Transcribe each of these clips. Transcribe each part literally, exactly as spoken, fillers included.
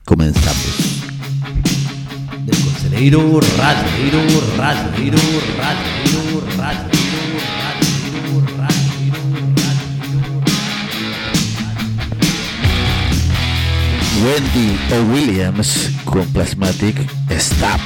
Comenzamos. Del Conselheiro Radio, Radio, Radio, Radio, Radio, Radio, Radio, Radio. Wendy O'Williams con Plasmatic Stop.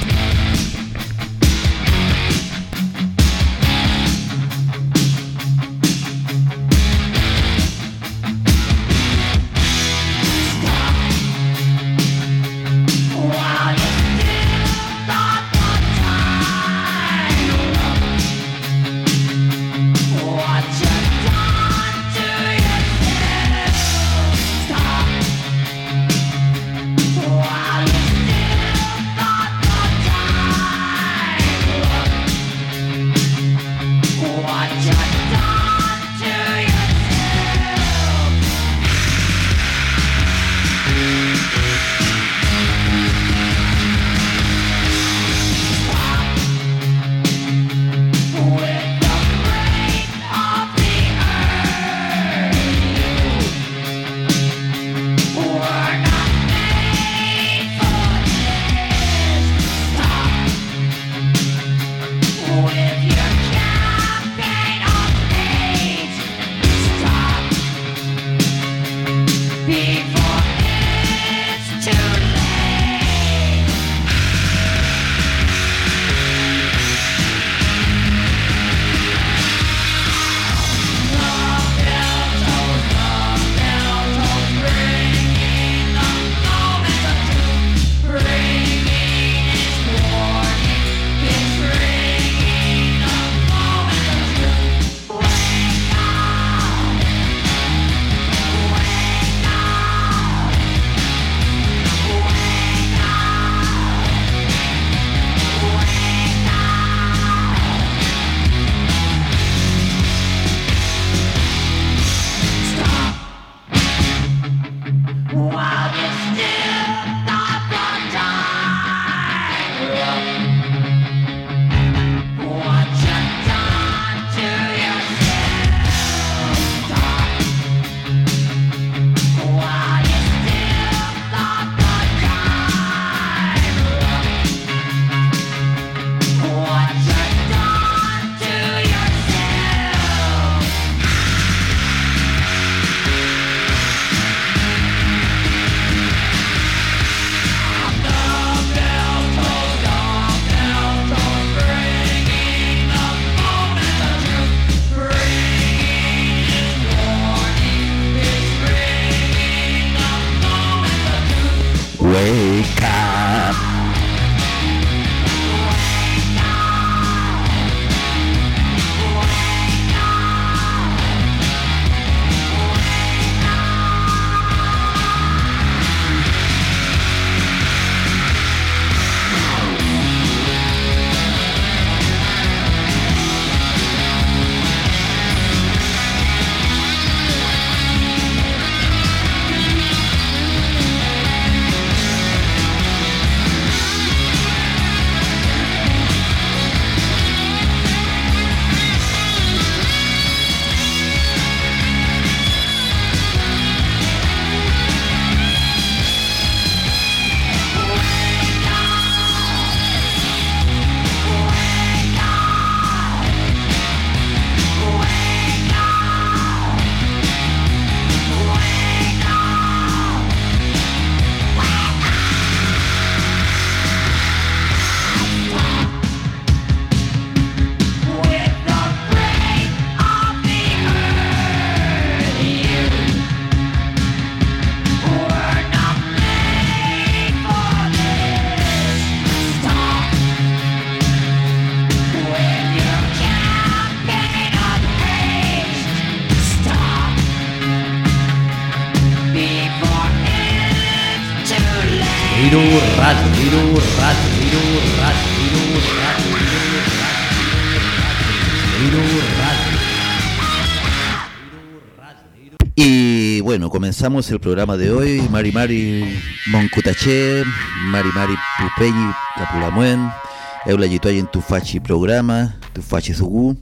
Y bueno, comenzamos el programa de hoy. Mari Mari Moncutaché, Mari Mari Pupeyi Capulamuen, Eula Yitoy en tu fachi programa, tu fachi sugú.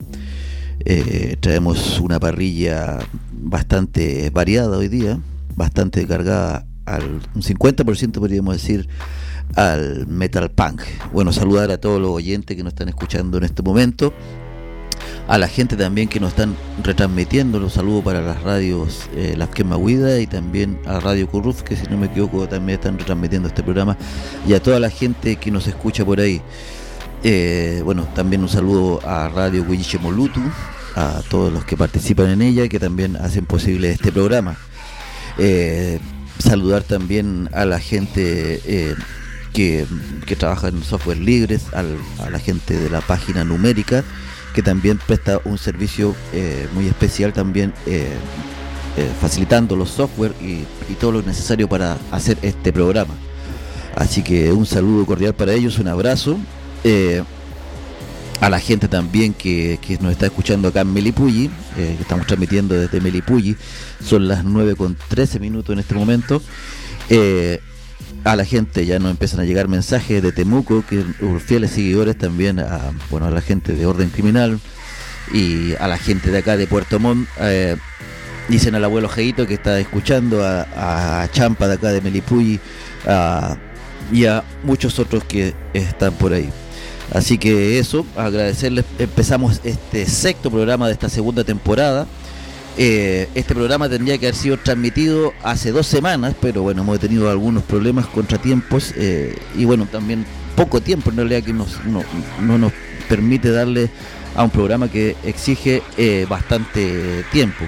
Eh, traemos una parrilla bastante variada hoy día, bastante cargada al un cincuenta por ciento podríamos decir al metal punk. Bueno, saludar a todos los oyentes que nos están escuchando en este momento, a la gente también que nos están retransmitiendo. Los saludos para las radios eh, Las Quemahuida y también a Radio Curruf, que si no me equivoco también están retransmitiendo este programa, y a toda la gente que nos escucha por ahí. Eh, bueno, también un saludo a Radio Huilliche Molutu, a todos los que participan en ella y que también hacen posible este programa. Eh, saludar también a la gente eh, que, que trabaja en software libres, al, a la gente de la página numérica, que también presta un servicio eh, muy especial también, eh, eh, facilitando los software y, y todo lo necesario para hacer este programa. Así que un saludo cordial para ellos, un abrazo. Eh, a la gente también que, que nos está escuchando acá en Melipulli, eh, que estamos transmitiendo desde Melipulli, son las nueve con trece minutos en este momento. Eh, a la gente ya nos empiezan a llegar mensajes de Temuco, que fieles seguidores también, a, bueno, a la gente de Orden Criminal y a la gente de acá de Puerto Montt. Eh, dicen al abuelo Jeito que está escuchando, a, a Champa de acá de Melipulli, a, y a muchos otros que están por ahí. Así que eso, agradecerles. Empezamos este sexto programa de esta segunda temporada. Eh, este programa tendría que haber sido transmitido hace dos semanas, pero bueno, hemos tenido algunos problemas, contratiempos, eh, y bueno, también poco tiempo en realidad que nos, no, no nos permite darle a un programa que exige eh, bastante tiempo.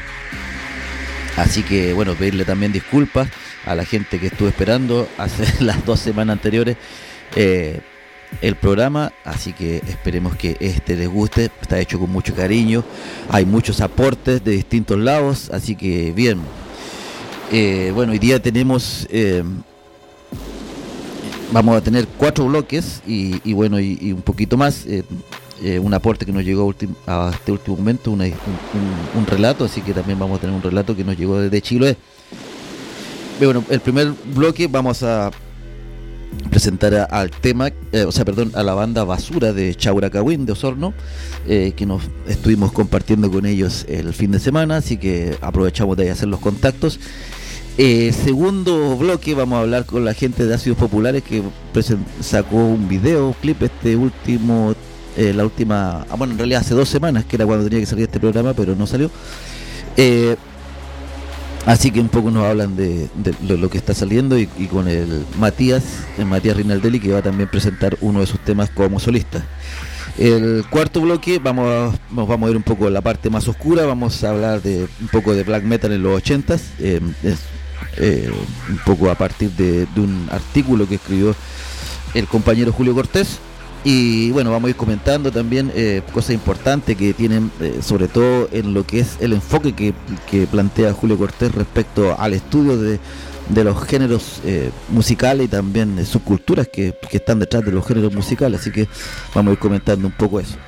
Así que bueno, pedirle también disculpas a la gente que estuvo esperando hace las dos semanas anteriores eh, el programa, así que esperemos que este les guste. Está hecho con mucho cariño, hay muchos aportes de distintos lados, así que bien. Eh, bueno, hoy día tenemos eh, vamos a tener cuatro bloques y, y bueno, y, y un poquito más, eh, eh, un aporte que nos llegó ultim, a este último momento, una, un, un, un relato, así que también vamos a tener un relato que nos llegó desde Chiloé. Bueno, el primer bloque vamos a presentar a, al tema, eh, o sea, perdón, a la banda Basura de Chauracahuín, de Osorno, eh, que nos estuvimos compartiendo con ellos el fin de semana, así que aprovechamos de hacer los contactos. Eh, segundo bloque vamos a hablar con la gente de Ácidos Populares, que present, sacó un video clip este último, eh, la última, ah, bueno, en realidad hace dos semanas, que era cuando tenía que salir este programa, pero no salió. Eh, Así que un poco nos hablan de, de lo, lo que está saliendo y, y con el Matías, el Matías Rinaldelli, que va a también presentar uno de sus temas como solista. El cuarto bloque vamos a, nos vamos a ver un poco en la parte más oscura, vamos a hablar de un poco de black metal en los ochentas, eh, es, eh, un poco a partir de, de un artículo que escribió el compañero Julio Cortés. Y bueno, vamos a ir comentando también eh, cosas importantes que tienen, eh, sobre todo en lo que es el enfoque que, que plantea Julio Cortés respecto al estudio de, de los géneros eh, musicales y también eh, subculturas que, que están detrás de los géneros musicales. Así que vamos a ir comentando un poco eso.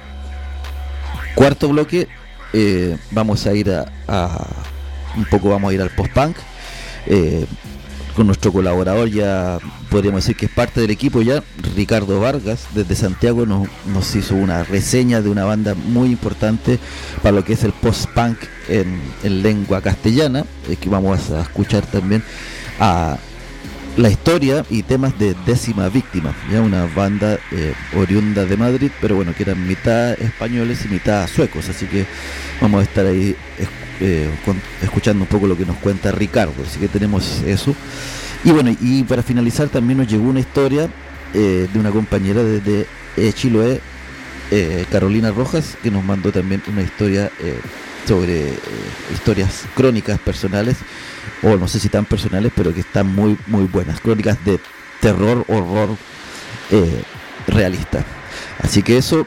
Cuarto bloque, eh, vamos a ir a, a un poco vamos a ir al post-punk. Eh, con nuestro colaborador, ya podríamos decir que es parte del equipo ya, Ricardo Vargas, desde Santiago, nos, nos hizo una reseña de una banda muy importante para lo que es el post-punk en, en lengua castellana, eh, que vamos a escuchar también a la historia y temas de Décima Víctima, ya una banda eh, oriunda de Madrid, pero bueno, que eran mitad españoles y mitad suecos, así que vamos a estar ahí Eh, con, escuchando un poco lo que nos cuenta Ricardo, así que tenemos eso. Y bueno, y para finalizar también nos llegó una historia eh, de una compañera desde eh, Chiloé, eh, Carolina Rojas, que nos mandó también una historia eh, sobre eh, historias crónicas personales, o no sé si tan personales, pero que están muy muy buenas, crónicas de terror, horror eh, realista. Así que eso.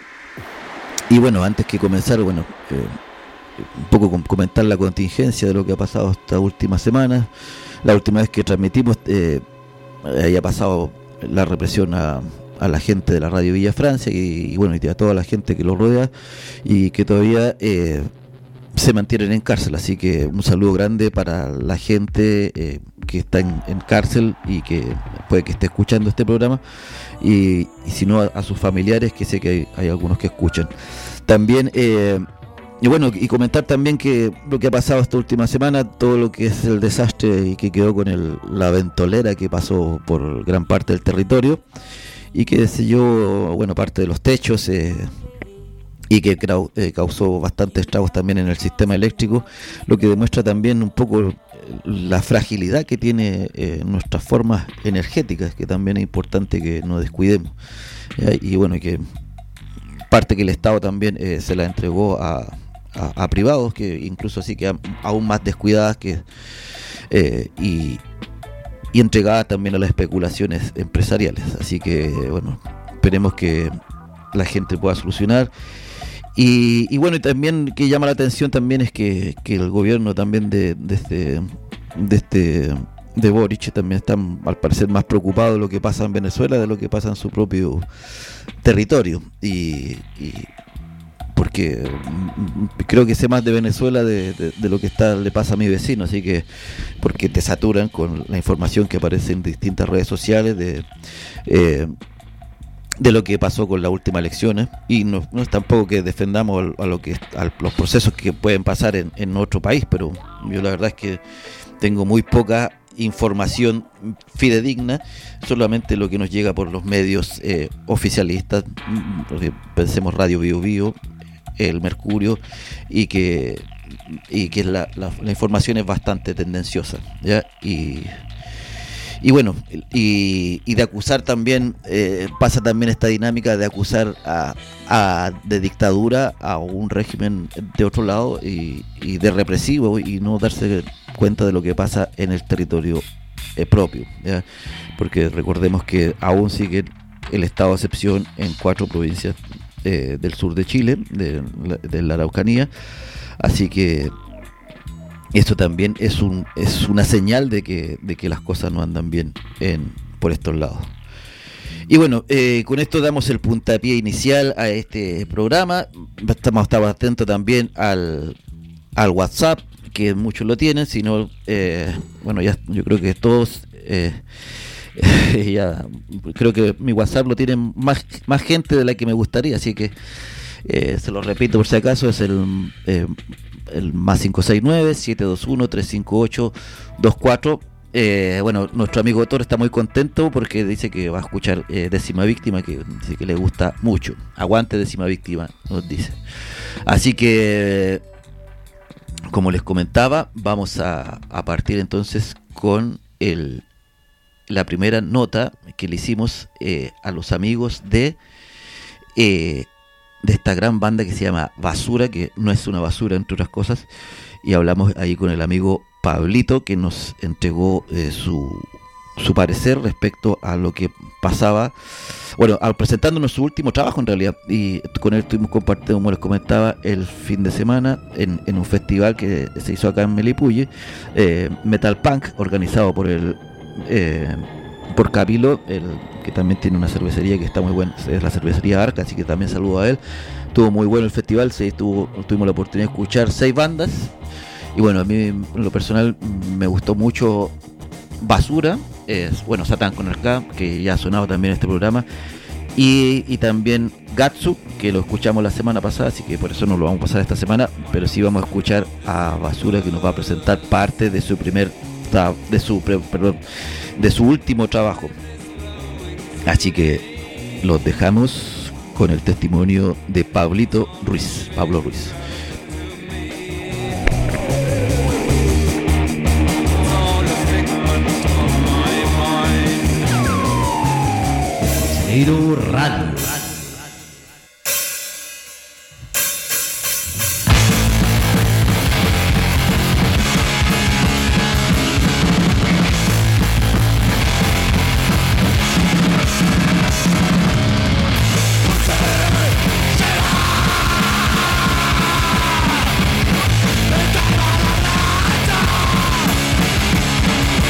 Y bueno, antes que comenzar, bueno, eh, un poco comentar la contingencia de lo que ha pasado esta última semana. La última vez que transmitimos eh, había pasado la represión a, a la gente de la radio Villa Francia y, y bueno, y a toda la gente que lo rodea y que todavía eh, se mantienen en cárcel. Así que un saludo grande para la gente eh, que está en, en cárcel y que puede que esté escuchando este programa, y, y si no a, a sus familiares, que sé que hay, hay algunos que escuchan. También eh, y bueno, y comentar también que lo que ha pasado esta última semana, todo lo que es el desastre y que quedó con el, la ventolera que pasó por gran parte del territorio y que selló, bueno, parte de los techos eh, y que crau, eh, causó bastantes estragos también en el sistema eléctrico, lo que demuestra también un poco la fragilidad que tiene eh, nuestras formas energéticas, que también es importante que no descuidemos. ¿Ya? Y bueno, que parte que el Estado también eh, se la entregó a, a, a privados, que incluso así que aún más descuidadas que eh, y, y entregadas también a las especulaciones empresariales. Así que bueno, esperemos que la gente pueda solucionar. Y, y bueno, y también que llama la atención también es que, que el gobierno también de, de este de este de Boric también está al parecer más preocupado de lo que pasa en Venezuela de lo que pasa en su propio territorio, y, y porque creo que sé más de Venezuela de, de, de lo que está le pasa a mi vecino, así que porque te saturan con la información que aparece en distintas redes sociales de eh, de lo que pasó con las últimas elecciones, y no, no es tampoco que defendamos a lo que a los procesos que pueden pasar en, en otro país, pero yo la verdad es que tengo muy poca información fidedigna, solamente lo que nos llega por los medios eh, oficialistas, pensemos Radio Bio Bio, El Mercurio, y que y que la, la, la información es bastante tendenciosa, ¿ya? y Y bueno, y, y de acusar también, eh, pasa también esta dinámica de acusar a, a de dictadura a un régimen de otro lado y, y de represivo, y no darse cuenta de lo que pasa en el territorio eh, propio, ¿ya? Porque recordemos que aún sigue el estado de excepción en cuatro provincias eh, del sur de Chile, de, de la Araucanía, así que esto también es un es una señal de que de que las cosas no andan bien en por estos lados. Y bueno, eh, con esto damos el puntapié inicial a este programa. Estamos, estamos atentos también al, al WhatsApp, que muchos lo tienen, sino eh, bueno, ya yo creo que todos eh, ya creo que mi WhatsApp lo tienen más más gente de la que me gustaría, así que eh, se lo repito por si acaso, es el eh, el más cinco seis nueve, siete dos uno, tres cinco ocho, dos cuatro. Eh, bueno, nuestro amigo Héctor está muy contento porque dice que va a escuchar eh, Décima Víctima, que dice que le gusta mucho. Aguante Décima Víctima, nos dice. Así que, como les comentaba, vamos a, a partir entonces con el la primera nota que le hicimos eh, a los amigos de eh, de esta gran banda que se llama Basura, que no es una basura entre otras cosas, y hablamos ahí con el amigo Pablito, que nos entregó eh, su, su parecer respecto a lo que pasaba, bueno, al presentándonos su último trabajo en realidad, y con él estuvimos compartiendo, como les comentaba, el fin de semana en, en un festival que se hizo acá en Melipulli, eh, Metal Punk, organizado por el eh, por Capilo, el que también tiene una cervecería que está muy buena, es la cervecería Arca, así que también saludo a él. Estuvo muy bueno el festival, se estuvo, tuvimos la oportunidad de escuchar seis bandas, y bueno, a mí en lo personal me gustó mucho Basura, es, bueno, Satán con Arca, que ya ha sonado también en este programa, y, y también Gatsu, que lo escuchamos la semana pasada, así que por eso no lo vamos a pasar esta semana, pero sí vamos a escuchar a Basura, que nos va a presentar parte de su primer de su perdón, de su último trabajo. Así que los dejamos con el testimonio de Pablito Ruiz, Pablo Ruiz. Cero Radio.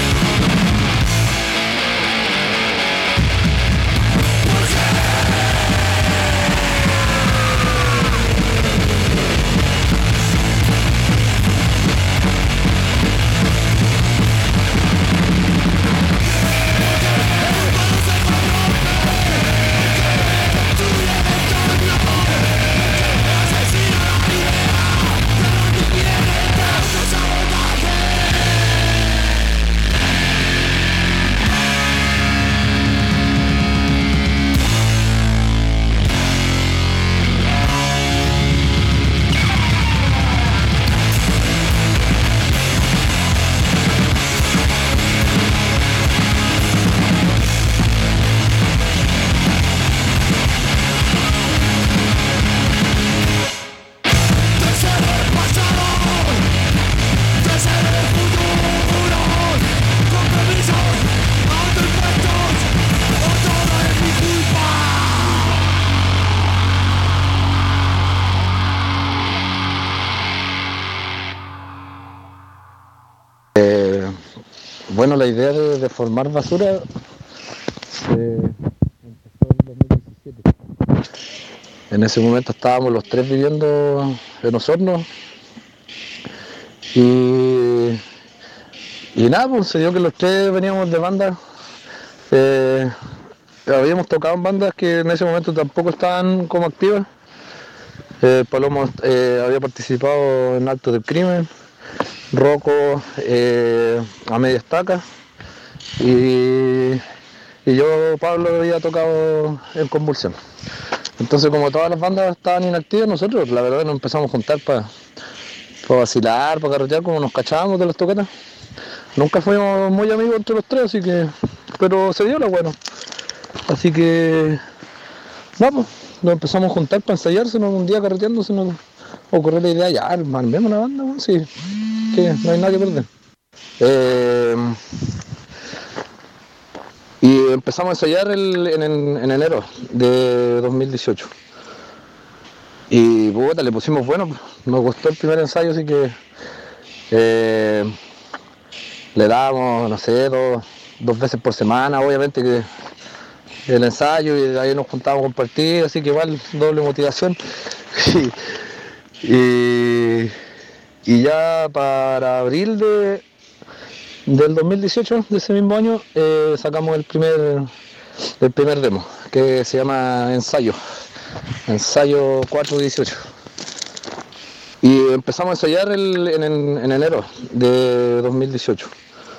Porque Bueno, la idea de, de formar Basura se empezó en dos mil diecisiete. En ese momento estábamos los tres viviendo en Osorno y, y nada, pues se dio que los tres veníamos de bandas. Eh, habíamos tocado en bandas que en ese momento tampoco estaban como activas. Eh, Palomo eh, había participado en Actos del Crimen, Rocco eh, a media estaca y, y yo, Pablo, había tocado en Convulsión. Entonces, como todas las bandas estaban inactivas, nosotros la verdad nos empezamos a juntar para pa vacilar, para carretear, como nos cachábamos de las toquetas. Nunca fuimos muy amigos entre los tres, así que, pero se dio lo bueno. Así que, vamos, nos empezamos a juntar para ensayarse, un día carreteando se nos ocurrió la idea, ya, armemos una banda, bueno, sí, que no hay nada que perder. Eh, y empezamos a ensayar el, en, en enero de dos mil dieciocho. Y puta, le pusimos bueno, nos gustó el primer ensayo, así que eh, le dábamos, no sé, dos, dos veces por semana, obviamente que el ensayo, y ahí nos juntábamos a compartir, así que igual doble motivación. y, y, y ya para abril de, del dos mil dieciocho, de ese mismo año, eh, sacamos el primer, el primer demo, que se llama Ensayo, Ensayo cuatro dieciocho. Y empezamos a ensayar el, en, en enero de dos mil dieciocho.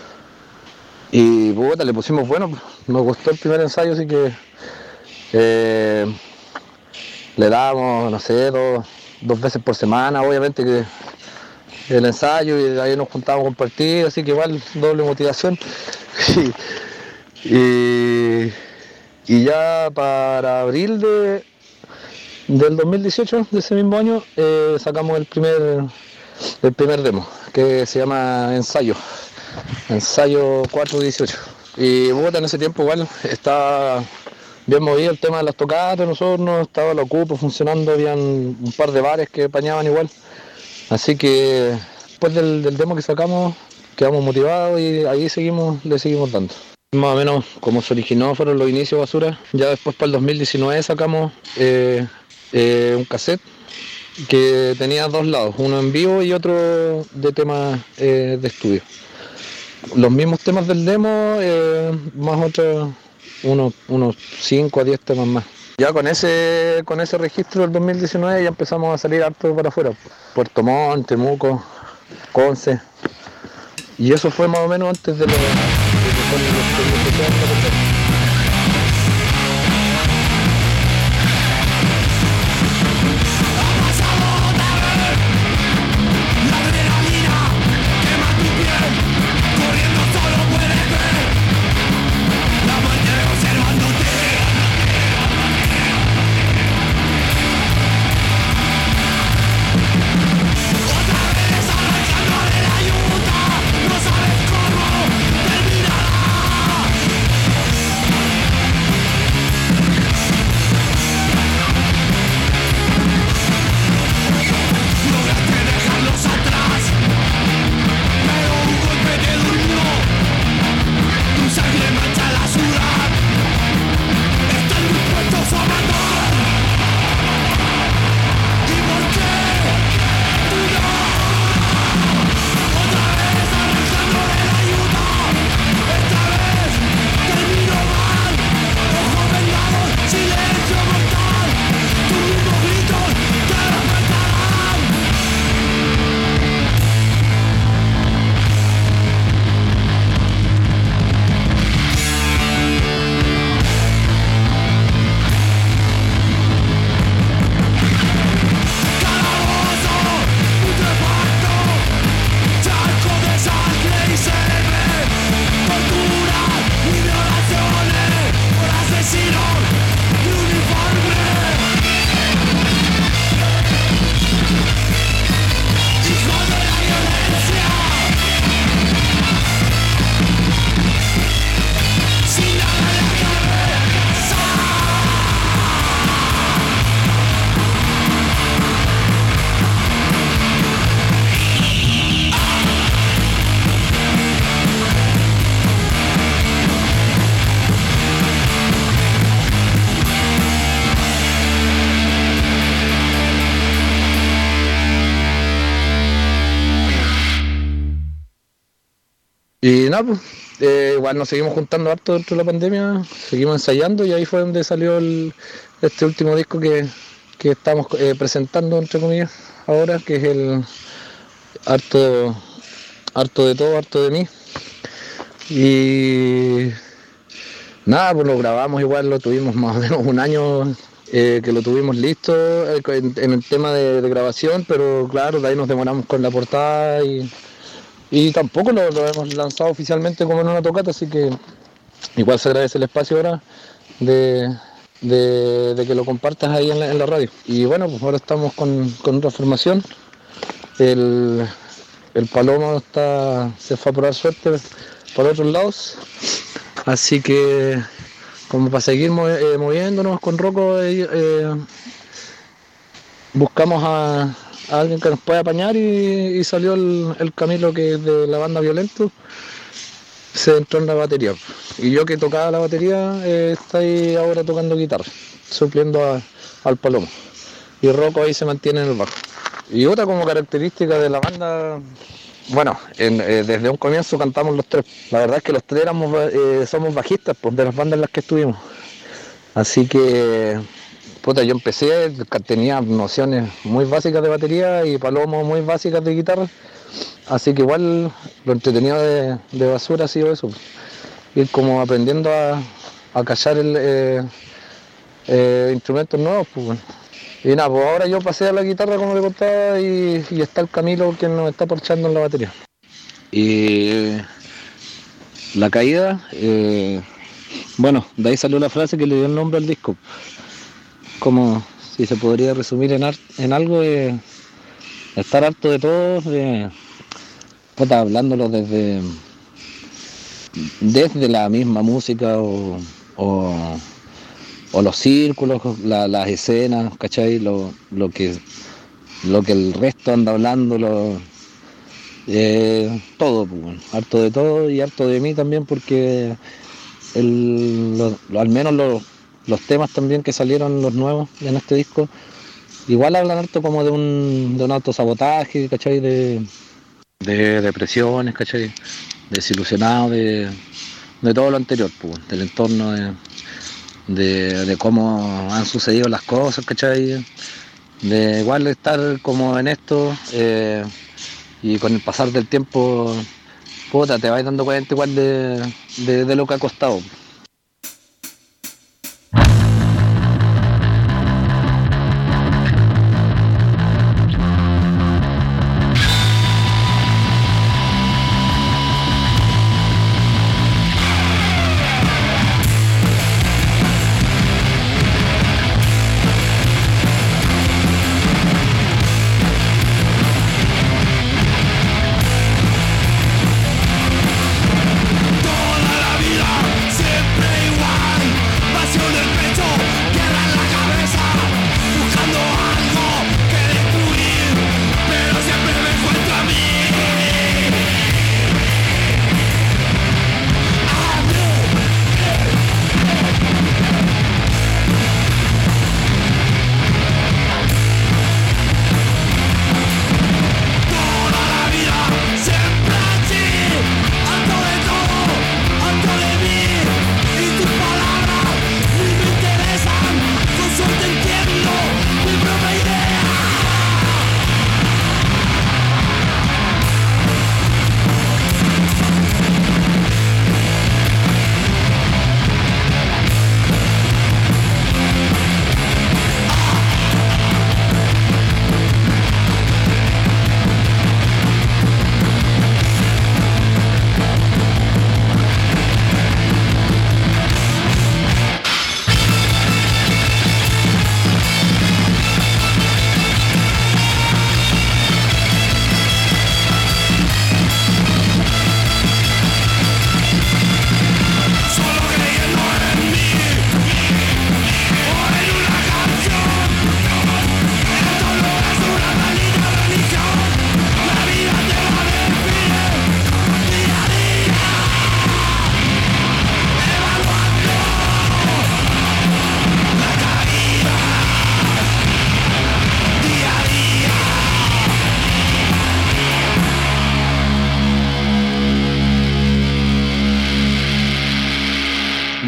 Y puta, le pusimos bueno, nos gustó el primer ensayo, así que eh, le dábamos, no sé, dos, dos veces por semana, obviamente que el ensayo, y ahí nos juntábamos a compartir, así que igual doble motivación. y, y, y ya para abril de, del dos mil dieciocho, de ese mismo año, eh, sacamos el primer, el primer demo, que se llama Ensayo. Ensayo cuatro dieciocho. Y puta, en ese tiempo igual estaba bien movido el tema de las tocadas de nosotros, estaba la Ocupo funcionando, habían un par de bares que apañaban igual. Así que después del, del demo que sacamos quedamos motivados y ahí seguimos, le seguimos dando. Más o menos como se originó fueron los inicios de Basura. Ya después para el dos mil diecinueve sacamos eh, eh, un cassette que tenía dos lados, uno en vivo y otro de temas eh, de estudio. Los mismos temas del demo, eh, más otros, unos, unos cinco a diez temas más. Ya con ese con ese registro del dos mil diecinueve ya empezamos a salir harto para afuera. Puerto Montt, Temuco, Conce. Y eso fue más o menos antes de lo de los nada, pues, eh, igual nos seguimos juntando harto dentro de la pandemia, seguimos ensayando y ahí fue donde salió el, este último disco que, que estamos eh, presentando, entre comillas, ahora, que es el harto, harto de todo, harto de mí. Y nada, pues lo grabamos igual, lo tuvimos más o menos un año eh, que lo tuvimos listo eh, en, en el tema de, de grabación, pero claro, de ahí nos demoramos con la portada y, y tampoco lo, lo hemos lanzado oficialmente como en una tocata, así que igual se agradece el espacio ahora de, de, de que lo compartas ahí en la, en la radio. Y bueno, pues ahora estamos con, con otra formación. El, el Palomo está, se fue a probar suerte por otros lados, así que como para seguir eh, moviéndonos con Rocco, eh, eh, buscamos a, a alguien que nos pueda apañar y, y salió el, el Camilo, que es de la banda Violento, se entró en la batería. Y yo, que tocaba la batería, eh, estoy ahora tocando guitarra, supliendo a, al Palomo. Y Rocco ahí se mantiene en el bajo. Y otra como característica de la banda, bueno, en, eh, desde un comienzo cantamos los tres. La verdad es que los tres éramos, eh, somos bajistas, pues, de las bandas en las que estuvimos. Así que, puta, yo empecé, tenía nociones muy básicas de batería y Palomo muy básicas de guitarra. Así que igual lo entretenido de, de Basura ha sido eso, ir como aprendiendo a, a callar el, eh, eh, instrumentos nuevos, pues, bueno. Y nada, pues ahora yo pasé a la guitarra, como le contaba, y, y está el Camilo, quien nos está porchando en la batería. Y la caída, eh, bueno, de ahí salió la frase que le dio el nombre al disco. Como si se podría resumir en, art, en algo, eh, estar harto de todo, de, puta, hablándolo desde, desde la misma música o... o o los círculos, la, las escenas, ¿cachai? Lo, lo, que, lo que el resto anda hablando, lo, eh, todo, pues, harto de todo y harto de mí también, porque el, lo, lo, al menos lo, los temas también que salieron, los nuevos en este disco, igual hablan harto como de un, de un autosabotaje, ¿cachai? De, de depresiones, ¿cachai? Desilusionado, de, de todo lo anterior, pues, del entorno de... De, de cómo han sucedido las cosas, ¿cachai? De igual estar como en esto, eh, y con el pasar del tiempo, puta, te vas dando cuenta igual de, de, de lo que ha costado. Toda la vida se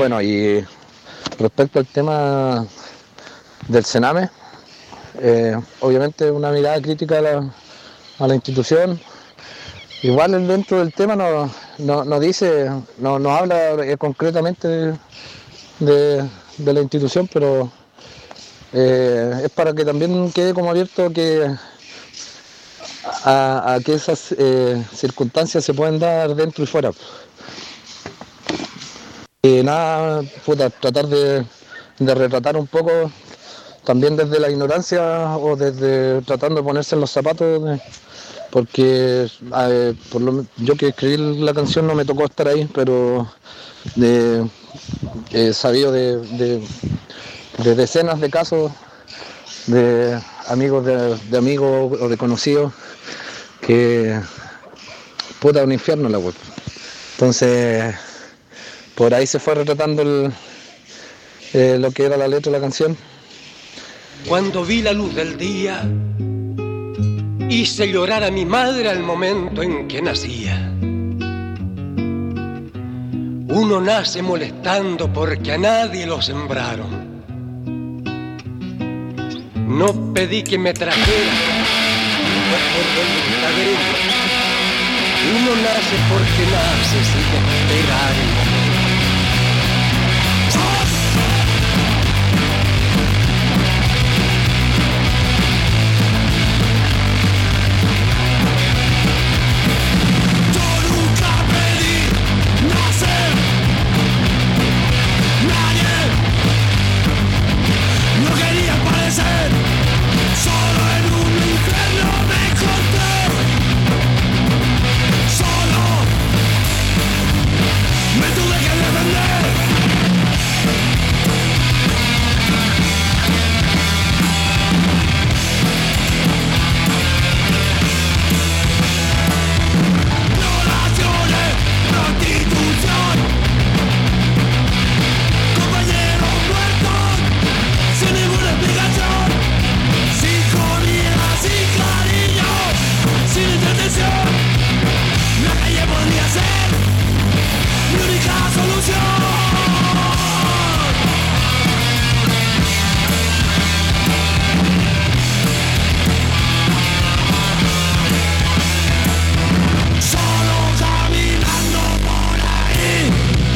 bueno, y respecto al tema del Sename, eh, obviamente una mirada crítica a la, a la institución. Igual dentro del tema no, no, no dice, no, no habla eh, concretamente de, de, de la institución, pero eh, es para que también quede como abierto que a, a que esas eh, circunstancias se pueden dar dentro y fuera. Y nada, puta, tratar de, de retratar un poco también desde la ignorancia o desde tratando de ponerse en los zapatos, de, porque eh, por lo, yo que escribí la canción no me tocó estar ahí, pero he eh, sabido de, de, de decenas de casos de amigos de, de amigos o de conocidos que puta un infierno la web. Entonces por ahí se fue retratando el, eh, lo que era la letra de la canción. Cuando vi la luz del día, hice llorar a mi madre al momento en que nacía. Uno nace molestando porque a nadie lo sembraron. No pedí que me trajera, fue por voluntad de Dios. Uno nace porque nace sin esperar el momento. Solo en un infierno me encontré. Solo me tuve que defender. Violaciones, prostitución, compañeros muertos sin ninguna explicación. Sin comida, sin cariño, sin entretención. La calle podría ser mi única solución. Solo caminando por ahí,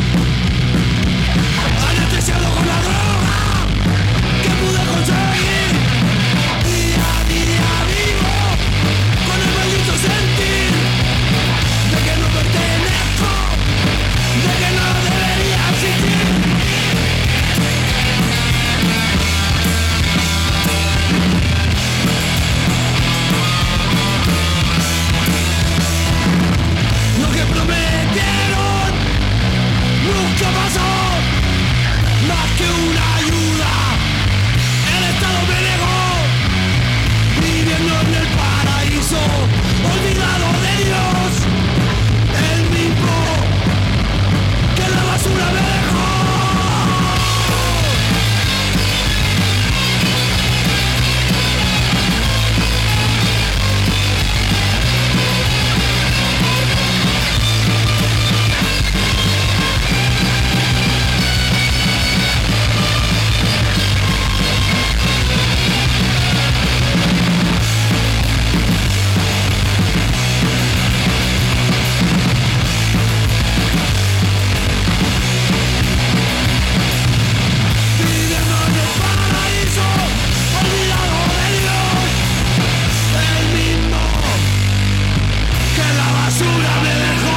anestesiado con la droga que pude conseguir. Día a día vivo con el maldito sentir de que no pertenezco, de que no debería existir. Lo que prometieron nunca pasó, más que una ayuda el Estado me negó. Viviendo en el paraíso, olvidado de Dios, el mismo que la basura me dejó. Viviendo en el paraíso, olvidado de Dios, el mismo que la basura me dejó.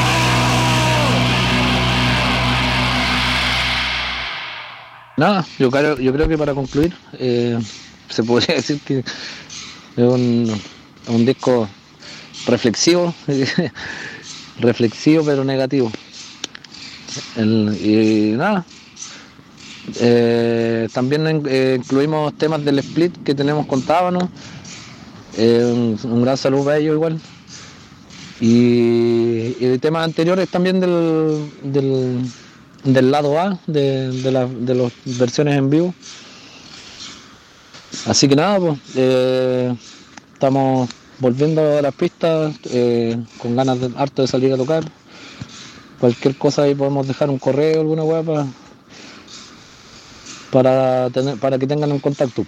Nada, yo creo, yo creo que para concluir eh, se podría decir que es un, un disco reflexivo, reflexivo pero negativo. El- y nada, eh, también eh, incluimos temas del split que tenemos con Tábano, eh, un, un gran saludo para ellos igual. Y, y de temas anteriores también del, del, del lado A, de, de, la- de las versiones en vivo. Así que nada, pues eh, estamos volviendo a las pistas, eh, con ganas de, harto de salir a tocar. Cualquier cosa ahí podemos dejar un correo, alguna weá para para tener, para que tengan un contacto.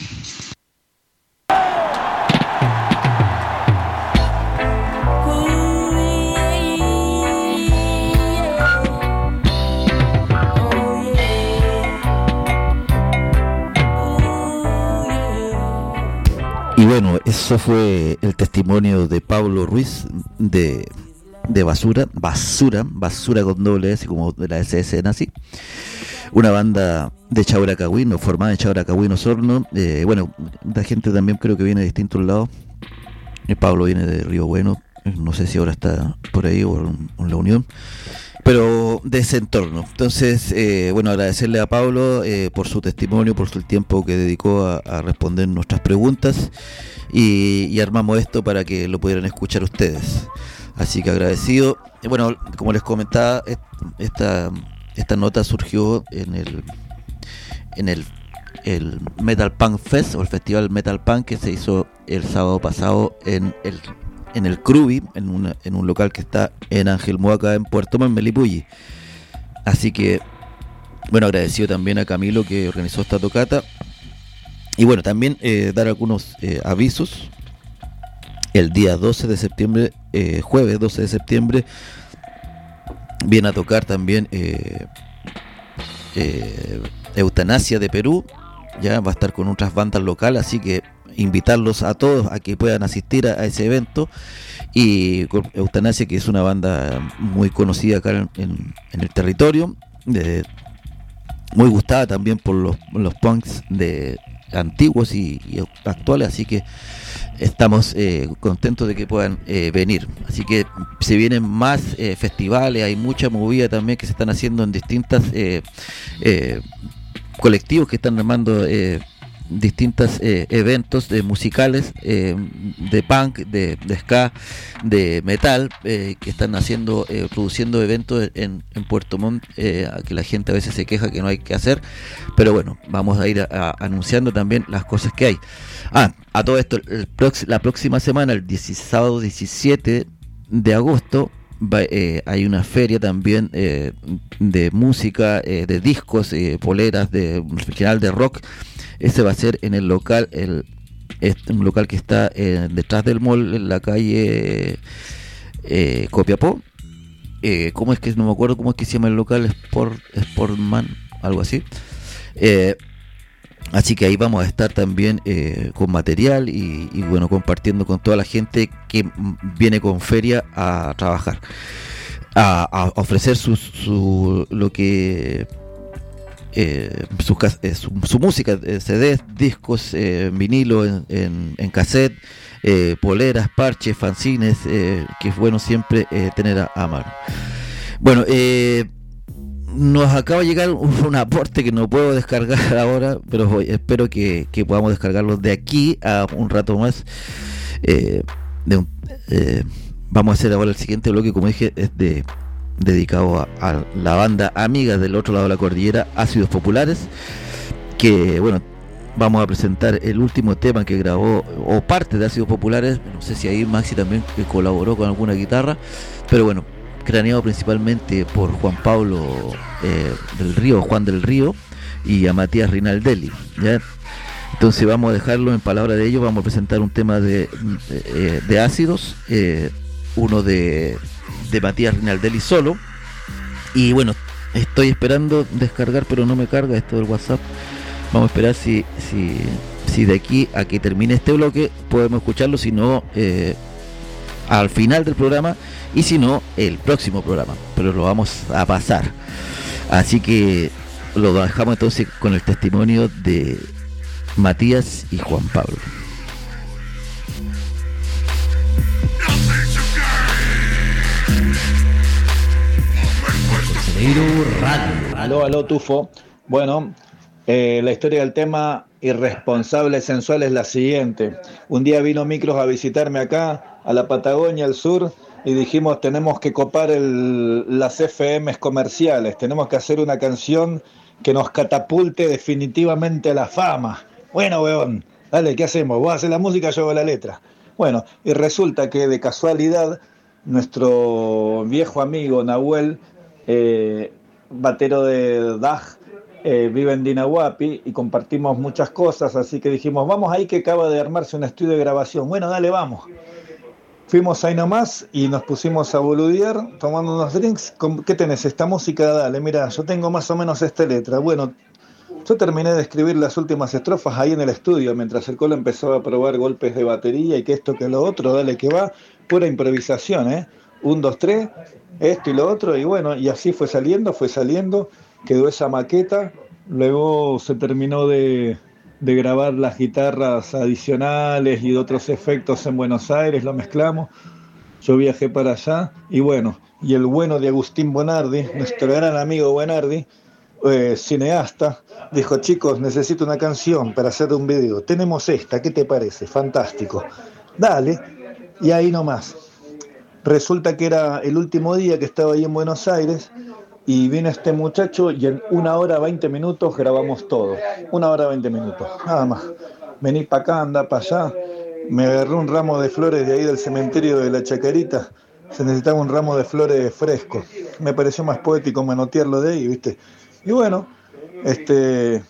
Y bueno, eso fue el testimonio de Pablo Ruiz de, de Basura, Basura, Basura con doble S, como de la S S nazi, una banda de Chauracahuino, formada en Chauracahuino, Osorno. Eh, bueno, la gente también creo que viene de distintos lados. Eh, Pablo viene de Río Bueno, no sé si ahora está por ahí o en, en La Unión, pero de ese entorno. Entonces, eh, bueno, agradecerle a Pablo eh, por su testimonio, por su tiempo que dedicó a, a responder nuestras preguntas, y, y armamos esto para que lo pudieran escuchar ustedes. Así que agradecido. Eh, bueno, como les comentaba, esta, esta nota surgió en el en el, el Metal Punk Fest, o el Festival Metal Punk, que se hizo el sábado pasado en el en el Crubi, en, una, en un local que está en Ángel Moaca, en Puerto Montt, Melipulli. Así que, bueno, agradecido también a Camilo que organizó esta tocata. Y bueno, también eh, dar algunos eh, avisos. El día doce de septiembre, eh, jueves doce de septiembre, viene a tocar también eh, eh, Eutanasia de Perú. Ya va a estar con otras bandas locales, así que invitarlos a todos a que puedan asistir a, a ese evento. Y Eutanasia, que es una banda muy conocida acá en, en, en el territorio, de, muy gustada también por los, los punks de antiguos y, y actuales, así que estamos eh, contentos de que puedan eh, venir. Así que se vienen más eh, festivales, hay mucha movida también que se están haciendo en distintas eh, eh, colectivos que están armando eh, distintos eh, eventos eh, musicales, eh, de punk, de, de ska, de metal, eh, que están haciendo, eh, produciendo eventos en, en Puerto Montt, eh, que la gente a veces se queja que no hay que hacer, pero bueno, vamos a ir a, a, anunciando también las cosas que hay. Ah, a todo esto, el prox, la próxima semana, el sábado diecisiete de agosto, va, eh, hay una feria también eh, de música, eh, de discos, eh, poleras, de general de rock. Ese va a ser en el local, el, es un local que está eh, detrás del mall, en la calle eh, Copiapó. Eh, ¿Cómo es que, no me acuerdo cómo es que se llama el local? Sport, Sportman, algo así. Eh, así que ahí vamos a estar también eh, con material y, y bueno, compartiendo con toda la gente que viene con feria a trabajar, a, a ofrecer su, su lo que... Eh, su, eh, su, su música, eh, C Ds, discos, eh, vinilo, en, en, en cassette, eh, poleras, parches, fanzines, eh, que es bueno siempre eh, tener a, a mano. Bueno, eh, nos acaba de llegar un, un aporte que no puedo descargar ahora, pero voy, espero que, que podamos descargarlo de aquí a un rato más. Eh, de un, eh, vamos a hacer ahora el siguiente bloque, como dije, es de dedicado a, a la banda amiga del otro lado de la cordillera, Ácidos Populares, que bueno, vamos a presentar el último tema que grabó, o parte de Ácidos Populares. No sé si ahí Maxi también colaboró con alguna guitarra, pero bueno, craneado principalmente por Juan Pablo eh, del Río, Juan del Río, y a Matías Rinaldelli, ¿ya? Entonces vamos a dejarlo en palabra de ellos. Vamos a presentar un tema de, de, de Ácidos, eh, uno de de Matías Rinaldelli solo, y bueno, estoy esperando descargar, pero no me carga esto del WhatsApp. Vamos a esperar si si, si de aquí a que termine este bloque podemos escucharlo, si no eh, al final del programa, y si no el próximo programa, pero lo vamos a pasar. Así que lo dejamos entonces con el testimonio de Matías y Juan Pablo. Radio. Aló, aló, Tufo. Bueno, eh, la historia del tema Irresponsable Sensual es la siguiente. Un día vino Micros a visitarme acá, a la Patagonia, al sur, y dijimos, tenemos que copar el, las F Ms comerciales, tenemos que hacer una canción que nos catapulte definitivamente a la fama. Bueno, weón, dale, ¿qué hacemos? Vos haces la música, yo hago la letra. Bueno, y resulta que de casualidad, nuestro viejo amigo Nahuel, Eh, batero de D A G, eh, vive en Dinahuapi y compartimos muchas cosas, así que dijimos, vamos ahí que acaba de armarse un estudio de grabación. Bueno, dale, vamos. Fuimos ahí nomás y nos pusimos a boludear, tomando unos drinks. ¿Qué tenés? Esta música, dale, mira, yo tengo más o menos esta letra. Bueno, yo terminé de escribir las últimas estrofas ahí en el estudio, mientras el Colo empezaba a probar golpes de batería y que esto, que lo otro, dale que va, pura improvisación, ¿eh? Un, dos, tres, esto y lo otro, y bueno, y así fue saliendo, fue saliendo, quedó esa maqueta, luego se terminó de... de grabar las guitarras adicionales y de otros efectos en Buenos Aires, lo mezclamos, yo viajé para allá, y bueno, y el bueno de Agustín Bonardi, nuestro gran amigo Bonardi, eh, cineasta, dijo, chicos, necesito una canción para hacer un video, tenemos esta, ¿qué te parece? Fantástico, dale, y ahí nomás. Resulta que era el último día que estaba ahí en Buenos Aires, y viene este muchacho y en una hora veinte minutos grabamos todo. Una hora veinte minutos, nada más. Vení para acá, anda para allá. Me agarré un ramo de flores de ahí del cementerio de la Chacarita. Se necesitaba un ramo de flores fresco. Me pareció más poético manotearlo de ahí, ¿viste? Y bueno, este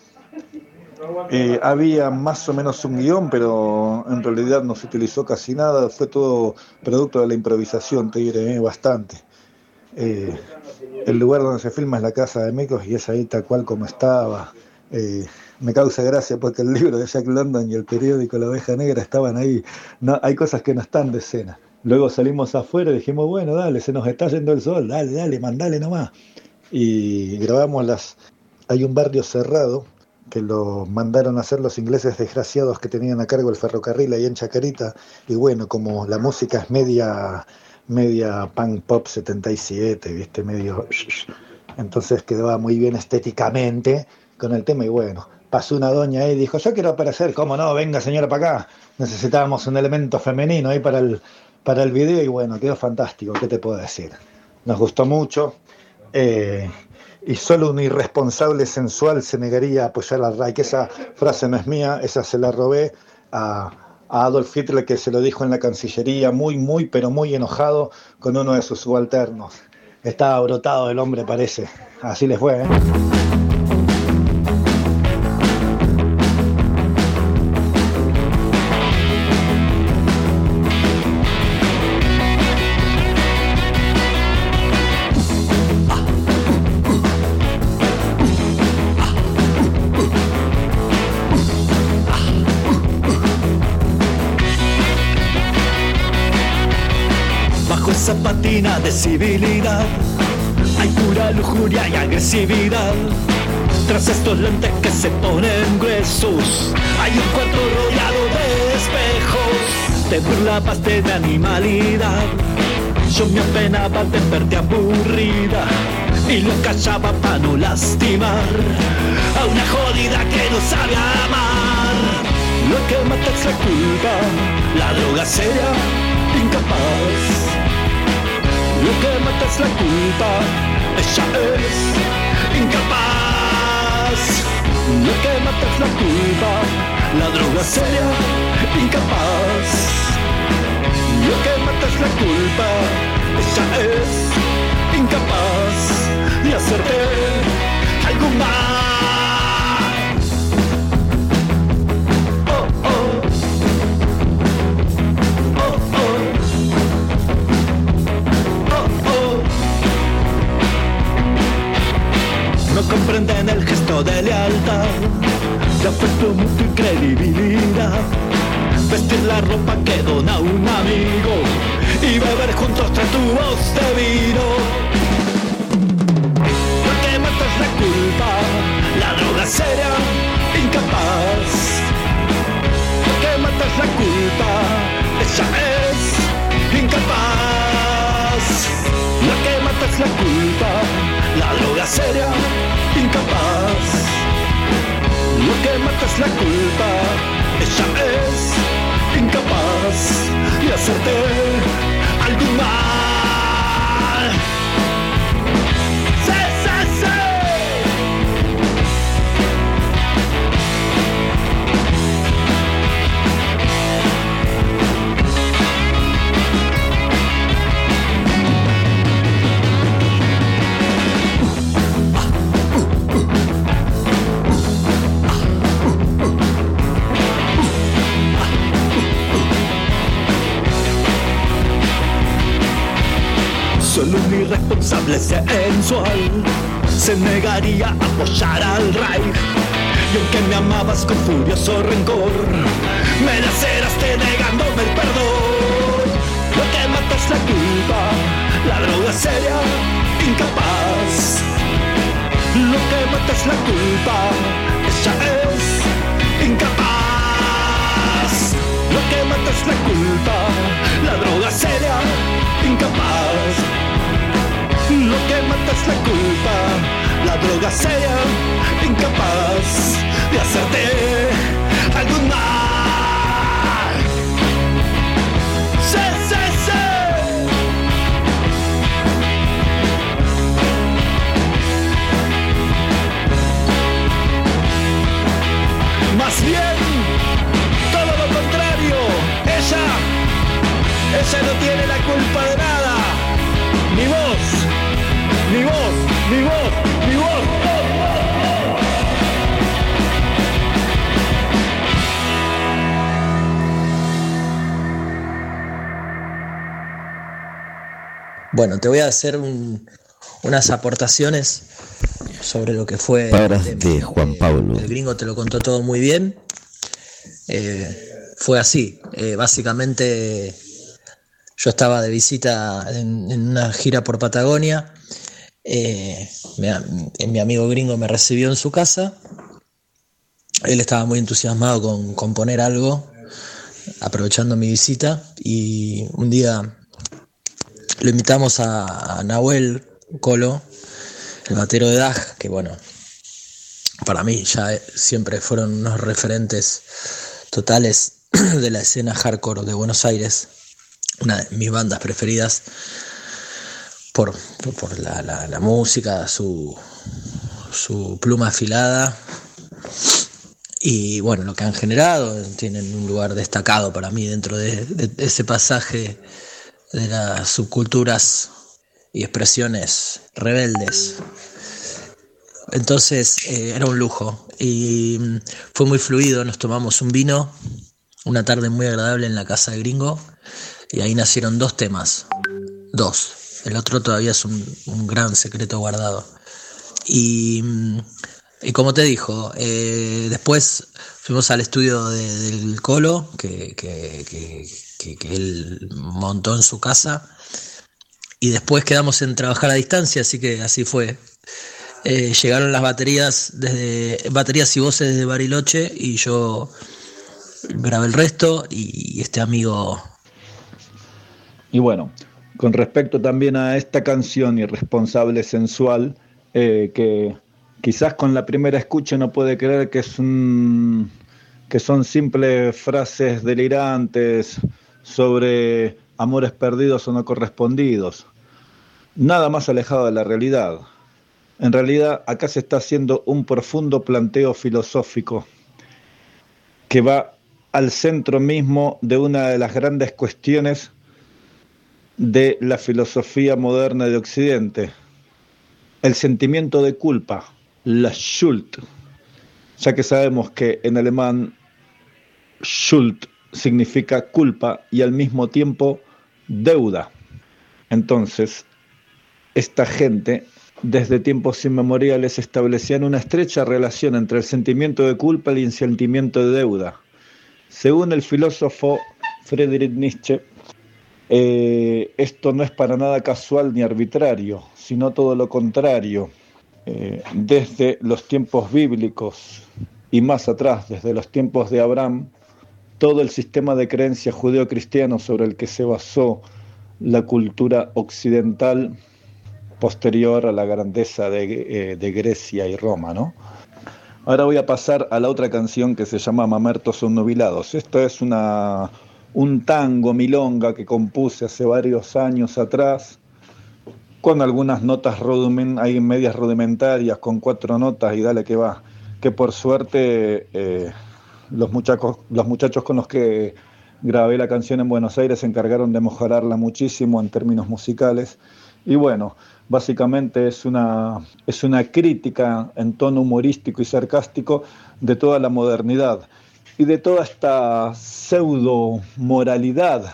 eh, había más o menos un guión, pero en realidad no se utilizó casi nada. Fue todo producto de la improvisación, te diré, eh, bastante. Eh, el lugar donde se filma es la casa de Mecos y es ahí tal cual como estaba. Eh, me causa gracia porque el libro de Jack London y el periódico La Oveja Negra estaban ahí. No, hay cosas que no están de escena. Luego salimos afuera y dijimos, bueno, dale, se nos está yendo el sol, dale, dale, mandale nomás. Y grabamos las... Hay un barrio cerrado que lo mandaron a hacer los ingleses desgraciados que tenían a cargo el ferrocarril ahí en Chacarita. Y bueno, como la música es media... media punk pop setenta y siete, viste, medio, entonces quedaba muy bien estéticamente con el tema y bueno, pasó una doña ahí y dijo, yo quiero aparecer, ¿cómo no? Venga señora para acá, necesitábamos un elemento femenino ahí para el, para el video y bueno, quedó fantástico, ¿qué te puedo decir? Nos gustó mucho, eh, y solo un irresponsable sensual se negaría a apoyar al Reich, esa frase no es mía, esa se la robé a... a Adolf Hitler, que se lo dijo en la Cancillería, muy, muy, pero muy enojado con uno de sus subalternos. Estaba brotado el hombre, parece. Así les fue, ¿eh? Esa patina de civilidad, hay pura lujuria y agresividad. Tras estos lentes que se ponen gruesos, hay un cuarto rodeado de espejos. Te burlabas de mi animalidad, yo me apenaba de verte aburrida y lo callaba para no lastimar a una jodida que no sabe amar. Lo que mata es la culpa, la droga seria, incapaz. Lo que mata es la culpa, ella es incapaz. Lo que mata es la culpa, la droga seria, incapaz. Lo que mata es la culpa, ella es incapaz de hacerte algo mal. No comprenden el gesto de lealtad, de afecto mutuo y credibilidad. Vestir la ropa que dona un amigo y beber juntos tres tubos de vino. Lo que mata es la culpa, la droga seria, incapaz. Lo que mata es la culpa, ella es incapaz. Lo que mata es la culpa, la droga seria, incapaz. Lo que mata es la culpa, ella es incapaz de hacerte algo mal. ¡Sí, sí, sí! irresponsable sensual se negaría a apoyar al Reich. Y aunque me amabas con furioso rencor, me laceraste negándome el perdón. Lo que mata es la culpa, la droga seria, incapaz. Lo que mata es la culpa, ella es incapaz. Lo que mata es la culpa, la droga seria, incapaz. Lo que mata es la culpa, la droga seria, incapaz de hacerte algún mal. Sí, sí, sí. Más bien, todo lo contrario, ella, ella no tiene la culpa de nada. Ni vos, ni vos, ni vos, ni vos. Bueno, te voy a hacer un, unas aportaciones sobre lo que fue palabras el, de Juan Pablo. El gringo te lo contó todo muy bien. Eh, fue así. Eh, básicamente yo estaba de visita en, en una gira por Patagonia. Eh, mi, mi amigo gringo me recibió en su casa. Él estaba muy entusiasmado con componer algo, aprovechando mi visita. Y un día lo invitamos a, a Nahuel Colo, el batero de Dag, que bueno, para mí ya siempre fueron unos referentes totales de la escena hardcore de Buenos Aires, una de mis bandas preferidas por, por, por la, la, la música, su, su pluma afilada y bueno, lo que han generado. Tienen un lugar destacado para mí dentro de, de ese pasaje de las subculturas y expresiones rebeldes. Entonces eh, era un lujo y fue muy fluido. Nos tomamos un vino, una tarde muy agradable en la casa de gringo, y ahí nacieron dos temas, dos. El otro todavía es un, un gran secreto guardado. Y, y como te dijo, eh, después fuimos al estudio de, del Colo, que, que, que, que, que él montó en su casa, y después quedamos en trabajar a distancia, así que así fue. Eh, llegaron las baterías desde baterías y voces desde Bariloche, y yo grabé el resto, y, y este amigo. Y bueno, con respecto también a esta canción Irresponsable Sensual, eh, que quizás con la primera escucha no puede creer que es un que son simples frases delirantes sobre amores perdidos o no correspondidos. Nada más alejado de la realidad. En realidad, acá se está haciendo un profundo planteo filosófico que va al centro mismo de una de las grandes cuestiones de la filosofía moderna de Occidente, el sentimiento de culpa, la Schuld, ya que sabemos que en alemán Schuld significa culpa y al mismo tiempo deuda. Entonces, esta gente desde tiempos inmemoriales establecían una estrecha relación entre el sentimiento de culpa y el sentimiento de deuda. Según el filósofo Friedrich Nietzsche, eh, esto no es para nada casual ni arbitrario, sino todo lo contrario. Eh, desde los tiempos bíblicos y más atrás, desde los tiempos de Abraham, todo el sistema de creencias judeo-cristiano sobre el que se basó la cultura occidental posterior a la grandeza de, eh, de Grecia y Roma, ¿no? Ahora voy a pasar a la otra canción que se llama Mamertos son nubilados. Esto es una, un tango milonga que compuse hace varios años atrás, con algunas notas rudimen, hay medias rudimentarias, con cuatro notas y dale que va. Que por suerte eh, los, muchachos, los muchachos con los que grabé la canción en Buenos Aires se encargaron de mejorarla muchísimo en términos musicales. Y bueno, básicamente es una, es una crítica en tono humorístico y sarcástico de toda la modernidad y de toda esta pseudo moralidad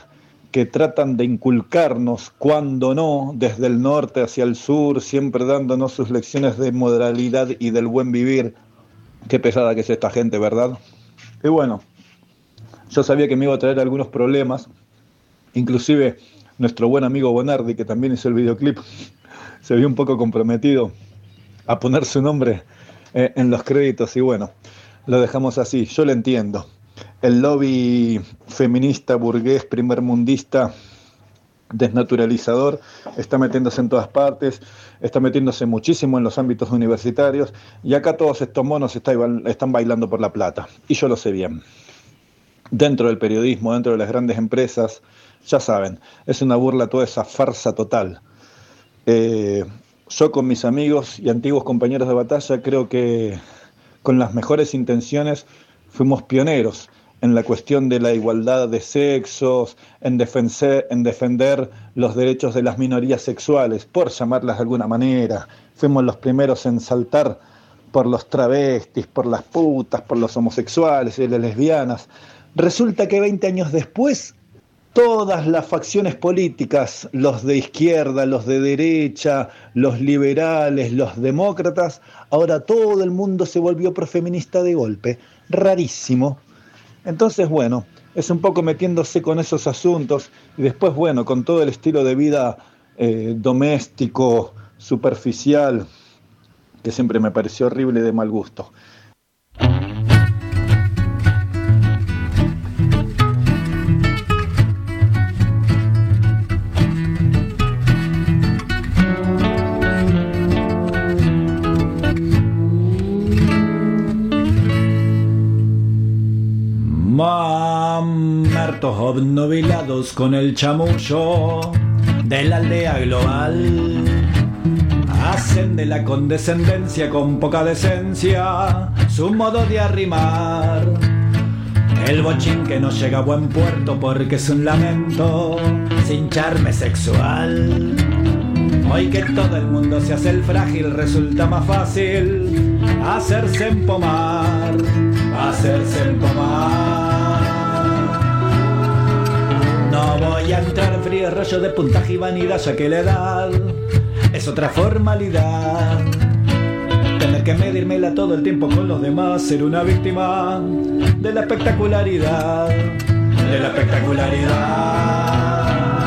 que tratan de inculcarnos, cuando no, desde el norte hacia el sur, siempre dándonos sus lecciones de moralidad y del buen vivir. Qué pesada que es esta gente, ¿verdad? Y bueno, yo sabía que me iba a traer algunos problemas, inclusive nuestro buen amigo Bonardi, que también hizo el videoclip, se vio un poco comprometido a poner su nombre eh, en los créditos, y bueno, lo dejamos así. Yo lo entiendo. El lobby feminista, burgués, primermundista, desnaturalizador, está metiéndose en todas partes, está metiéndose muchísimo en los ámbitos universitarios, y acá todos estos monos están bailando por la plata, y yo lo sé bien. Dentro del periodismo, dentro de las grandes empresas, ya saben, es una burla toda esa farsa total. Eh, yo con mis amigos y antiguos compañeros de batalla creo que con las mejores intenciones fuimos pioneros en la cuestión de la igualdad de sexos, en defender, en defender los derechos de las minorías sexuales, por llamarlas de alguna manera. Fuimos los primeros en saltar por los travestis, por las putas, por los homosexuales y las lesbianas. Resulta que veinte años después, todas las facciones políticas, los de izquierda, los de derecha, los liberales, los demócratas, ahora todo el mundo se volvió profeminista de golpe. Rarísimo. Entonces, bueno, es un poco metiéndose con esos asuntos, y después, bueno, con todo el estilo de vida eh, doméstico, superficial, que siempre me pareció horrible y de mal gusto. Mamertos obnubilados con el chamullo de la aldea global, hacen de la condescendencia con poca decencia su modo de arrimar. El bochín que no llega a buen puerto porque es un lamento sin charme sexual. Hoy que todo el mundo se hace el frágil, resulta más fácil hacerse empomar, hacerse empomar. No voy a entrar en frío rollo de puntaje y vanidad, ya que la edad es otra formalidad. Tener que medírmela todo el tiempo con los demás, ser una víctima de la espectacularidad, de la espectacularidad.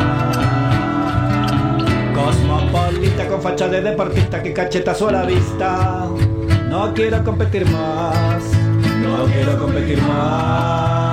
Cosmopolita con facha de deportista que cachetazo a la vista. No quiero competir más, no quiero competir más.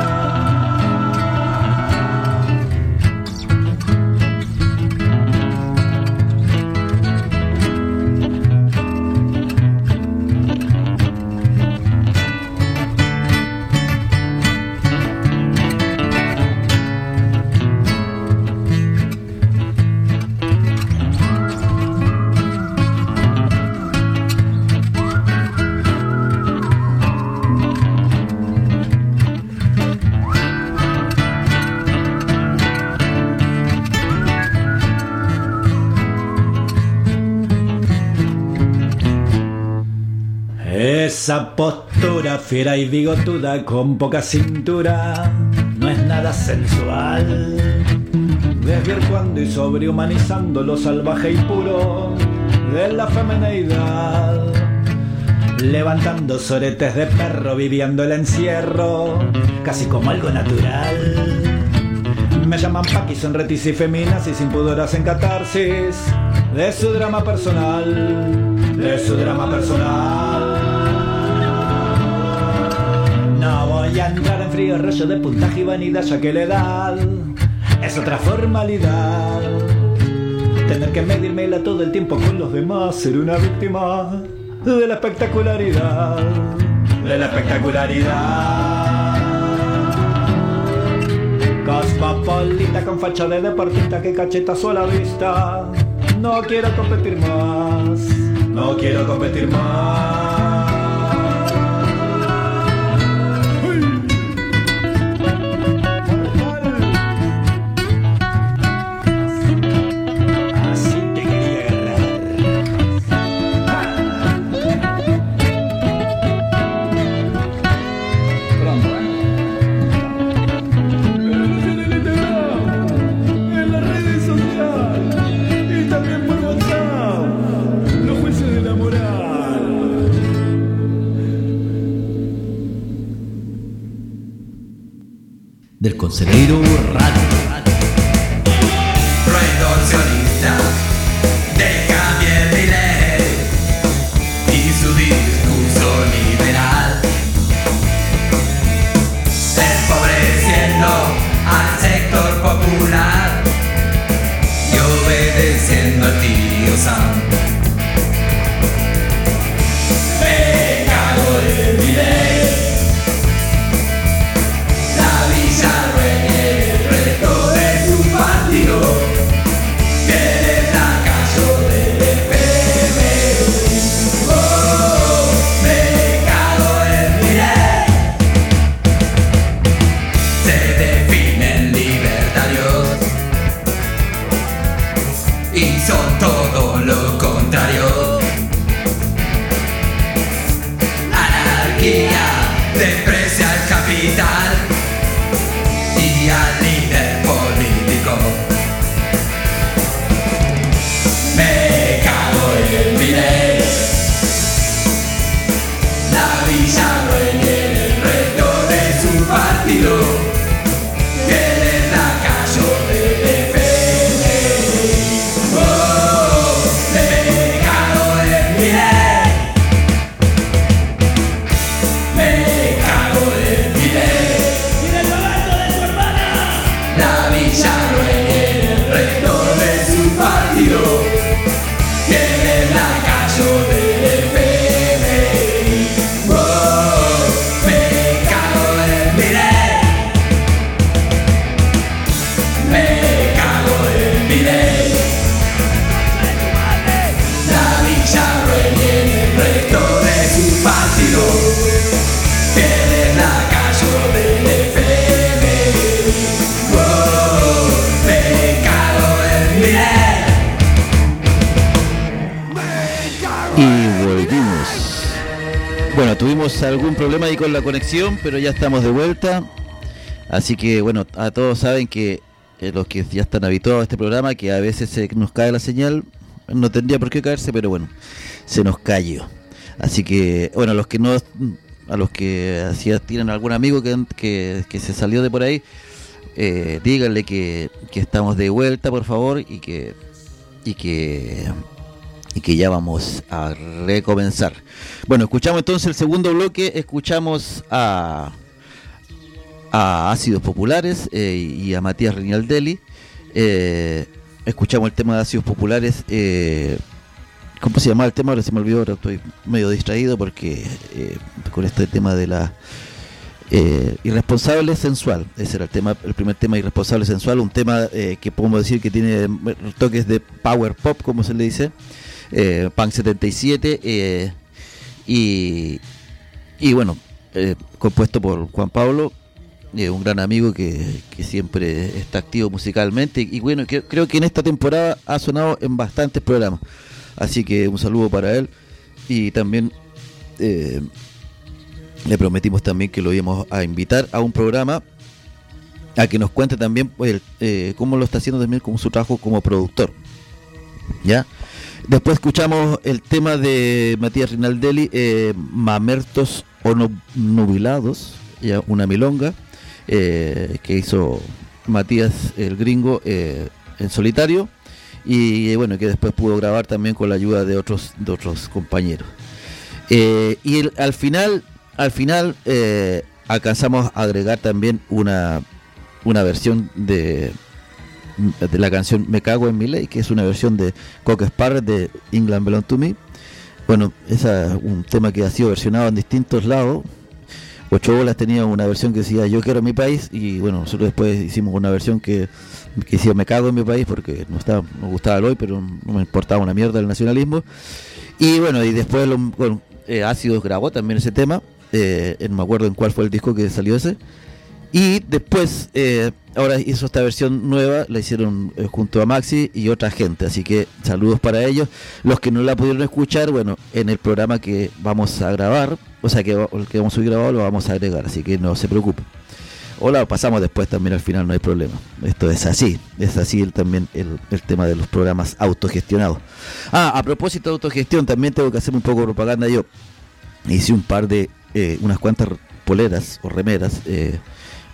Esa postura fiera y bigotuda con poca cintura no es nada sensual. Desvirtuando y sobrehumanizando lo salvaje y puro de la femineidad. Levantando soretes de perro, viviendo el encierro casi como algo natural. Me llaman Paqui, son retis y feminas y sin pudor hacen catarsis de su drama personal, de su drama personal. No voy a entrar en frío rollo de puntaje y vanidad, ya que la edad es otra formalidad. Tener que medírmela todo el tiempo con los demás, ser una víctima de la espectacularidad, de la espectacularidad. Cosmopolita con facha de deportista que cachetazo a la vista. No quiero competir más, no quiero competir más. del Conselheiro Radio. Retorsionista de Javier Milei y su discurso liberal, empobreciendo al sector popular y obedeciendo al tío Sam. Me cago en Milei, la Villa Rey, el resto de su partido. Son todo lo contrario. Anarquía desprecia al capital y al líder político. Me cago en Milei, la Villa Rey en el resto de su partido. Bueno, tuvimos algún problema ahí con la conexión, pero ya estamos de vuelta. Así que, bueno, a todos saben que eh, los que ya están habituados a este programa, que a veces se nos cae la señal, no tendría por qué caerse, pero bueno, se nos cayó. Así que, bueno, a los que no, a los que así tienen algún amigo que, que, que se salió de por ahí, eh, díganle que, que estamos de vuelta, por favor, y que y que y que ya vamos a recomenzar. Bueno, escuchamos entonces el segundo bloque, escuchamos a a Ácidos Populares eh, y a Matías Rinaldelli. Eh, escuchamos el tema de Ácidos Populares. Eh, ¿Cómo se llamaba el tema? Ahora se me olvidó, ahora estoy medio distraído porque eh, con este tema de la eh, Irresponsable Sensual. Ese era el tema, el primer tema, Irresponsable Sensual, un tema eh, que podemos decir que tiene toques de power pop, como se le dice, eh, Punk setenta y siete, eh, y, y bueno, eh, compuesto por Juan Pablo, eh, un gran amigo que, que siempre está activo musicalmente, y, y bueno, que, creo que en esta temporada ha sonado en bastantes programas. Así que un saludo para él, y también eh, le prometimos también que lo íbamos a invitar a un programa a que nos cuente también pues, eh, cómo lo está haciendo también con su trabajo como productor. ¿Ya? Después escuchamos el tema de Matías Rinaldelli, eh, Mamertos o no, Nubilados, ya, una milonga eh, que hizo Matías el gringo eh, en solitario. Y bueno, que después pudo grabar también con la ayuda de otros de otros compañeros. Eh, y el, al final, al final eh, alcanzamos a agregar también una una versión de de la canción Me Cago en Milei, que es una versión de Cock Sparrer de England Belong to Me. Bueno, ese es un tema que ha sido versionado en distintos lados. Ocho Bolas tenía una versión que decía Yo quiero mi país, y bueno, nosotros después hicimos una versión que que decía Me cago en mi país, porque no estaba, nos gustaba el hoy, pero no me importaba una mierda el nacionalismo. Y bueno, y después lo, bueno, eh, Ácidos grabó también ese tema, eh, no me acuerdo en cuál fue el disco que salió ese. Y después eh, ahora hizo esta versión nueva, la hicieron eh, junto a Maxi y otra gente, así que saludos para ellos. Los que no la pudieron escuchar, bueno, en el programa que vamos a grabar, o sea que el que vamos a subir grabado lo vamos a agregar, así que no se preocupen. O la pasamos después también al final, no hay problema. Esto es así, es así el, también el, el tema de los programas autogestionados. Ah, a propósito de autogestión, también tengo que hacer un poco de propaganda yo. Hice un par de, eh, unas cuantas poleras o remeras eh,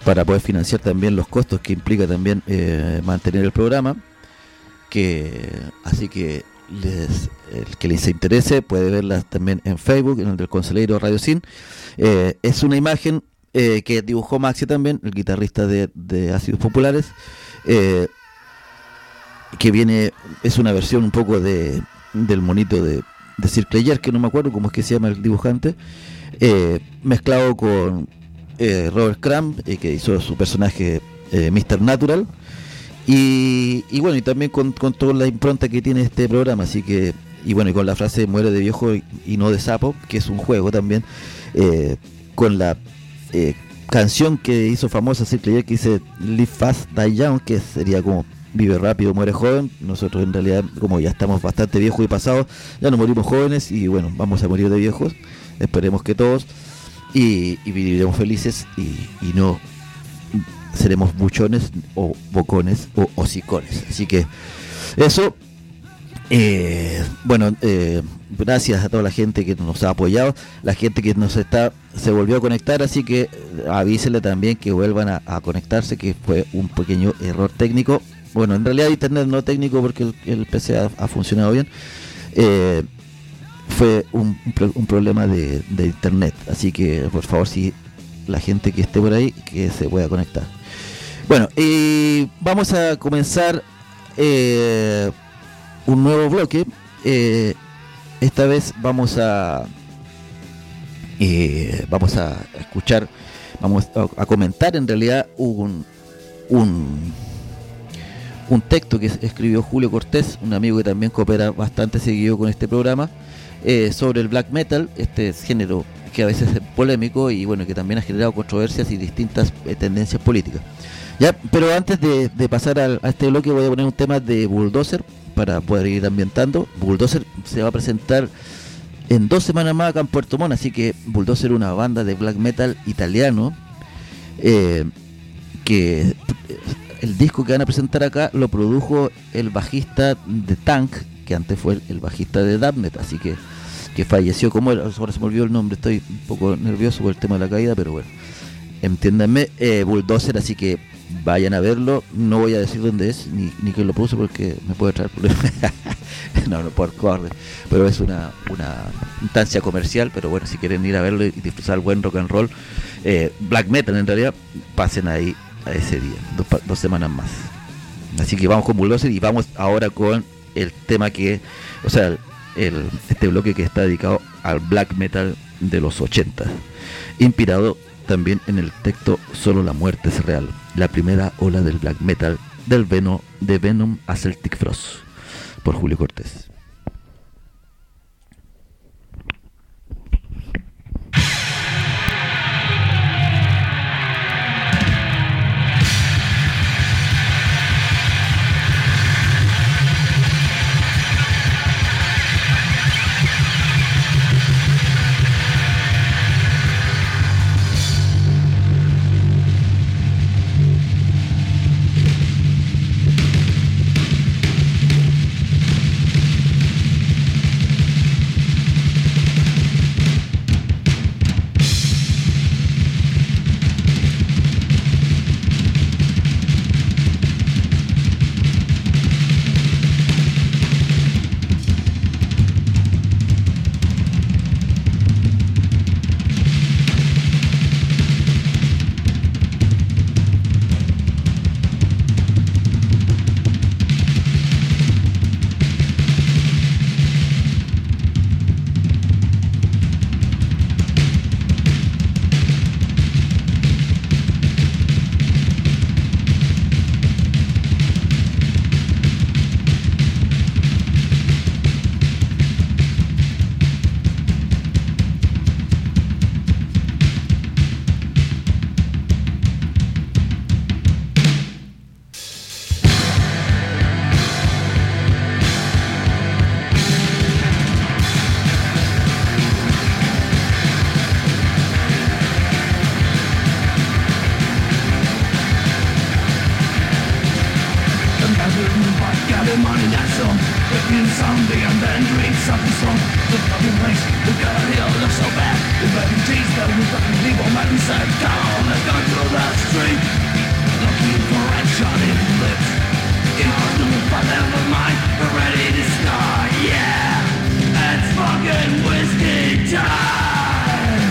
para poder financiar también los costos que implica también eh, mantener el programa. Que así que les, el que les interese puede verlas también en Facebook, en el del Conselheiro Radio Sin. Eh, es una imagen eh, que dibujó Maxi también, el guitarrista de, de Ácidos Populares, eh, que viene, es una versión un poco de del monito de, de Sir Clayer, que no me acuerdo cómo es que se llama el dibujante, eh, mezclado con eh, Robert Crumb, eh, que hizo su personaje eh, mister Natural. Y, y bueno, y también con, con toda la impronta que tiene este programa, así que, y bueno, y con la frase muere de viejo y, y no de sapo, que es un juego también, eh, con la eh, canción que hizo famosa Sir Clayer, que dice Live Fast, Die Young, que sería como vive rápido, muere joven. Nosotros en realidad, como ya estamos bastante viejos y pasados, ya no morimos jóvenes y bueno, vamos a morir de viejos, esperemos que todos, y, y viviremos felices y, y no seremos buchones o bocones o hocicones. Así que eso, eh, bueno, eh, gracias a toda la gente que nos ha apoyado, la gente que nos está se volvió a conectar, así que avísenle también que vuelvan a, a conectarse, que fue un pequeño error técnico. Bueno, en realidad internet no técnico, porque el, el P C ha, ha funcionado bien. Eh, fue un, un, un problema de, de internet, así que por favor, si la gente que esté por ahí, que se pueda conectar. Bueno, y vamos a comenzar eh, un nuevo bloque. Eh, esta vez vamos a eh, vamos a escuchar, vamos a, a comentar en realidad un un un texto que escribió Julio Cortés, un amigo que también coopera bastante seguido con este programa, eh, sobre el black metal, este género que a veces es polémico y bueno, que también ha generado controversias y distintas eh, tendencias políticas. Ya, pero antes de, de pasar a, a este bloque voy a poner un tema de Bulldozer para poder ir ambientando. Bulldozer se va a presentar en dos semanas más acá en Puerto Montt, así que Bulldozer, una banda de black metal italiano, eh, que el disco que van a presentar acá lo produjo el bajista de Tank, que antes fue el, el bajista de Damned, así que que falleció, como era, ahora se me olvidó el nombre, estoy un poco nervioso por el tema de la caída, pero bueno, entiéndanme, eh, Bulldozer, así que vayan a verlo. No voy a decir dónde es, ni, ni quién lo puso, porque me puede traer problemas. no, no por cobarde, pero es una, una instancia comercial, pero bueno, si quieren ir a verlo y disfrutar el buen rock and roll, eh, black metal en realidad, pasen ahí a ese día, dos, dos semanas más. Así que vamos con Bulldozer y vamos ahora con el tema que, o sea, el, este bloque que está dedicado al black metal de los ochenta, inspirado también en el texto Solo la muerte es real, la primera ola del black metal del Venom, de Venom a Celtic Frost, por Julio Cortés. People man said, come on, let's go to the street. street, looking for red-shotted lips. Emotional but never mind, we're ready to start, yeah. It's fucking whiskey time.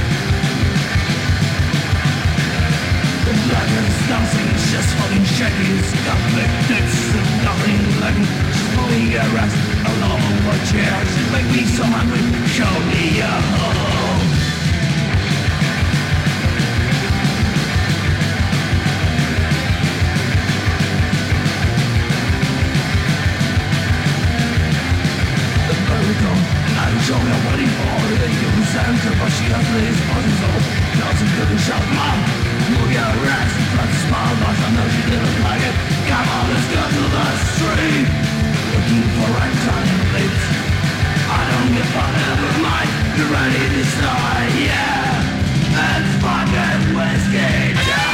The black and stuffing is just fucking shaky. Stuff like dicks and nothing lacking. Just moving your ass all over chairs. You make me so hungry, show me a hole. The barricade, I'm showing up waiting for the use and Kabashi has these bodies all. Nothing good to shout, mom. Move your ass and try to smile, but I know she didn't like it. Come on, let's go to the street. Looking for red-shotted lips. I don't give a never mind. You're ready to start, yeah. It's fucking whiskey time.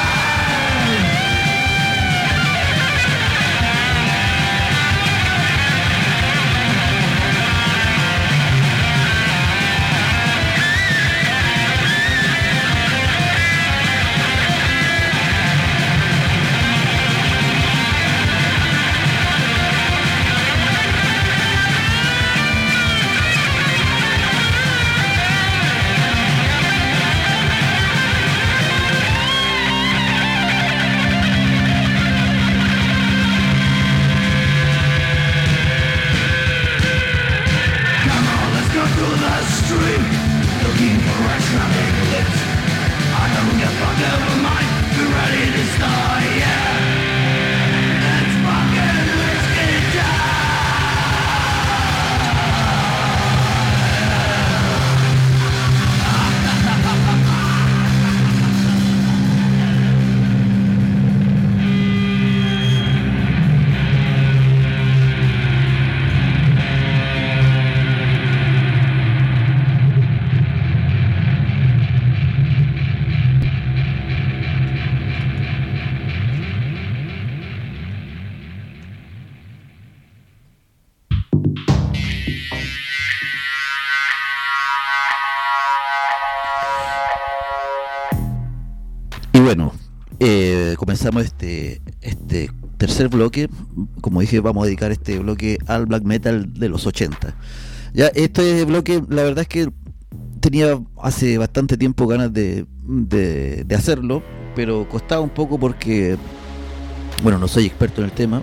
Bueno, eh, comenzamos este este tercer bloque. Como dije, vamos a dedicar este bloque al black metal de los ochenta. Ya, este bloque, la verdad es que tenía hace bastante tiempo ganas de, de, de hacerlo, pero costaba un poco porque, bueno, no soy experto en el tema,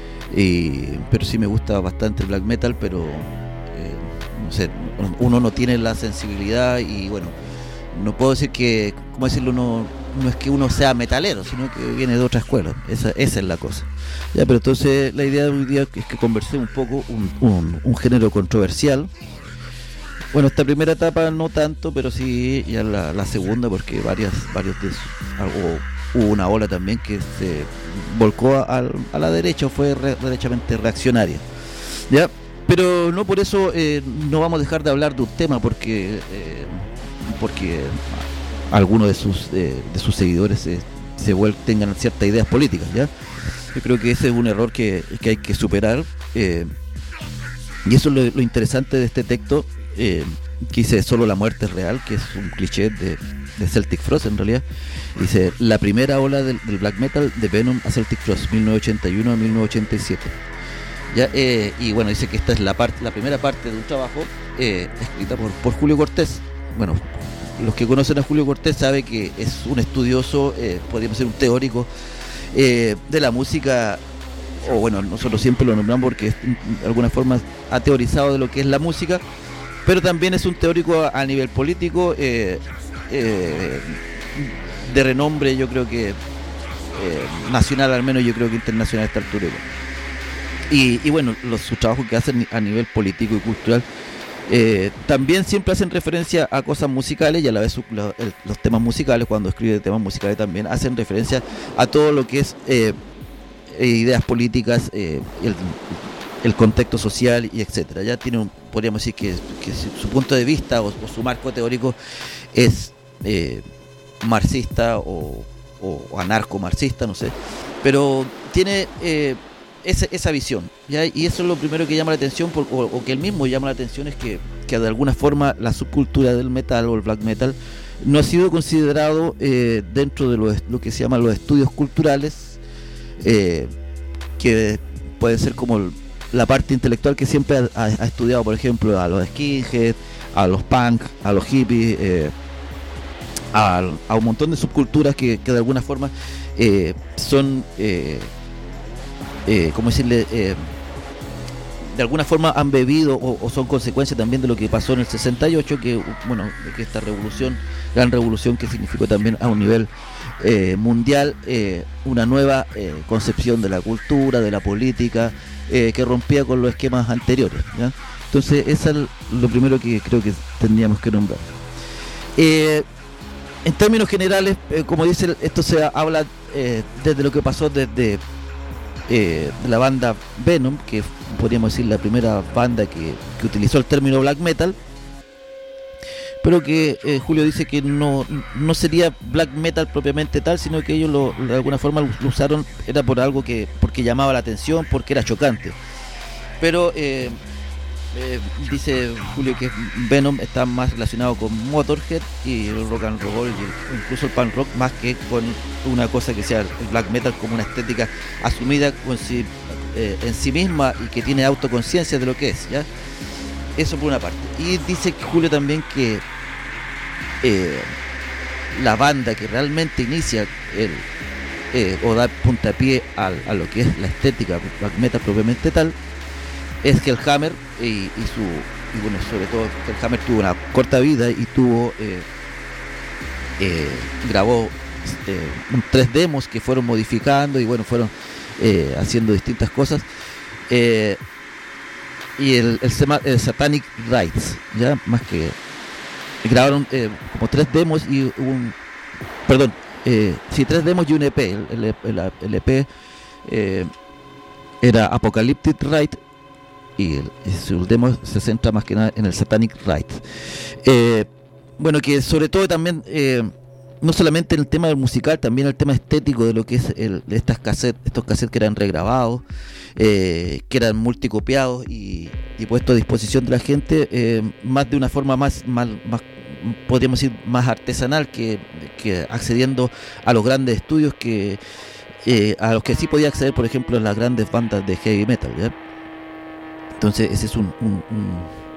y, pero sí me gusta bastante el black metal, pero eh, no sé, uno no tiene la sensibilidad y bueno, no puedo decir que, ¿cómo decirlo? No, no es que uno sea metalero, sino que viene de otra escuela. Esa, esa es la cosa. Ya, pero entonces la idea de hoy día es que conversemos un poco un, un, un género controversial. Bueno, esta primera etapa no tanto, pero sí ya la, la segunda, porque varias, varios de hubo una ola también que se volcó a, a la derecha, o fue re, derechamente reaccionaria. Ya, pero no por eso eh, no vamos a dejar de hablar de un tema, porque eh, porque algunos de sus eh, de sus seguidores eh, se vuel- tengan ciertas ideas políticas, ¿ya? Yo creo que ese es un error que, que hay que superar, eh, y eso es lo, lo interesante de este texto, eh, que dice: solo la muerte es real, que es un cliché de, de Celtic Frost en realidad. Dice: la primera ola del, del black metal de Venom a Celtic Frost, mil novecientos ochenta y uno a mil novecientos ochenta y siete. Ya, eh, y bueno, dice que esta es la parte, la primera parte de un trabajo eh, escrita por, por Julio Cortés. Bueno, los que conocen a Julio Cortés saben que es un estudioso, eh, podríamos ser un teórico eh, de la música, o bueno, nosotros siempre lo nombramos porque de alguna forma ha teorizado de lo que es la música, pero también es un teórico a, a nivel político, eh, eh, de renombre, yo creo que eh, nacional, al menos yo creo que internacional a esta altura. Y, y bueno, los, sus trabajos que hacen a nivel político y cultural eh, también siempre hacen referencia a cosas musicales, y a la vez su, la, el, los temas musicales, cuando escribe temas musicales también hacen referencia a todo lo que es eh, ideas políticas, eh, el, el contexto social y etcétera. Ya tiene un, podríamos decir que, que su punto de vista o, o su marco teórico es eh, marxista o, o, o anarco-marxista, no sé, pero tiene eh, esa, esa visión, ¿ya? Y eso es lo primero que llama la atención, por, o, o que él mismo llama la atención, es que, que de alguna forma la subcultura del metal o el black metal no ha sido considerado eh, dentro de lo, lo que se llaman los estudios culturales, eh, que puede ser como el, la parte intelectual que siempre ha, ha, ha estudiado, por ejemplo, a los skinheads, a los punk, a los hippies, eh, a, a un montón de subculturas que, que de alguna forma eh, son, eh, eh, ¿cómo decirle? Eh, de alguna forma han bebido o, o son consecuencia también de lo que pasó en el sesenta y ocho, que bueno, que esta revolución, gran revolución que significó también a un nivel eh, mundial eh, una nueva eh, concepción de la cultura, de la política, eh, que rompía con los esquemas anteriores, ¿ya? Entonces eso es lo primero que creo que tendríamos que nombrar. Eh, en términos generales, eh, como dice, esto se habla eh, desde lo que pasó desde Eh, de la banda Venom, que podríamos decir la primera banda que, que utilizó el término black metal, pero que eh, Julio dice que no, no sería black metal propiamente tal, sino que ellos lo, de alguna forma lo, lo usaron, era por algo que, porque llamaba la atención, porque era chocante. Pero eh, eh, dice Julio que Venom está más relacionado con Motorhead y el rock and roll y incluso el punk rock, más que con una cosa que sea el black metal como una estética asumida con sí, eh, en sí misma y que tiene autoconciencia de lo que es, ¿ya? Eso por una parte. Y dice Julio también que eh, la banda que realmente inicia el, eh, o da puntapié a, a lo que es la estética black metal propiamente tal es Hellhammer, y, y su y bueno, sobre todo Hellhammer tuvo una corta vida y tuvo eh, eh, grabó eh, un, tres demos que fueron modificando y bueno, fueron eh, haciendo distintas cosas, eh, y el, el, el Satanic Rites, ya más que grabaron eh, como tres demos y un perdón eh, sí, tres demos y un E P. El, el, el, el E P eh, era Apocalyptic Rite y el, el demo se centra más que nada en el Satanic Rite. Eh, bueno, que sobre todo también, eh, no solamente en el tema del musical, también el tema estético de lo que es el, de estas cassettes, estos cassettes que eran regrabados, eh, que eran multicopiados y, y puestos a disposición de la gente, eh, más de una forma más, más, más podríamos decir, más artesanal que, que accediendo a los grandes estudios que eh, a los que sí podía acceder, por ejemplo, en las grandes bandas de heavy metal, ¿ya? Entonces ese es un un, un,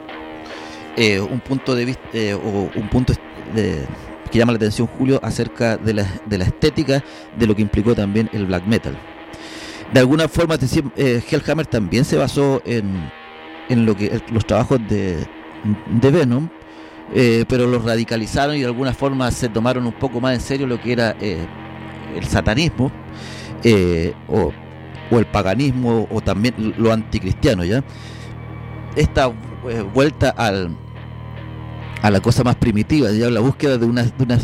eh, un punto de vista eh, o un punto de, que llama la atención Julio acerca de la, de la estética de lo que implicó también el black metal. De alguna forma eh, Hellhammer también se basó en, en lo que el, los trabajos de, de Venom, eh, pero los radicalizaron y de alguna forma se tomaron un poco más en serio lo que era eh, el satanismo eh, o o el paganismo o también lo anticristiano, ¿ya? Esta eh, vuelta al a la cosa más primitiva, ya la búsqueda de una, de una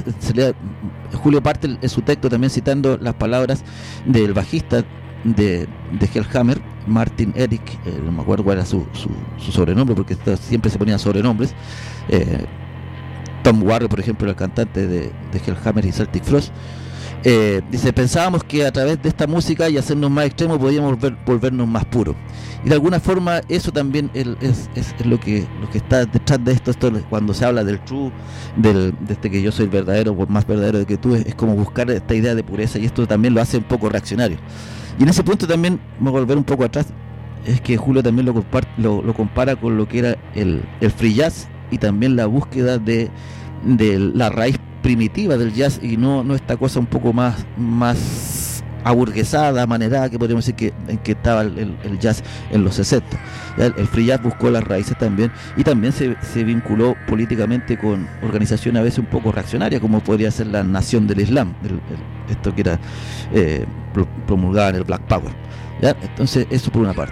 Julio parte en su texto también citando las palabras del bajista de, de Hellhammer, Martin Eric, eh, no me acuerdo cuál era su, su, su sobrenombre, porque siempre se ponían sobrenombres. eh, Tom Warren, por ejemplo, el cantante de, de Hellhammer y Celtic Frost. Eh, dice, pensábamos que a través de esta música y hacernos más extremos podíamos volver, volvernos más puros, y de alguna forma eso también es, es, es lo que lo que está detrás de esto, esto cuando se habla del true, del, de este que yo soy el verdadero, por más verdadero de que tú, es, es como buscar esta idea de pureza, y esto también lo hace un poco reaccionario. Y en ese punto también, vamos a volver un poco atrás, es que Julio también lo, compar, lo, lo compara con lo que era el, el free jazz y también la búsqueda de, de la raíz primitiva del jazz, y no, no esta cosa un poco más, más aburguesada, manerada, que podríamos decir que, en que estaba el, el, el jazz en los sesenta. El, el free jazz buscó las raíces también, y también se, se vinculó políticamente con organizaciones a veces un poco reaccionarias, como podría ser la Nación del Islam, el, el, esto que era eh, promulgada en el Black Power, ¿ya? Entonces eso por una parte.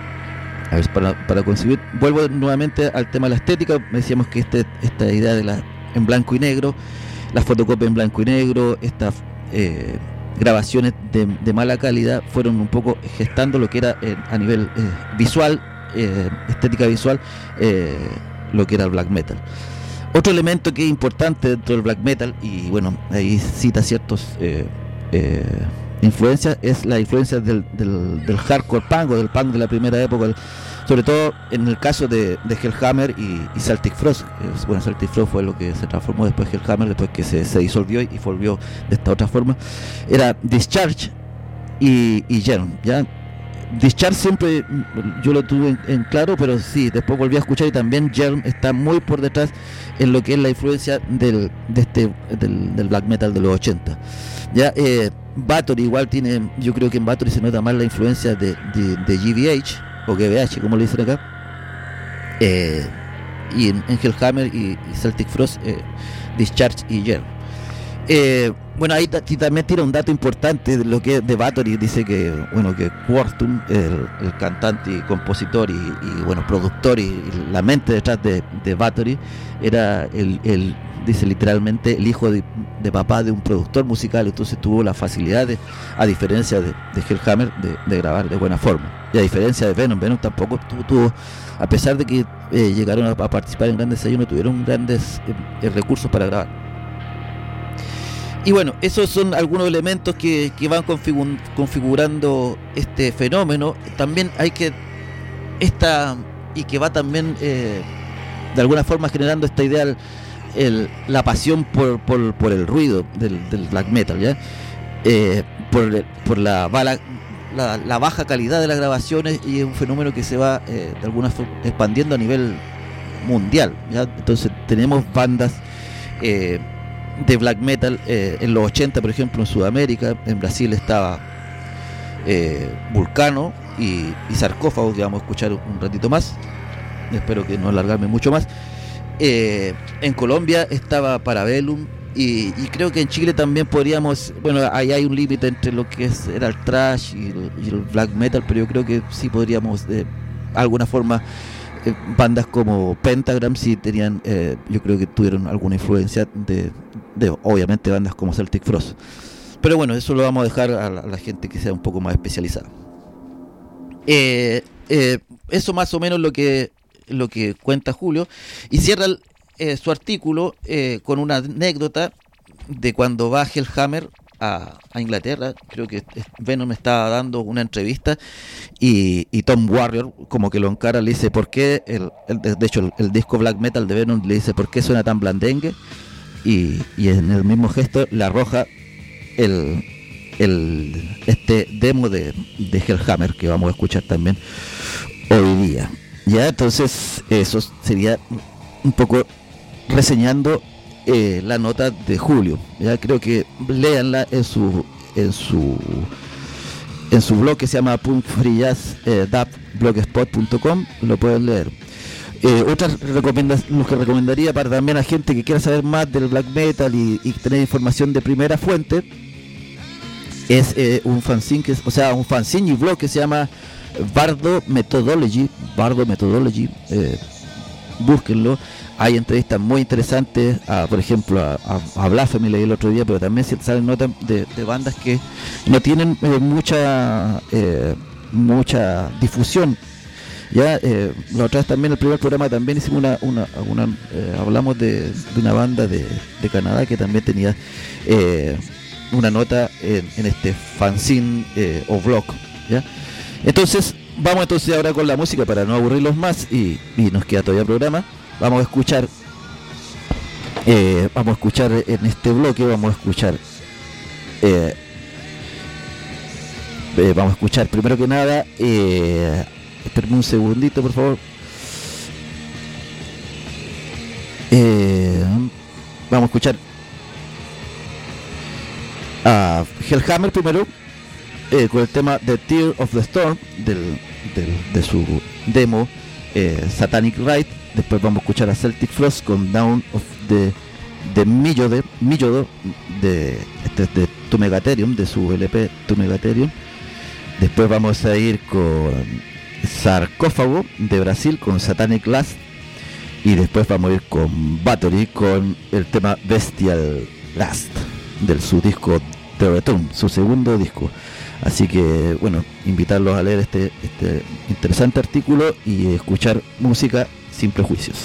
A ver, para, para concebir, vuelvo nuevamente al tema de la estética. Decíamos que este, esta idea de la en blanco y negro, las fotocopias en blanco y negro, estas eh, grabaciones de, de mala calidad fueron un poco gestando lo que era eh, a nivel eh, visual, eh, estética visual, eh, lo que era el black metal. Otro elemento que es importante dentro del black metal, y bueno, ahí cita ciertos eh, eh, influencia es la influencia del, del, del hardcore punk o del punk de la primera época, sobre todo en el caso de, de Hellhammer y, y Celtic Frost. Bueno, Celtic Frost fue lo que se transformó después Hellhammer, después que se, se disolvió y volvió de esta otra forma. Era Discharge y, y Germ, ¿ya? Discharge siempre yo lo tuve en, en claro, pero sí, después volví a escuchar y también Germ está muy por detrás en lo que es la influencia del, de este, del, del black metal de los ochenta. Ya, eh, Bathory igual tiene, yo creo que en Bathory se nota más la influencia de, de, de G B H o G B H, como le dicen acá, eh, y en, en Hellhammer y, y Celtic Frost, eh, Discharge y Germ. Eh, bueno, ahí t- también tira un dato importante de lo que es de Bathory. Dice que, bueno, que Quorthon, el, el cantante y compositor y, y bueno, productor y, y la mente detrás de, de Bathory, era el, el, dice literalmente, el hijo de, de papá de un productor musical. Entonces tuvo la facilidad de, a diferencia de, de Hellhammer, de, de grabar de buena forma. Y a diferencia de Venom, Venom tampoco tuvo, tuvo a pesar de que eh, llegaron a, a participar en grandes sellos, no tuvieron grandes eh, recursos para grabar. Y bueno, esos son algunos elementos que, que van configu- configurando este fenómeno. También hay que, esta, y que va también eh, de alguna forma generando esta idea, el, el, la pasión por, por, por el ruido del, del black metal, ¿ya? Eh, por, por la, la, la, la baja calidad de las grabaciones, y es un fenómeno que se va eh, de alguna forma expandiendo a nivel mundial, ¿ya? Entonces tenemos bandas eh, de black metal eh, en los ochenta, por ejemplo, en Sudamérica. En Brasil estaba eh, Vulcano y, y Sarcófago, que vamos a escuchar un ratito más, espero que no alargarme mucho más. Eh, en Colombia estaba Parabellum, y, y creo que en Chile también podríamos, bueno, ahí hay un límite entre lo que es, era el thrash y el, y el black metal, pero yo creo que sí podríamos de alguna forma, eh, bandas como Pentagram sí tenían, eh, yo creo que tuvieron alguna influencia de, de obviamente bandas como Celtic Frost, pero bueno, eso lo vamos a dejar a la, a la gente que sea un poco más especializada. eh, eh, eso más o menos lo que lo que cuenta Julio, y cierra el, eh, su artículo eh, con una anécdota de cuando va Hellhammer a, a Inglaterra. Creo que Venom estaba dando una entrevista y, y Tom Warrior como que lo encara, le dice por qué el, el, de hecho el, el disco black metal de Venom, le dice por qué suena tan blandengue, y, y en el mismo gesto le arroja el, el este demo de, de Hellhammer que vamos a escuchar también hoy día. Ya, entonces eso sería un poco reseñando eh, la nota de Julio. Ya, creo que léanla en su en su en su blog que se llama punk free jazz blogspot punto com, lo pueden leer. Eh, otras recomendaciones, lo que recomendaría para también a gente que quiera saber más del black metal y, y tener información de primera fuente, es eh, un fanzine, que, o sea, un fanzine y blog que se llama Bardo Methodology, Bardo Methodology, eh, búsquenlo. Hay entrevistas muy interesantes, a, por ejemplo a, a, a Blasphemy leí el otro día, pero también se salen notas de, de bandas que no tienen eh, mucha eh, mucha difusión. Ya eh, la otra vez también, el primer programa también hicimos una, una, una eh, hablamos de, de una banda de, de Canadá que también tenía eh, una nota en, en este fanzine eh, o blog, ¿ya? Entonces, vamos entonces ahora con la música para no aburrirlos más, y, y nos queda todavía programa. Vamos a escuchar, eh, vamos a escuchar en este bloque, vamos a escuchar, eh, eh, vamos a escuchar primero que nada, eh, espérame un segundito por favor, eh, vamos a escuchar a Hellhammer primero, Eh, con el tema The Tear of the Storm del, del, de su demo eh, Satanic Rite. Después vamos a escuchar a Celtic Frost con Down of the de Millodo, Millodo de, este es de Tumegatherium, de su L P Tumegatherium. Después vamos a ir con Sarcófago de Brasil con Satanic Last, y después vamos a ir con Bathory con el tema Bestial Last del su disco The Return, su segundo disco. Así que bueno, invitarlos a leer este, este interesante artículo y escuchar música sin prejuicios.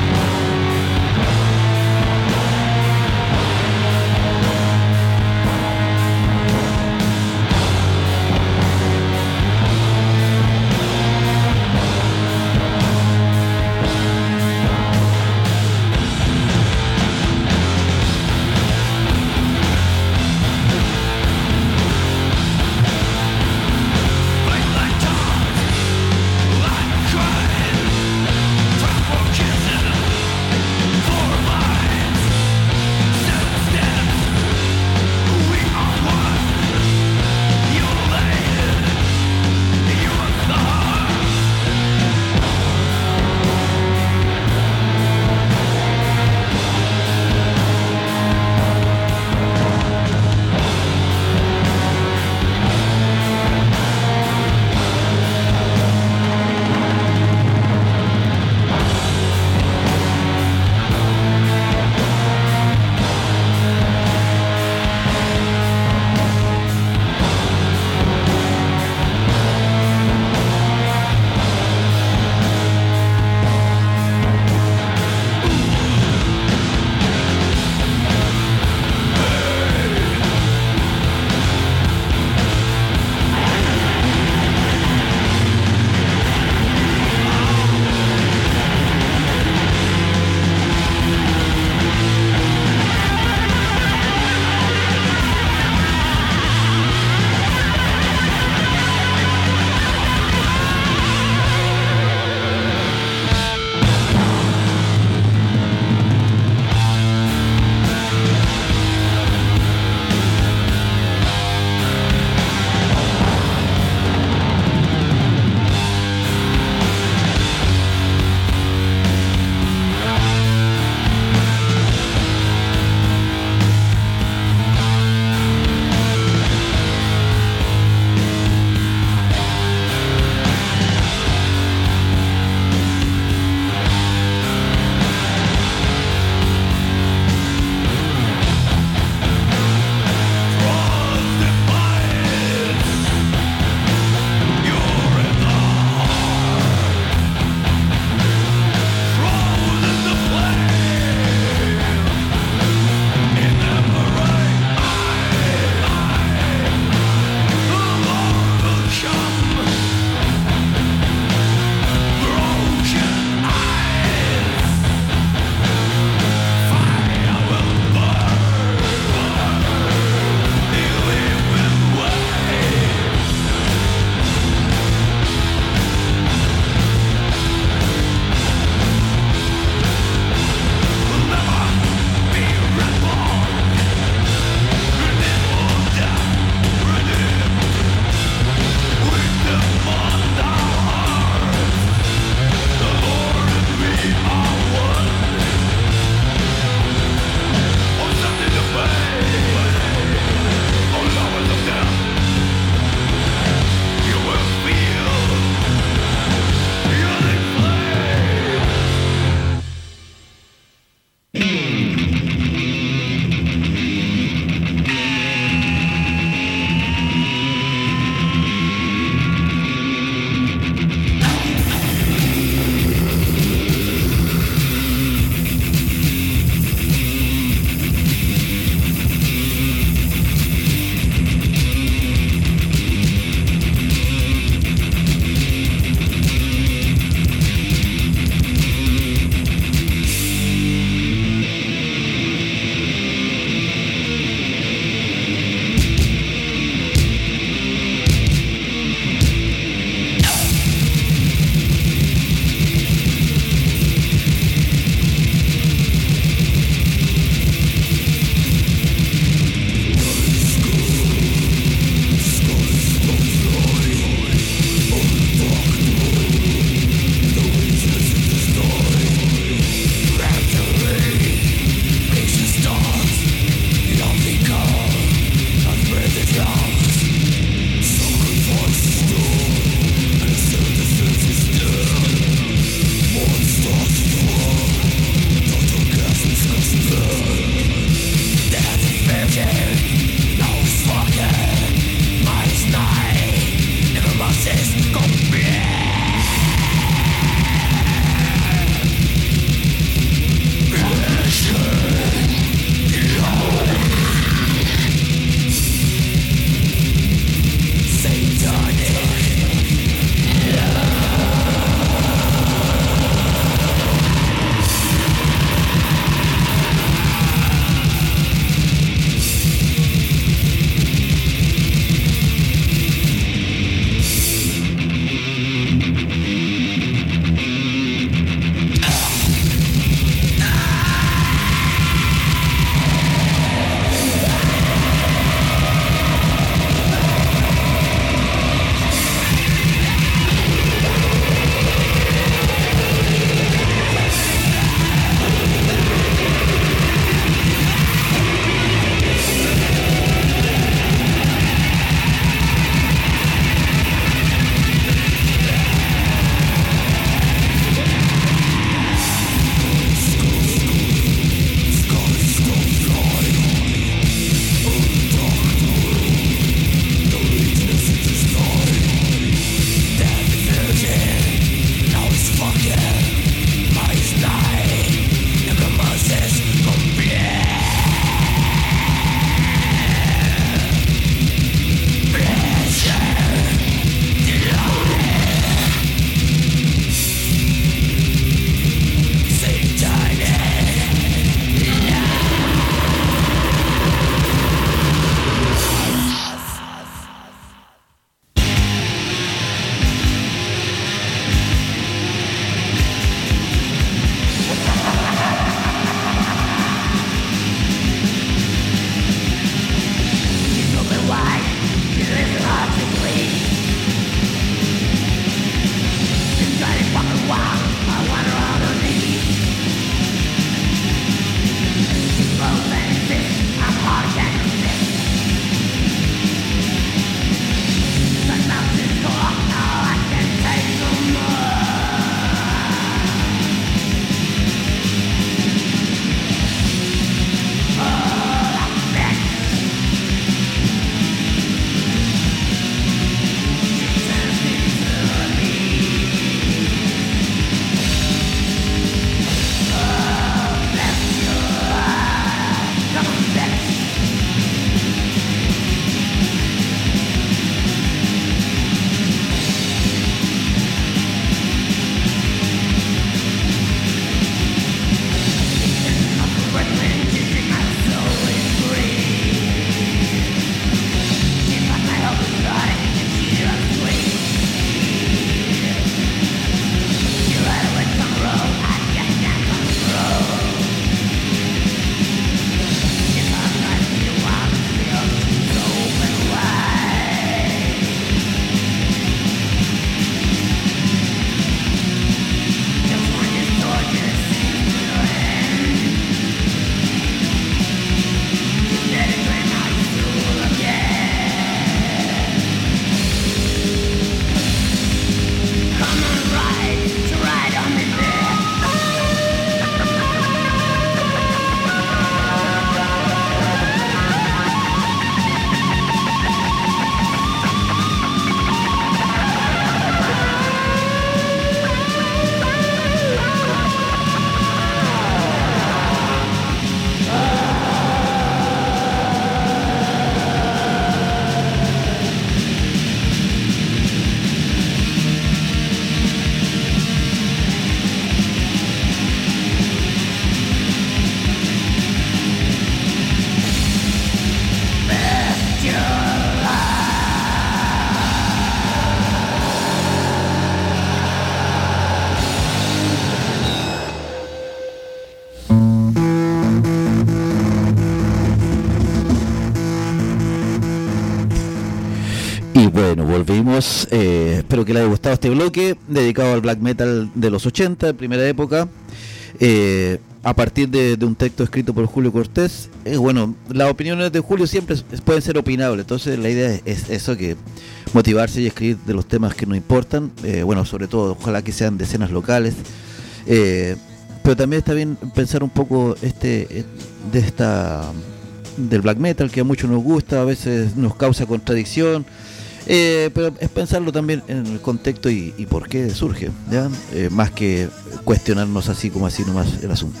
Y bueno, volvimos. Eh, espero que les haya gustado este bloque dedicado al black metal de los ochenta, primera época. Eh, a partir de, de un texto escrito por Julio Cortés. Eh, bueno, las opiniones de Julio siempre es, pueden ser opinables, entonces la idea es, es eso, que motivarse y escribir de los temas que nos importan. Eh, bueno, sobre todo, ojalá que sean de escenas locales. Eh, pero también está bien pensar un poco este de esta del black metal, que a muchos nos gusta, a veces nos causa contradicción. Eh, pero es pensarlo también en el contexto y, y por qué surge, ¿ya? Eh, más que cuestionarnos así como así nomás el asunto.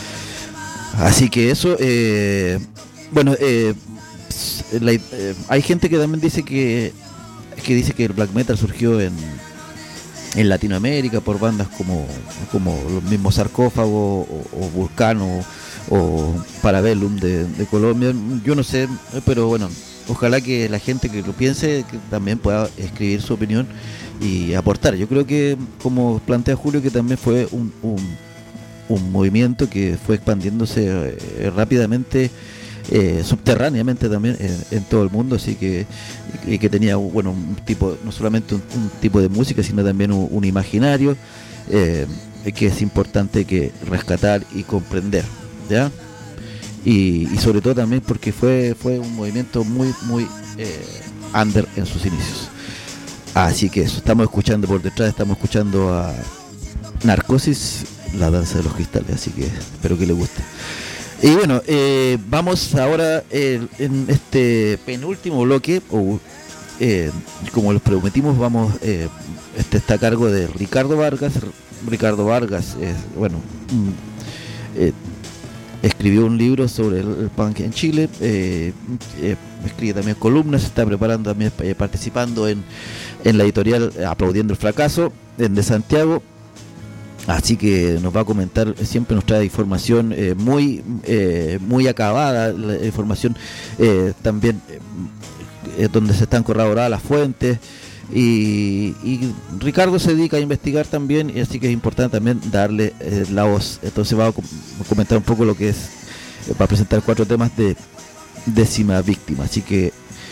Así que eso, eh, bueno, eh, la, eh, hay gente que también dice que que dice que el black metal surgió en en Latinoamérica por bandas como como los mismos Sarcófago o, o Vulcano o, o Parabellum de, de Colombia. Yo no sé, pero bueno, ojalá que la gente que lo piense que también pueda escribir su opinión y aportar. Yo creo que, como plantea Julio, que también fue un, un, un movimiento que fue expandiéndose eh, rápidamente, eh, subterráneamente también en, en todo el mundo, así que y que tenía, bueno, un tipo, no solamente un, un tipo de música, sino también un, un imaginario eh, que es importante que rescatar y comprender, ¿ya? Y, y sobre todo también porque fue fue un movimiento muy muy eh, under en sus inicios. Así que eso, estamos escuchando por detrás, estamos escuchando a Narcosis, la danza de los cristales, así que espero que les guste. Y bueno, eh, vamos ahora eh, en este penúltimo bloque, o eh, como les prometimos, vamos eh, este está a cargo de Ricardo Vargas. Ricardo Vargas es, bueno, eh, escribió un libro sobre el, el punk en Chile, eh, eh, escribe también columnas, está preparando también, eh, participando en, en la editorial Aplaudiendo el Fracaso, en de Santiago, así que nos va a comentar, siempre nos trae información eh, muy eh, muy acabada, la información eh, también eh, donde se están corroboradas las fuentes. Y, y Ricardo se dedica a investigar también, y así que es importante también darle eh, la voz. Entonces va a comentar un poco lo que es, eh, va a presentar cuatro temas de Décima Víctima, así que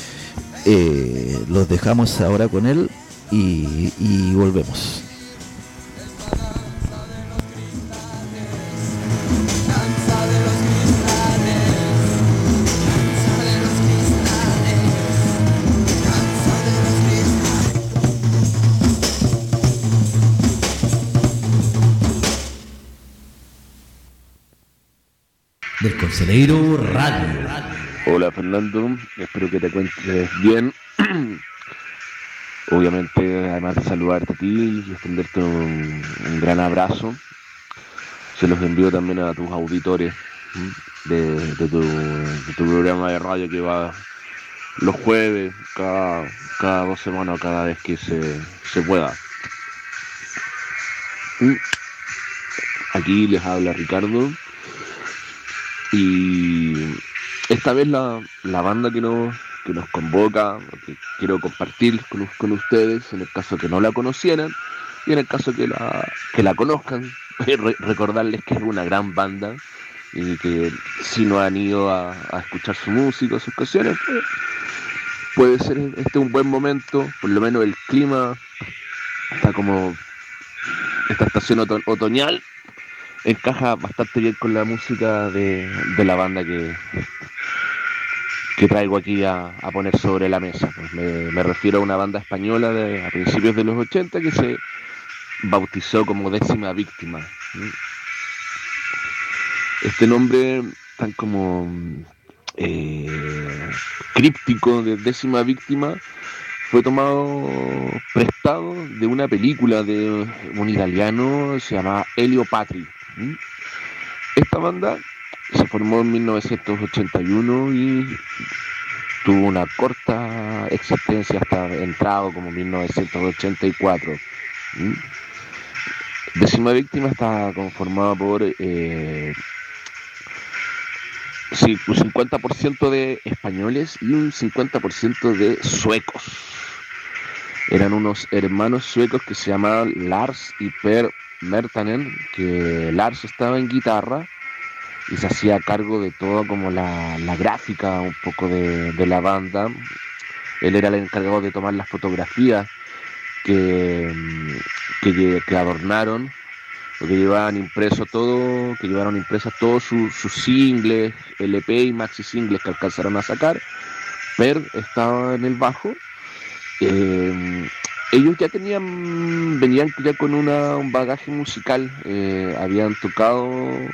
eh, los dejamos ahora con él y, y volvemos. Del Conselheiro Radio. Hola Fernando, espero que te encuentres bien. Obviamente, además de saludarte a ti y extenderte un, un gran abrazo, se los envío también a tus auditores de, de, tu, de tu programa de radio que va los jueves, cada, cada dos semanas o cada vez que se, se pueda. Aquí les habla Ricardo. Y esta vez la, la banda que nos, que nos convoca, que quiero compartir con, con ustedes, en el caso que no la conocieran, y en el caso que la, que la conozcan, re, recordarles que es una gran banda, y que si no han ido a, a escuchar su música, sus canciones, pues, puede ser este un buen momento. Por lo menos el clima está como esta estación oto- otoñal, encaja bastante bien con la música de, de la banda que, que traigo aquí a, a poner sobre la mesa. Pues me, me refiero a una banda española de, a principios de los ochenta que se bautizó como Décima Víctima. Este nombre tan como eh, críptico de Décima Víctima fue tomado prestado de una película de un italiano, se llama Elio Patri. Esta banda se formó en mil novecientos ochenta y uno y tuvo una corta existencia hasta entrado como mil novecientos ochenta y cuatro. Décima Víctima está conformada por eh, sí, un cincuenta por ciento de españoles y un cincuenta por ciento de suecos. Eran unos hermanos suecos que se llamaban Lars y Per Mertanen, que Lars estaba en guitarra y se hacía cargo de todo como la, la gráfica un poco de, de la banda. él era el encargado de tomar las fotografías que, que, que adornaron, o que llevaban impreso todo, que llevaron impresas todos sus, sus singles, L P y maxi singles que alcanzaron a sacar. Per estaba en el bajo. Eh, ellos ya tenían, venían ya con una, un bagaje musical, eh, habían tocado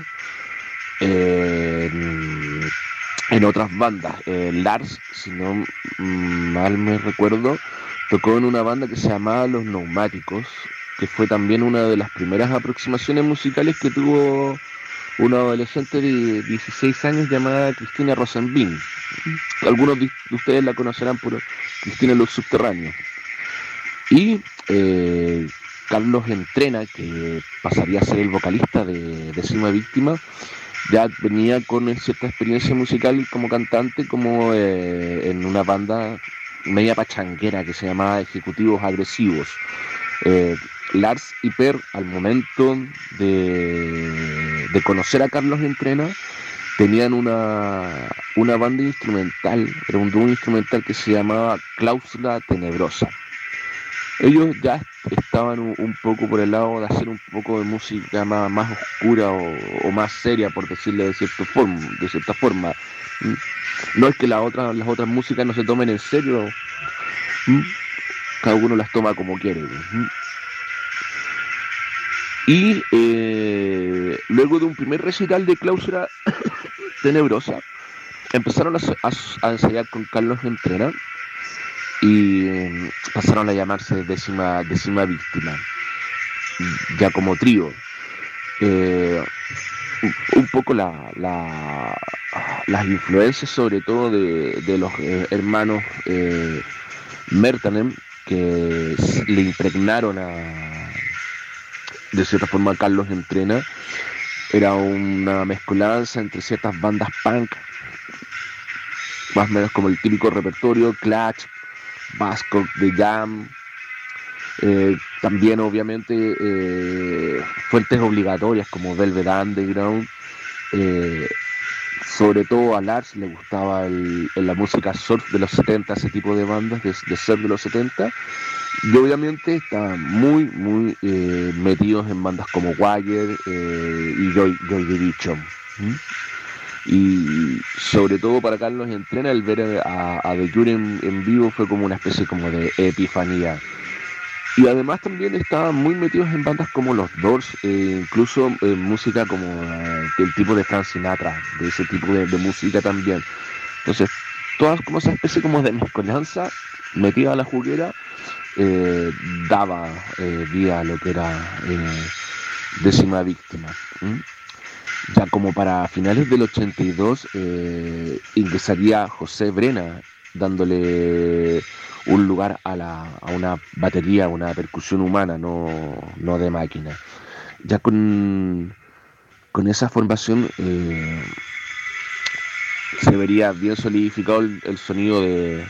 eh, en, en otras bandas. Eh, Lars, si no mal me recuerdo, tocó en una banda que se llamaba Los Neumáticos, que fue también una de las primeras aproximaciones musicales que tuvo una adolescente de dieciséis años llamada Cristina Rosenbin. Algunos de ustedes la conocerán por Cristina en los Subterráneos. Y eh, Carlos Entrena, que pasaría a ser el vocalista de Décima Víctima, ya venía con cierta experiencia musical como cantante, como eh, en una banda media pachanguera que se llamaba Ejecutivos Agresivos. Eh, Lars y Per, al momento de, de conocer a Carlos Entrena, tenían una, una banda instrumental, era un dúo instrumental que se llamaba Cláusula Tenebrosa. Ellos ya estaban un, un poco por el lado de hacer un poco de música más, más oscura o, o más seria, por decirle de cierta forma, de cierta forma. No es que la otra, las otras músicas no se tomen en serio, cada uno las toma como quiere. Y eh, luego de un primer recital de Cláusula Tenebrosa, empezaron a, a, a ensayar con Carlos Entrena y eh, pasaron a llamarse Décima, Décima Víctima, ya como trío. Eh, un, un poco la, la, las influencias, sobre todo de, de los eh, hermanos eh, Mertanen, que le impregnaron a, de cierta forma, a Carlos Entrena, era una mezcolanza entre ciertas bandas punk, más o menos como el típico repertorio, Clutch, Buzzcock, The Jam, eh, también obviamente eh, fuentes obligatorias como Velvet Underground. Eh, sobre todo a Lars le gustaba el, el, la música surf de los setenta, ese tipo de bandas de, de surf de los setenta, y obviamente estaban muy muy eh, metidos en bandas como Wire eh, y Joy, Joy Division. ¿Mm? Y sobre todo para Carlos Entrena, el ver a, a The Cure en, en vivo fue como una especie como de epifanía. Y además también estaban muy metidos en bandas como los Doors, eh, incluso en eh, música como eh, del tipo de Frank Sinatra, de ese tipo de, de música también. Entonces, todas como esa especie como de mezcolanza metida a la juguera eh, daba eh, vida a lo que era eh, Décima Víctima. ¿Mm? Ya como para finales del ochenta y dos eh, ingresaría José Brena, dándole un lugar a, la, a una batería, una percusión humana, no, no de máquina. Ya con, con esa formación eh, se vería bien solidificado el, el sonido de,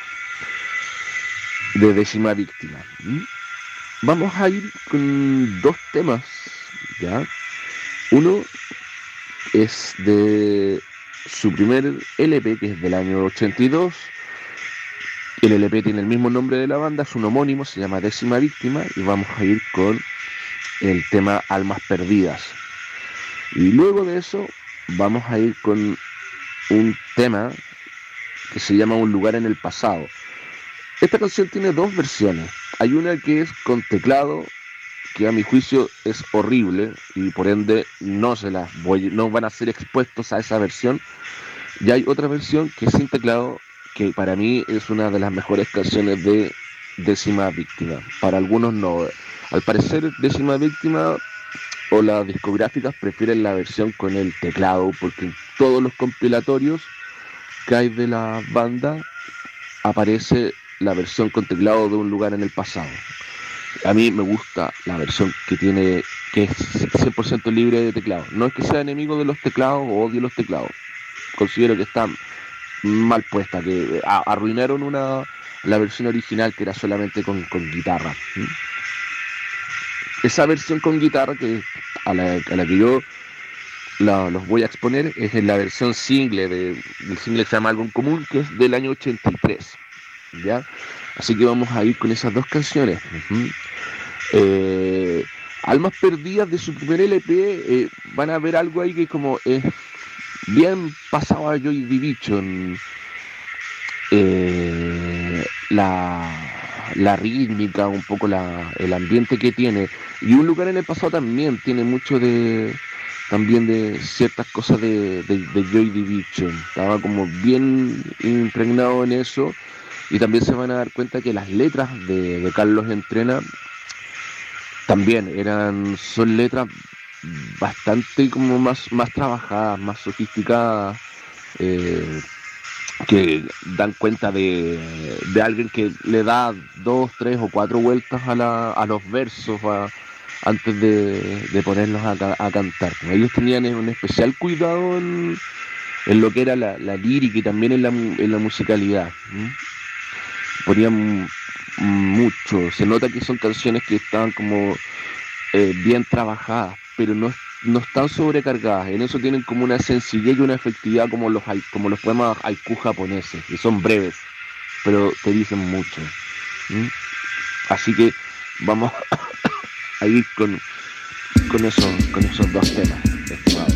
de Décima Víctima. ¿Mm? Vamos a ir con dos temas, ¿ya? Uno es de su primer L P, que es del año ochenta y dos. El L P tiene el mismo nombre de la banda, es un homónimo, se llama Décima Víctima, y vamos a ir con el tema Almas Perdidas. Y luego de eso vamos a ir con un tema que se llama Un Lugar en el Pasado. Esta canción tiene dos versiones. Hay una que es con teclado, que a mi juicio es horrible y por ende no se las voy, no van a ser expuestos a esa versión. Y hay otra versión que es sin teclado, que para mí es una de las mejores canciones de Décima Víctima. Para algunos no. Al parecer Décima Víctima o las discográficas prefieren la versión con el teclado, porque en todos los compilatorios que hay de la banda aparece la versión con teclado de Un Lugar en el Pasado. A mí me gusta la versión que tiene, que es cien por ciento libre de teclado. No es que sea enemigo de los teclados o odie los teclados. Considero que está mal puesta, que arruinaron una la versión original que era solamente con, con guitarra. ¿Sí? Esa versión con guitarra que a la, a la que yo la, los voy a exponer es en la versión single de, del single que se llama Algo en Común, que es del año ochenta y tres. ¿ya? Así que vamos a ir con esas dos canciones. Uh-huh. eh, Almas Perdidas de su primer L P, eh, van a ver algo ahí que como es bien pasado a Joy Division. Eh, la, la rítmica, un poco la, el ambiente que tiene, y Un lugar en el pasado también tiene mucho de también de ciertas cosas de, de, de Joy Division. Estaba como bien impregnado en eso, y también se van a dar cuenta que las letras de, de Carlos Entrena también eran son letras bastante como más, más trabajadas, más sofisticadas, eh, que dan cuenta de, de alguien que le da dos, tres o cuatro vueltas a, la, a los versos a, antes de, de ponerlos a, a cantar. Ellos tenían un especial cuidado en, en lo que era la, la lírica y también en la, en la musicalidad. ¿Mm? Ponían mucho, se nota que son canciones que estaban como eh, bien trabajadas, pero no no están sobrecargadas. En eso tienen como una sencillez y una efectividad como los como los poemas haiku japoneses, que son breves, pero te dicen mucho. ¿Mm? Así que vamos a ir con, con, eso, con esos dos temas, estimados.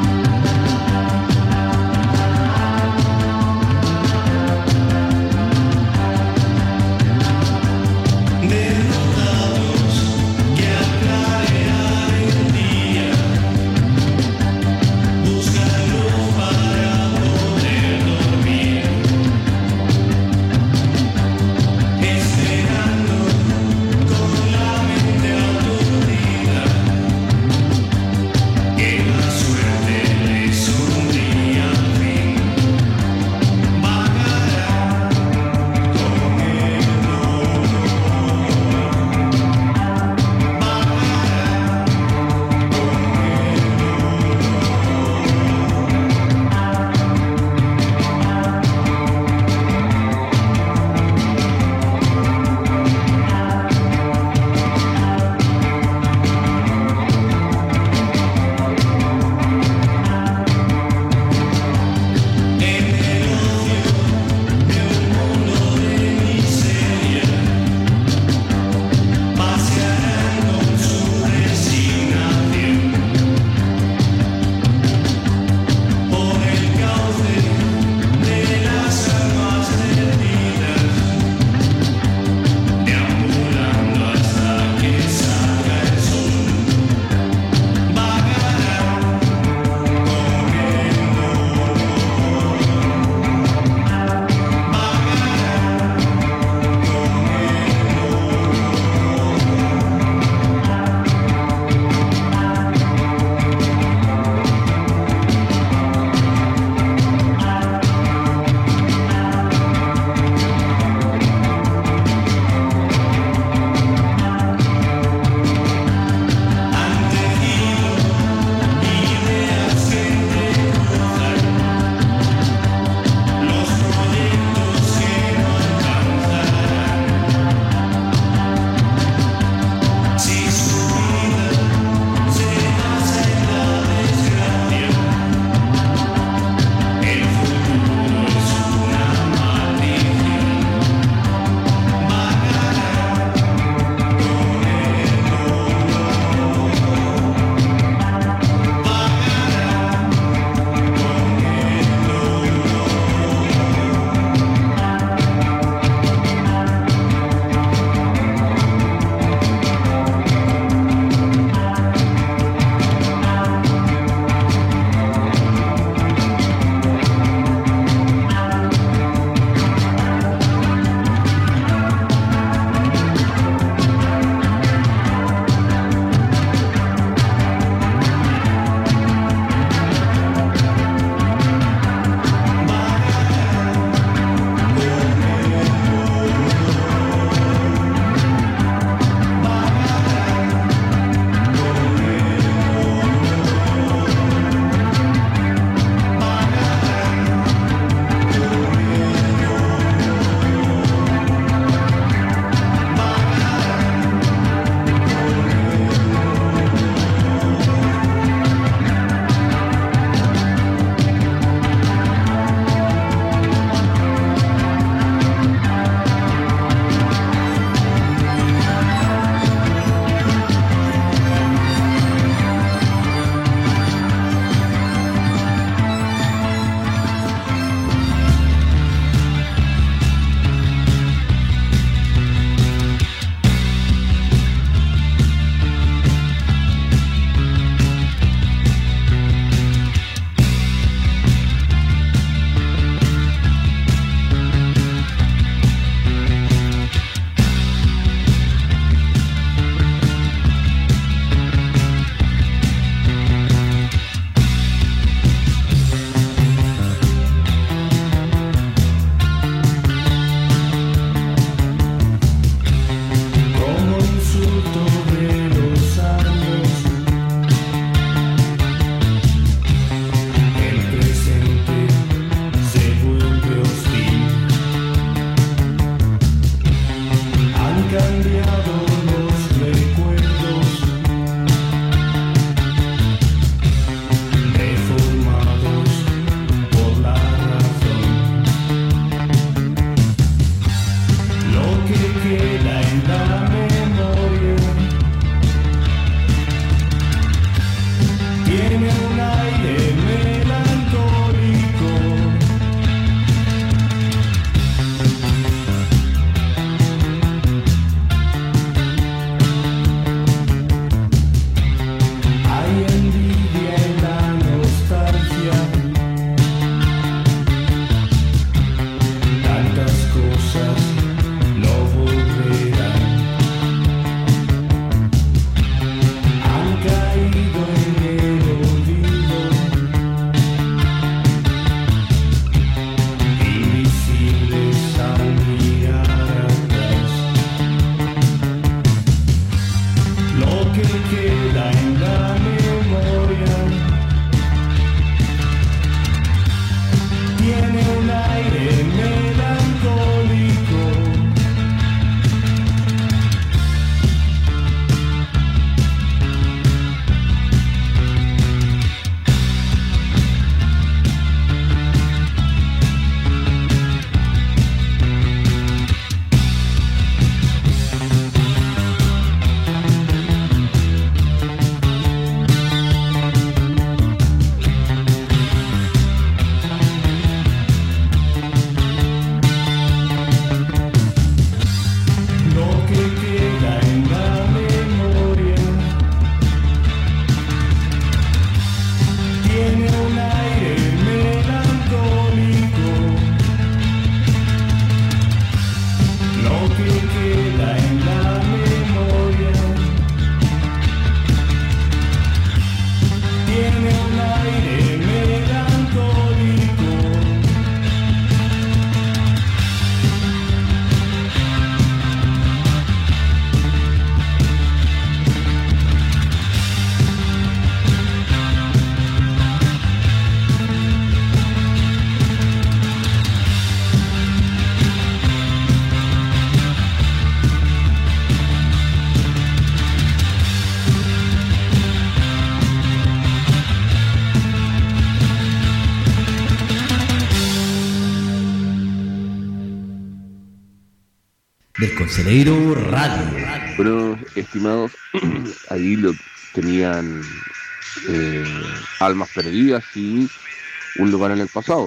Thank del Conselheiro Radio. Bueno, estimados, ahí lo tenían eh, Almas Perdidas y Un Lugar en el Pasado.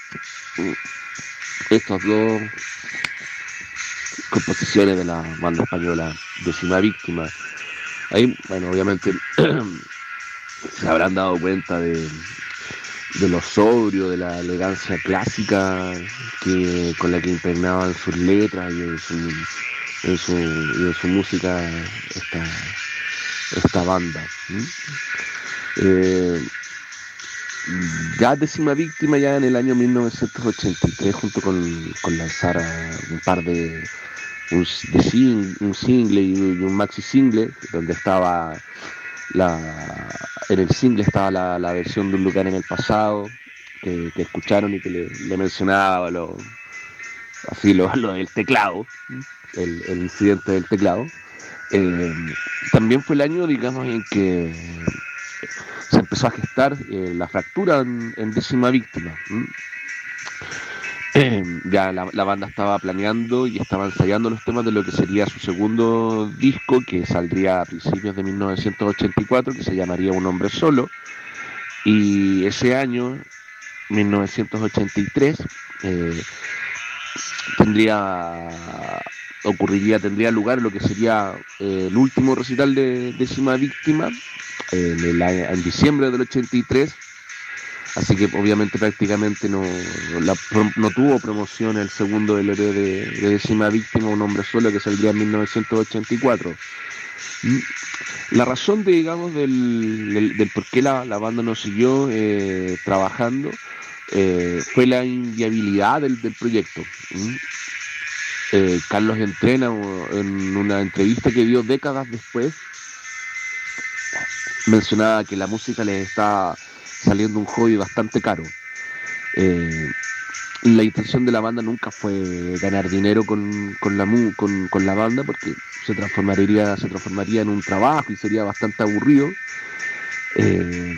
Estas dos composiciones de la banda española Décima Víctima. Ahí, bueno, obviamente se habrán dado cuenta de, de lo sobrio, de la elegancia clásica que, con la que impregnaban sus letras y en su, en su, y en su música esta, esta banda. ¿Mm? Eh, ya Décima Víctima, ya en el año mil novecientos ochenta y tres, junto con, con lanzar un par de un, de sing, un single y un maxi single, donde estaba la en el single estaba la, la versión de Un Lugar en el Pasado, que, que escucharon y que le, le mencionaba lo, así lo, lo del teclado, el, el incidente del teclado. Eh, también fue el año, digamos, en que se empezó a gestar eh, la fractura en, en Décima Víctima. ¿Mm? Eh, ya la, la banda estaba planeando y estaba ensayando los temas de lo que sería su segundo disco, que saldría a principios de mil novecientos ochenta y cuatro, que se llamaría Un Hombre Solo. Y ese año, mil novecientos ochenta y tres, eh, tendría ocurriría tendría lugar lo que sería eh, el último recital de Décima Víctima en, el, en diciembre del ochenta y tres, así que obviamente prácticamente no, la, no tuvo promoción el segundo L P de, de Décima Víctima, Un Hombre Solo, que saldría en mil novecientos ochenta y cuatro. La razón de, digamos, del, del, del por qué la, la banda no siguió eh, trabajando eh, fue la inviabilidad del, del proyecto. ¿Mm? Eh, Carlos Entrena, en una entrevista que dio décadas después, mencionaba que la música les está saliendo un hobby bastante caro. Eh, la intención de la banda nunca fue ganar dinero con, con, la, con, con la banda, porque se transformaría, se transformaría en un trabajo y sería bastante aburrido. Eh,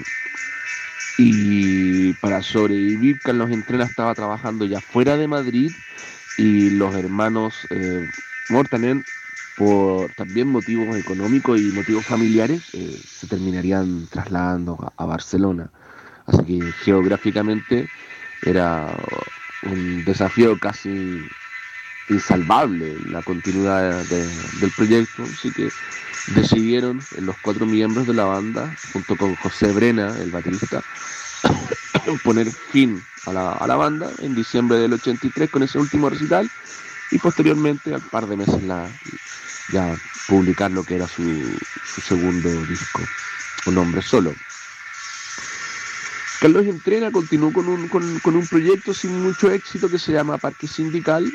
y para sobrevivir, Carlos Entrena estaba trabajando ya fuera de Madrid, y los hermanos eh, Mortanen, por también motivos económicos y motivos familiares, eh, se terminarían trasladando a, a Barcelona. Así que geográficamente era un desafío casi insalvable la continuidad de, del proyecto, así que decidieron en los cuatro miembros de la banda, junto con José Brena, el baterista, poner fin a la, a la banda en diciembre del ochenta y tres con ese último recital, y posteriormente, al par de meses, la, ya publicar lo que era su, su segundo disco, Un Hombre Solo. Carlos Entrena continuó con un, con, con un proyecto sin mucho éxito que se llama Parque Sindical,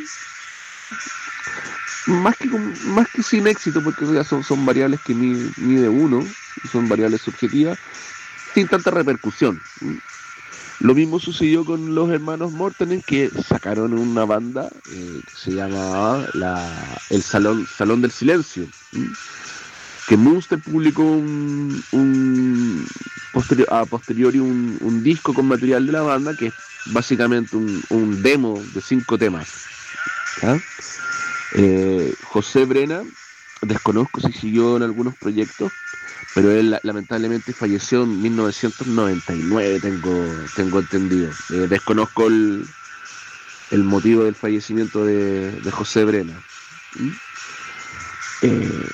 más que, con, más que sin éxito, porque ya son, son variables que mide, mide uno, son variables subjetivas, sin tanta repercusión. Lo mismo sucedió con los hermanos Mortanen, que sacaron una banda eh, que se llamaba la, el Salón, Salón del Silencio, ¿sí? Que Munster publicó un, un posterior, a posteriori un, un disco con material de la banda, que es básicamente un, un demo de cinco temas. ¿Ya? Eh, José Brena, desconozco si siguió en algunos proyectos, pero él lamentablemente falleció en mil novecientos noventa y nueve, tengo, tengo entendido. Eh, desconozco el, el motivo del fallecimiento de, de José Brena. ¿Mm? Eh,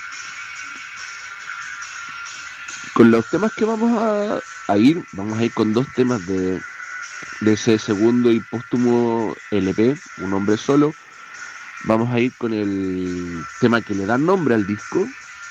con los temas que vamos a, a ir, vamos a ir con dos temas de, de ese segundo y póstumo L P, Un Hombre Solo. Vamos a ir con el tema que le da nombre al disco,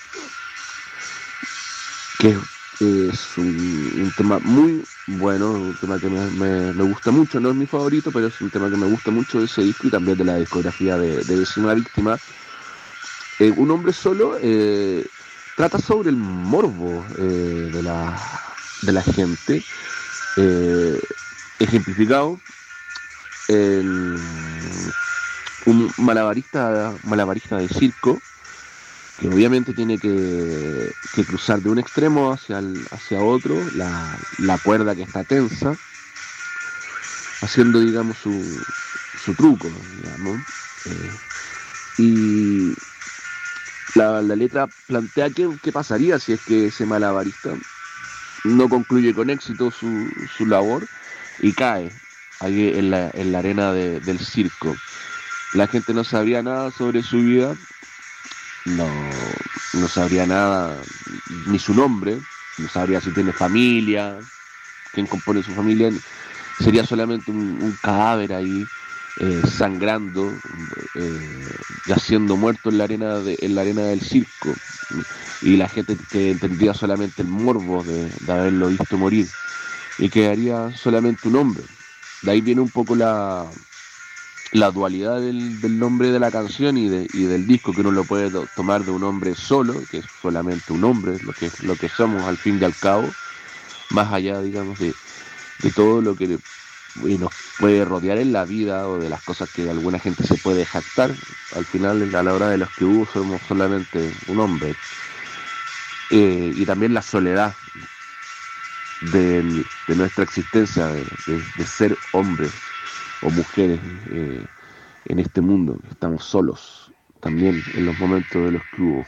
que es un, un tema muy bueno, un tema que me, me, me gusta mucho, no es mi favorito, pero es un tema que me gusta mucho de ese disco y también de la discografía de, de Décima Víctima. Eh, Un Hombre Solo eh, trata sobre el morbo eh, de, la, de la gente, eh, ejemplificado en un malabarista, malabarista de circo, que obviamente tiene que, que cruzar de un extremo hacia, el, hacia otro la, la cuerda que está tensa, haciendo, digamos, su, su truco, digamos. Eh, y la, la letra plantea qué, qué pasaría si es que ese malabarista no concluye con éxito su, su labor y cae ahí en la, en la arena de, del circo. La gente no sabría nada sobre su vida, no, no sabría nada, ni su nombre, no sabría si tiene familia, quién compone su familia, sería solamente un, un cadáver ahí, eh, sangrando, eh, yaciendo muerto en la arena de, en la arena del circo, y la gente que tendría solamente el morbo de, de haberlo visto morir, y quedaría solamente un hombre. De ahí viene un poco la, la dualidad del, del nombre de la canción y, de, y del disco, que uno lo puede do, tomar de un hombre solo, que es solamente un hombre, lo que, lo que somos al fin y al cabo, más allá, digamos, de, de todo lo que nos puede rodear en la vida o de las cosas que alguna gente se puede jactar. Al final, a la hora de los que hubo, somos solamente un hombre. Eh, y también la soledad de, de nuestra existencia, de, de, de ser hombres o mujeres eh, en este mundo. Estamos solos también en los momentos de los que hubo.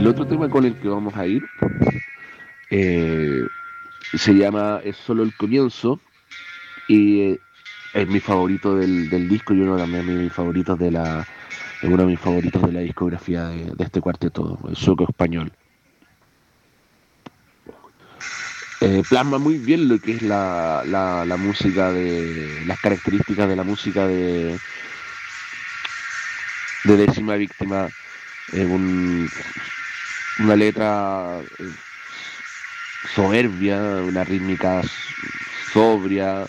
otro tema con el que vamos a ir eh, se llama Es solo el comienzo y eh, es mi favorito del, del disco y uno también de mis favoritos de la uno de mis favoritos de la discografía de, de este cuarteto, el sueco español. Eh, plasma muy bien lo que es la, la, la música de las características de la música de de Décima Víctima, eh, un, una letra eh, soberbia, una rítmica sobria,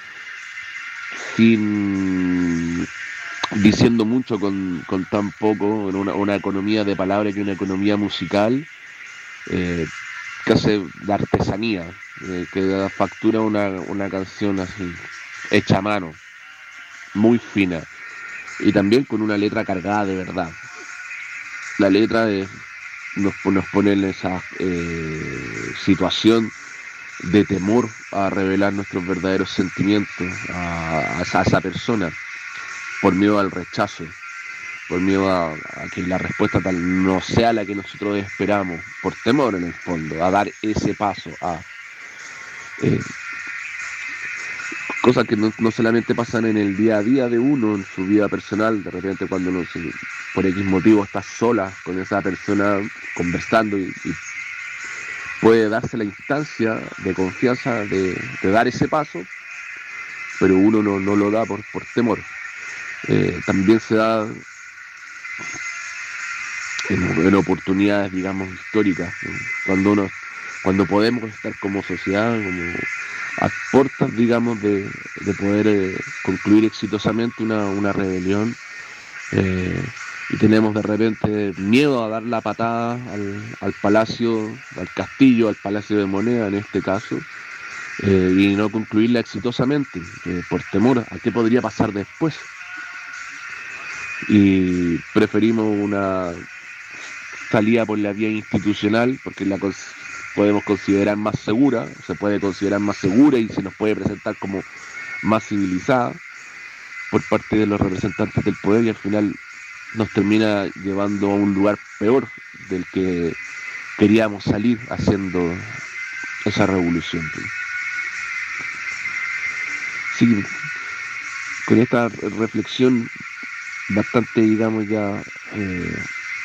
sin diciendo mucho con, con tan poco, una, una economía de palabras y una economía musical eh, que hace la artesanía, eh, que da factura una, una canción así, hecha a mano, muy fina, y también con una letra cargada de verdad. La letra de, nos, nos pone en esa eh, situación de temor a revelar nuestros verdaderos sentimientos a, a, esa, a esa persona, por miedo al rechazo, por miedo a, a que la respuesta tal no sea la que nosotros esperamos, por temor en el fondo, a dar ese paso, a eh, cosas que no, no solamente pasan en el día a día de uno, en su vida personal, de repente cuando uno se, por X motivo está sola con esa persona conversando y, y puede darse la instancia de confianza de, de dar ese paso, pero uno no, no lo da por, por temor. Eh, también se da en, en oportunidades, digamos, históricas, ¿no? Cuando uno, cuando podemos estar como sociedad, como a puertas, digamos, de, de poder eh, concluir exitosamente una, una rebelión, eh, y tenemos de repente miedo a dar la patada al, al palacio, al castillo, al palacio de moneda en este caso, eh, y no concluirla exitosamente, eh, por temor a qué podría pasar después. Y preferimos una salida por la vía institucional porque la cons- podemos considerar más segura, se puede considerar más segura y se nos puede presentar como más civilizada por parte de los representantes del poder, y al final nos termina llevando a un lugar peor del que queríamos salir haciendo esa revolución. Sí, con esta reflexión bastante, digamos, ya eh,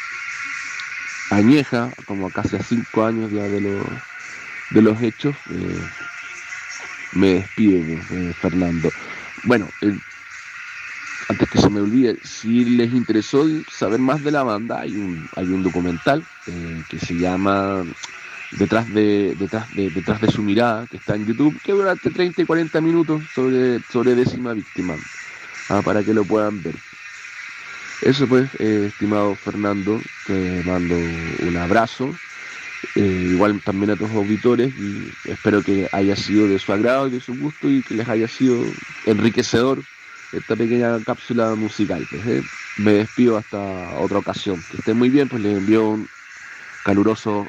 añeja, como casi a cinco años ya de, lo, de los hechos, eh, me despido, eh, Fernando. Bueno, eh, antes que se me olvide, si les interesó saber más de la banda, hay un, hay un documental eh, que se llama Detrás de, detrás, de, detrás de su mirada, que está en YouTube, que dura entre treinta y cuarenta minutos sobre, sobre Décima Víctima, ah, para que lo puedan ver. Eso pues, eh, estimado Fernando, te mando un abrazo, eh, igual también a tus auditores, y espero que haya sido de su agrado y de su gusto y que les haya sido enriquecedor esta pequeña cápsula musical. Pues, eh. Me despido hasta otra ocasión. Que estén muy bien, pues les envío un caluroso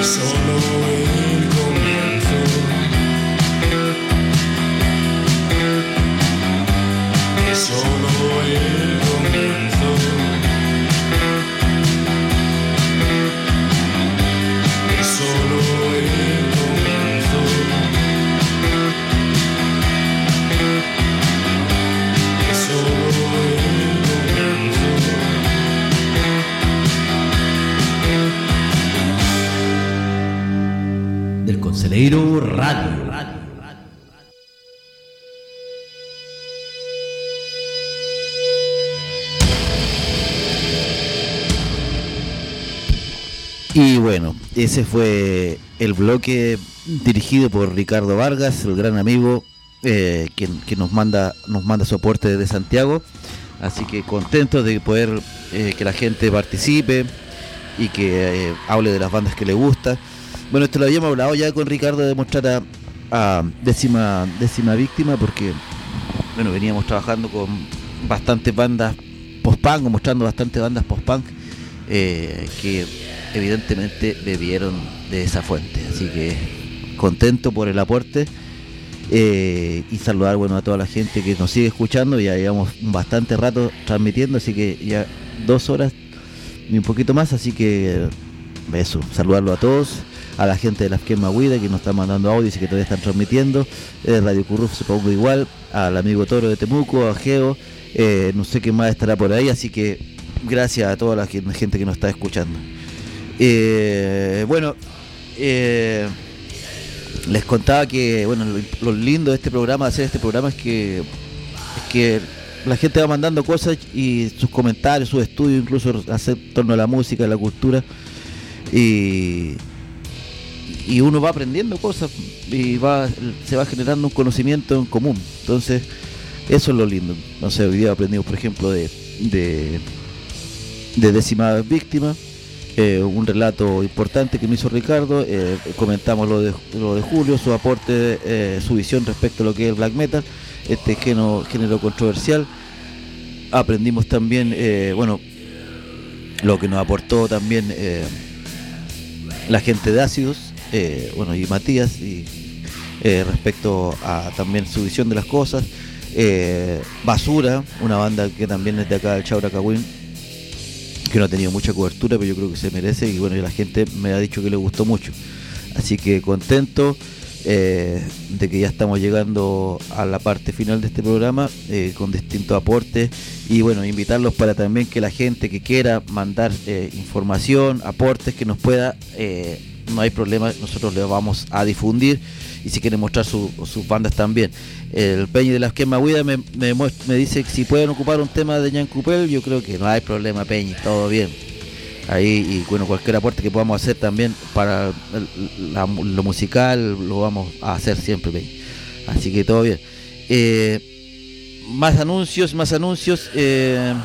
Conceleiro Radio. Y bueno, ese fue el bloque dirigido por Ricardo Vargas, el gran amigo, eh, quien, quien nos manda nos manda su aporte desde Santiago. Así que contentos de poder eh, que la gente participe y que eh, hable de las bandas que le gusta. Bueno, esto lo habíamos hablado ya con Ricardo de mostrar a, a décima, décima víctima, porque bueno, veníamos trabajando con bastantes bandas post-punk, mostrando bastantes bandas post-punk eh, que evidentemente bebieron de esa fuente. Así que contento por el aporte eh, y saludar bueno a toda la gente que nos sigue escuchando. Ya llevamos bastante rato transmitiendo, así que ya dos horas y un poquito más, así que eso, saludarlo a todos. A la gente de la Esquema Huida que nos está mandando audios y que todavía están transmitiendo, eh, Radio Curruf supongo igual, al amigo Toro de Temuco, a Geo, eh, no sé qué más estará por ahí, así que gracias a toda la gente que nos está escuchando. Eh, bueno, eh, les contaba que bueno, lo, lo lindo de este programa, de hacer este programa es que, es que la gente va mandando cosas y sus comentarios, sus estudios, incluso hacer en torno a la música, a la cultura, y y uno va aprendiendo cosas y va se va generando un conocimiento en común. Entonces eso es lo lindo. No sé, hoy día aprendimos por ejemplo de de, de décima víctima, eh, un relato importante que me hizo Ricardo, eh, comentamos lo de lo de Julio, su aporte, eh, su visión respecto a lo que es el black metal, este género, género controversial. Aprendimos también eh, bueno, lo que nos aportó también eh, la gente de Ácidos, Eh, bueno, y Matías, y eh, respecto a también su visión de las cosas. eh, Basura, una banda que también es de acá del Chauracahuín, que no ha tenido mucha cobertura, pero yo creo que se merece, y bueno, y la gente me ha dicho que le gustó mucho, así que contento eh, de que ya estamos llegando a la parte final de este programa, eh, con distintos aportes, y bueno, invitarlos para también que la gente que quiera mandar eh, información, aportes, que nos pueda eh, no hay problema, nosotros le vamos a difundir, y si quieren mostrar su, sus bandas también. El Peñi de la Esquema Huida me, me, me dice que si pueden ocupar un tema de Ñancupel, yo creo que no hay problema, Peñi, todo bien. Ahí, y bueno, cualquier aporte que podamos hacer también para el, la, lo musical, lo vamos a hacer siempre, Peñi. Así que todo bien. Eh, más anuncios, más anuncios. Eh,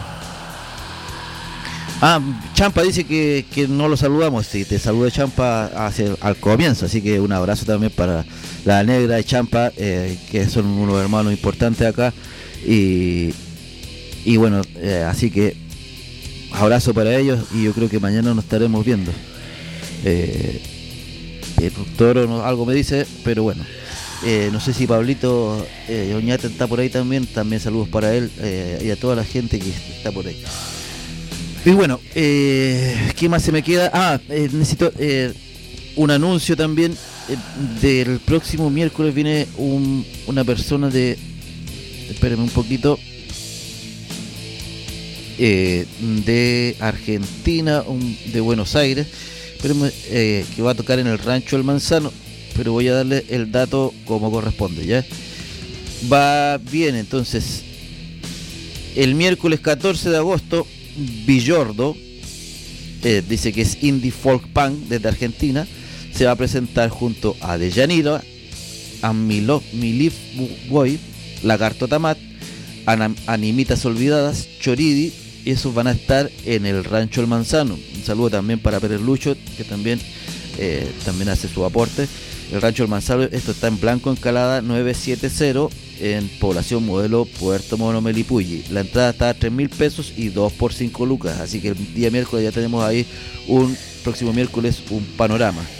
Ah, Champa dice que, que no lo saludamos. Sí, te saludo Champa hacia, al comienzo, así que un abrazo también para la Negra de Champa, eh, que son unos hermanos importantes acá, y, y bueno, eh, así que abrazo para ellos, y yo creo que mañana nos estaremos viendo. eh, el Toro no, algo me dice, pero bueno, eh, no sé si Pablito eh, Oñate está por ahí también, también saludos para él, eh, y a toda la gente que está por ahí. Y bueno, eh, ¿qué más se me queda? Ah, eh, necesito eh, un anuncio también. Eh, del próximo miércoles viene un, una persona de... Espérenme un poquito. Eh, de Argentina, un, de Buenos Aires. Espérenme, eh, que va a tocar en el Rancho El Manzano. Pero voy a darle el dato como corresponde, ¿ya? Va bien, entonces. El miércoles catorce de agosto... Villordo, eh, dice que es indie folk punk desde Argentina, se va a presentar junto a Deyanira, a Milo, Milif Boy, Lagarto Tamat, An Animitas Olvidadas, Choridi, y esos van a estar en el Rancho El Manzano. Un saludo también para Pérez Lucho, que también, eh, también hace su aporte. El Rancho El Manzano, esto está en Blanco Encalada novecientos setenta, en Población Modelo Puerto Mono Melipulli. La entrada está a tres mil pesos y dos por cinco lucas, así que el día miércoles ya tenemos ahí un próximo miércoles un panorama.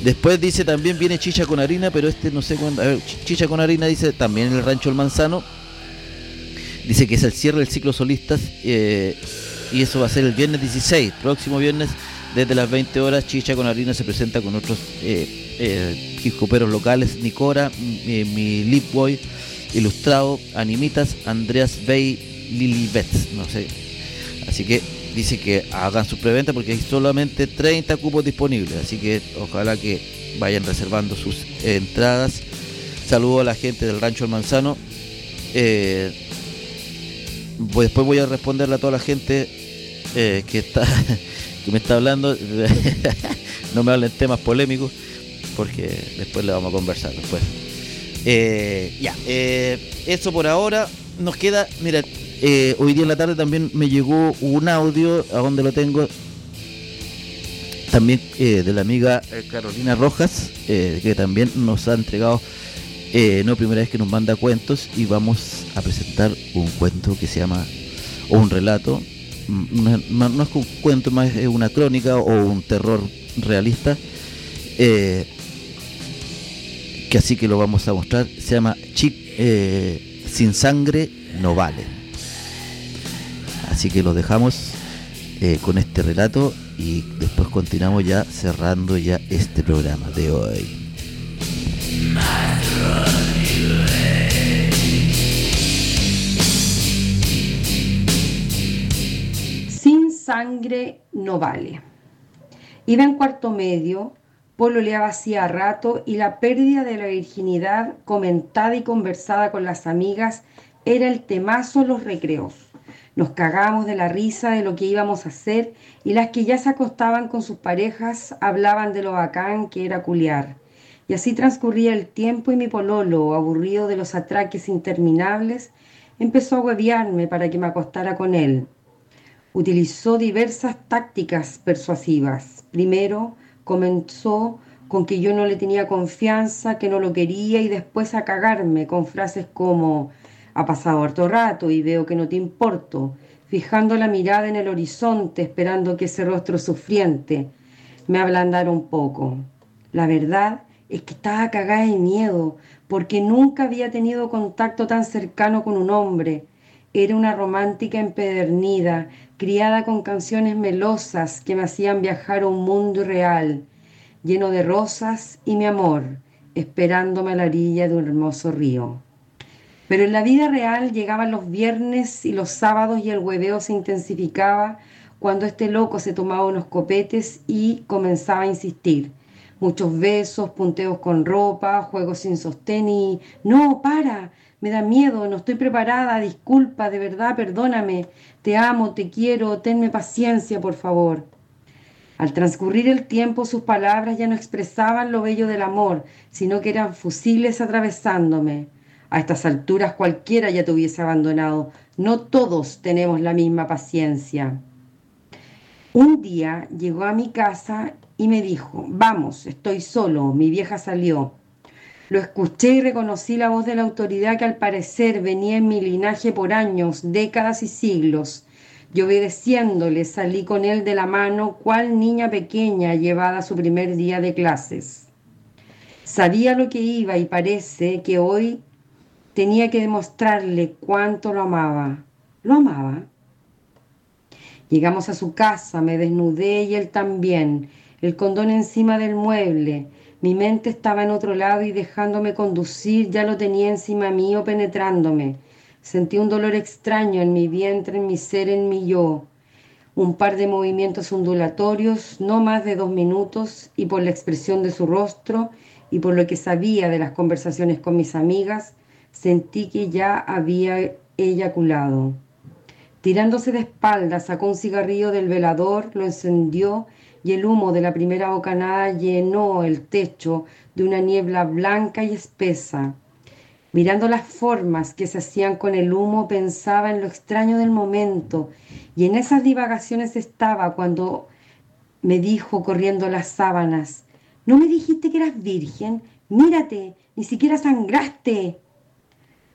Después dice también viene chicha con harina, pero este no sé cuándo. A ver, chicha con harina dice también en el Rancho El Manzano. Dice que es el cierre del ciclo solistas eh, y eso va a ser el viernes dieciséis, próximo viernes desde las veinte horas. Chicha con harina se presenta con otros eh, eh, hip hoperos locales, Nicora, eh, mi Lip Boy, Ilustrado, Animitas, Andreas Bay, Lilibet, no sé. Así que dice que hagan su preventa porque hay solamente treinta cupos disponibles, así que ojalá que vayan reservando sus eh, entradas. Saludo a la gente del Rancho El Manzano. Eh, pues después voy a responderle a toda la gente eh, que está que me está hablando. No me hablen temas polémicos porque después le vamos a conversar después. Eh, ya, eh, eso por ahora. Nos queda, mira, eh, hoy día en la tarde también me llegó un audio, a donde lo tengo, también eh, de la amiga eh, Carolina Rojas, eh, que también nos ha entregado, eh, no primera vez que nos manda cuentos, y vamos a presentar un cuento que se llama, o un relato, una, no, no es un cuento, más es una crónica o un terror realista, eh, que así que lo vamos a mostrar. Se llama Chic, eh, Sin Sangre No Vale. Así que los dejamos eh, con este relato y después continuamos ya cerrando ya este programa de hoy. Sin sangre no vale. Iba en cuarto medio, pololeaba hacía rato y la pérdida de la virginidad, comentada y conversada con las amigas, era el temazo en los recreos. Nos cagábamos de la risa de lo que íbamos a hacer y las que ya se acostaban con sus parejas hablaban de lo bacán que era culiar. Y así transcurría el tiempo y mi pololo, aburrido de los atraques interminables, empezó a huevearme para que me acostara con él. Utilizó diversas tácticas persuasivas. Primero, comenzó con que yo no le tenía confianza, que no lo quería, y después a cagarme con frases como: ha pasado harto rato y veo que no te importo, fijando la mirada en el horizonte, esperando que ese rostro sufriente me ablandara un poco. La verdad es que estaba cagada de miedo, porque nunca había tenido contacto tan cercano con un hombre. Era una romántica empedernida, criada con canciones melosas que me hacían viajar a un mundo irreal, lleno de rosas y mi amor, esperándome a la orilla de un hermoso río. Pero en la vida real llegaban los viernes y los sábados y el hueveo se intensificaba cuando este loco se tomaba unos copetes y comenzaba a insistir. Muchos besos, punteos con ropa, juegos sin sostén y... ¡No, para! Me da miedo, no estoy preparada, disculpa, de verdad, perdóname. Te amo, te quiero, tenme paciencia, por favor. Al transcurrir el tiempo, sus palabras ya no expresaban lo bello del amor, sino que eran fusiles atravesándome. A estas alturas cualquiera ya te hubiese abandonado. No todos tenemos la misma paciencia. Un día llegó a mi casa y me dijo: vamos, estoy solo, mi vieja salió. Lo escuché y reconocí la voz de la autoridad que al parecer venía en mi linaje por años, décadas y siglos. Y obedeciéndole salí con él de la mano, cual niña pequeña llevada a su primer día de clases. Sabía lo que iba y parece que hoy tenía que demostrarle cuánto lo amaba. ¿Lo amaba? Llegamos a su casa, me desnudé y él también, el condón encima del mueble. Mi mente estaba en otro lado y dejándome conducir ya lo tenía encima mío penetrándome. Sentí un dolor extraño en mi vientre, en mi ser, en mi yo. Un par de movimientos ondulatorios, no más de dos minutos, y por la expresión de su rostro y por lo que sabía de las conversaciones con mis amigas, sentí que ya había eyaculado. Tirándose de espaldas, sacó un cigarrillo del velador, lo encendió y el humo de la primera bocanada llenó el techo de una niebla blanca y espesa. Mirando las formas que se hacían con el humo, pensaba en lo extraño del momento, y en esas divagaciones estaba cuando me dijo, corriendo las sábanas: ¿no me dijiste que eras virgen? Mírate, ni siquiera sangraste.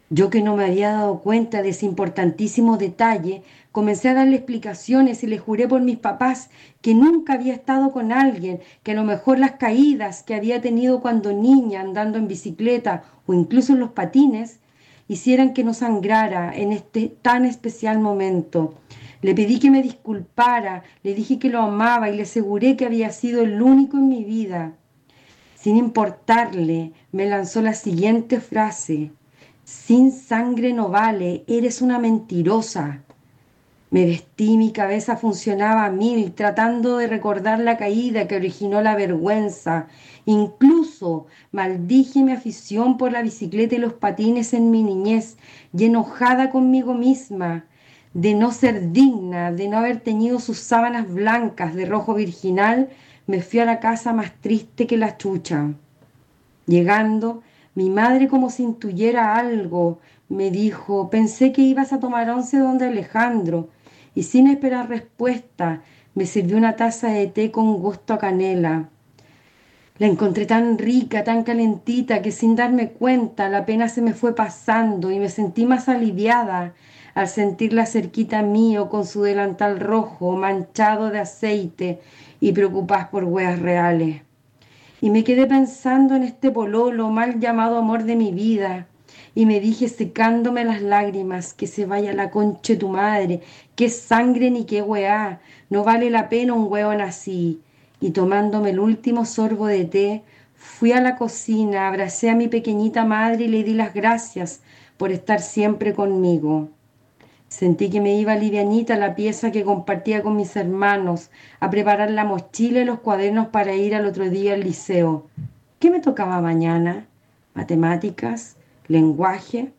Yo, que no me había dado cuenta de ese importantísimo detalle, comencé a darle explicaciones y le juré por mis papás que nunca había estado con alguien, que a lo mejor las caídas que había tenido cuando niña andando en bicicleta o incluso en los patines hicieran que no sangrara en este tan especial momento. Le pedí que me disculpara, le dije que lo amaba y le aseguré que había sido el único en mi vida. Sin importarle, me lanzó la siguiente frase: sin sangre no vale, eres una mentirosa. Me vestí, mi cabeza funcionaba a mil, tratando de recordar la caída que originó la vergüenza. Incluso maldije mi afición por la bicicleta y los patines en mi niñez, y enojada conmigo misma, de no ser digna, de no haber teñido sus sábanas blancas de rojo virginal, me fui a la casa más triste que la chucha. Llegando, mi madre, como si intuyera algo, me dijo: pensé que ibas a tomar once donde Alejandro. Y sin esperar respuesta, me sirvió una taza de té con gusto a canela. La encontré tan rica, tan calentita, que sin darme cuenta la pena se me fue pasando y me sentí más aliviada al sentirla cerquita mío con su delantal rojo manchado de aceite y preocupada por hueas reales. Y me quedé pensando en este pololo mal llamado amor de mi vida, y me dije, secándome las lágrimas: que se vaya la concha de tu madre, qué sangre ni qué hueá, no vale la pena un hueón así. Y tomándome el último sorbo de té, fui a la cocina, abracé a mi pequeñita madre y le di las gracias por estar siempre conmigo. Sentí que me iba livianita la pieza que compartía con mis hermanos, a preparar la mochila y los cuadernos para ir al otro día al liceo. ¿Qué me tocaba mañana? ¿Matemáticas? ¿Lenguaje?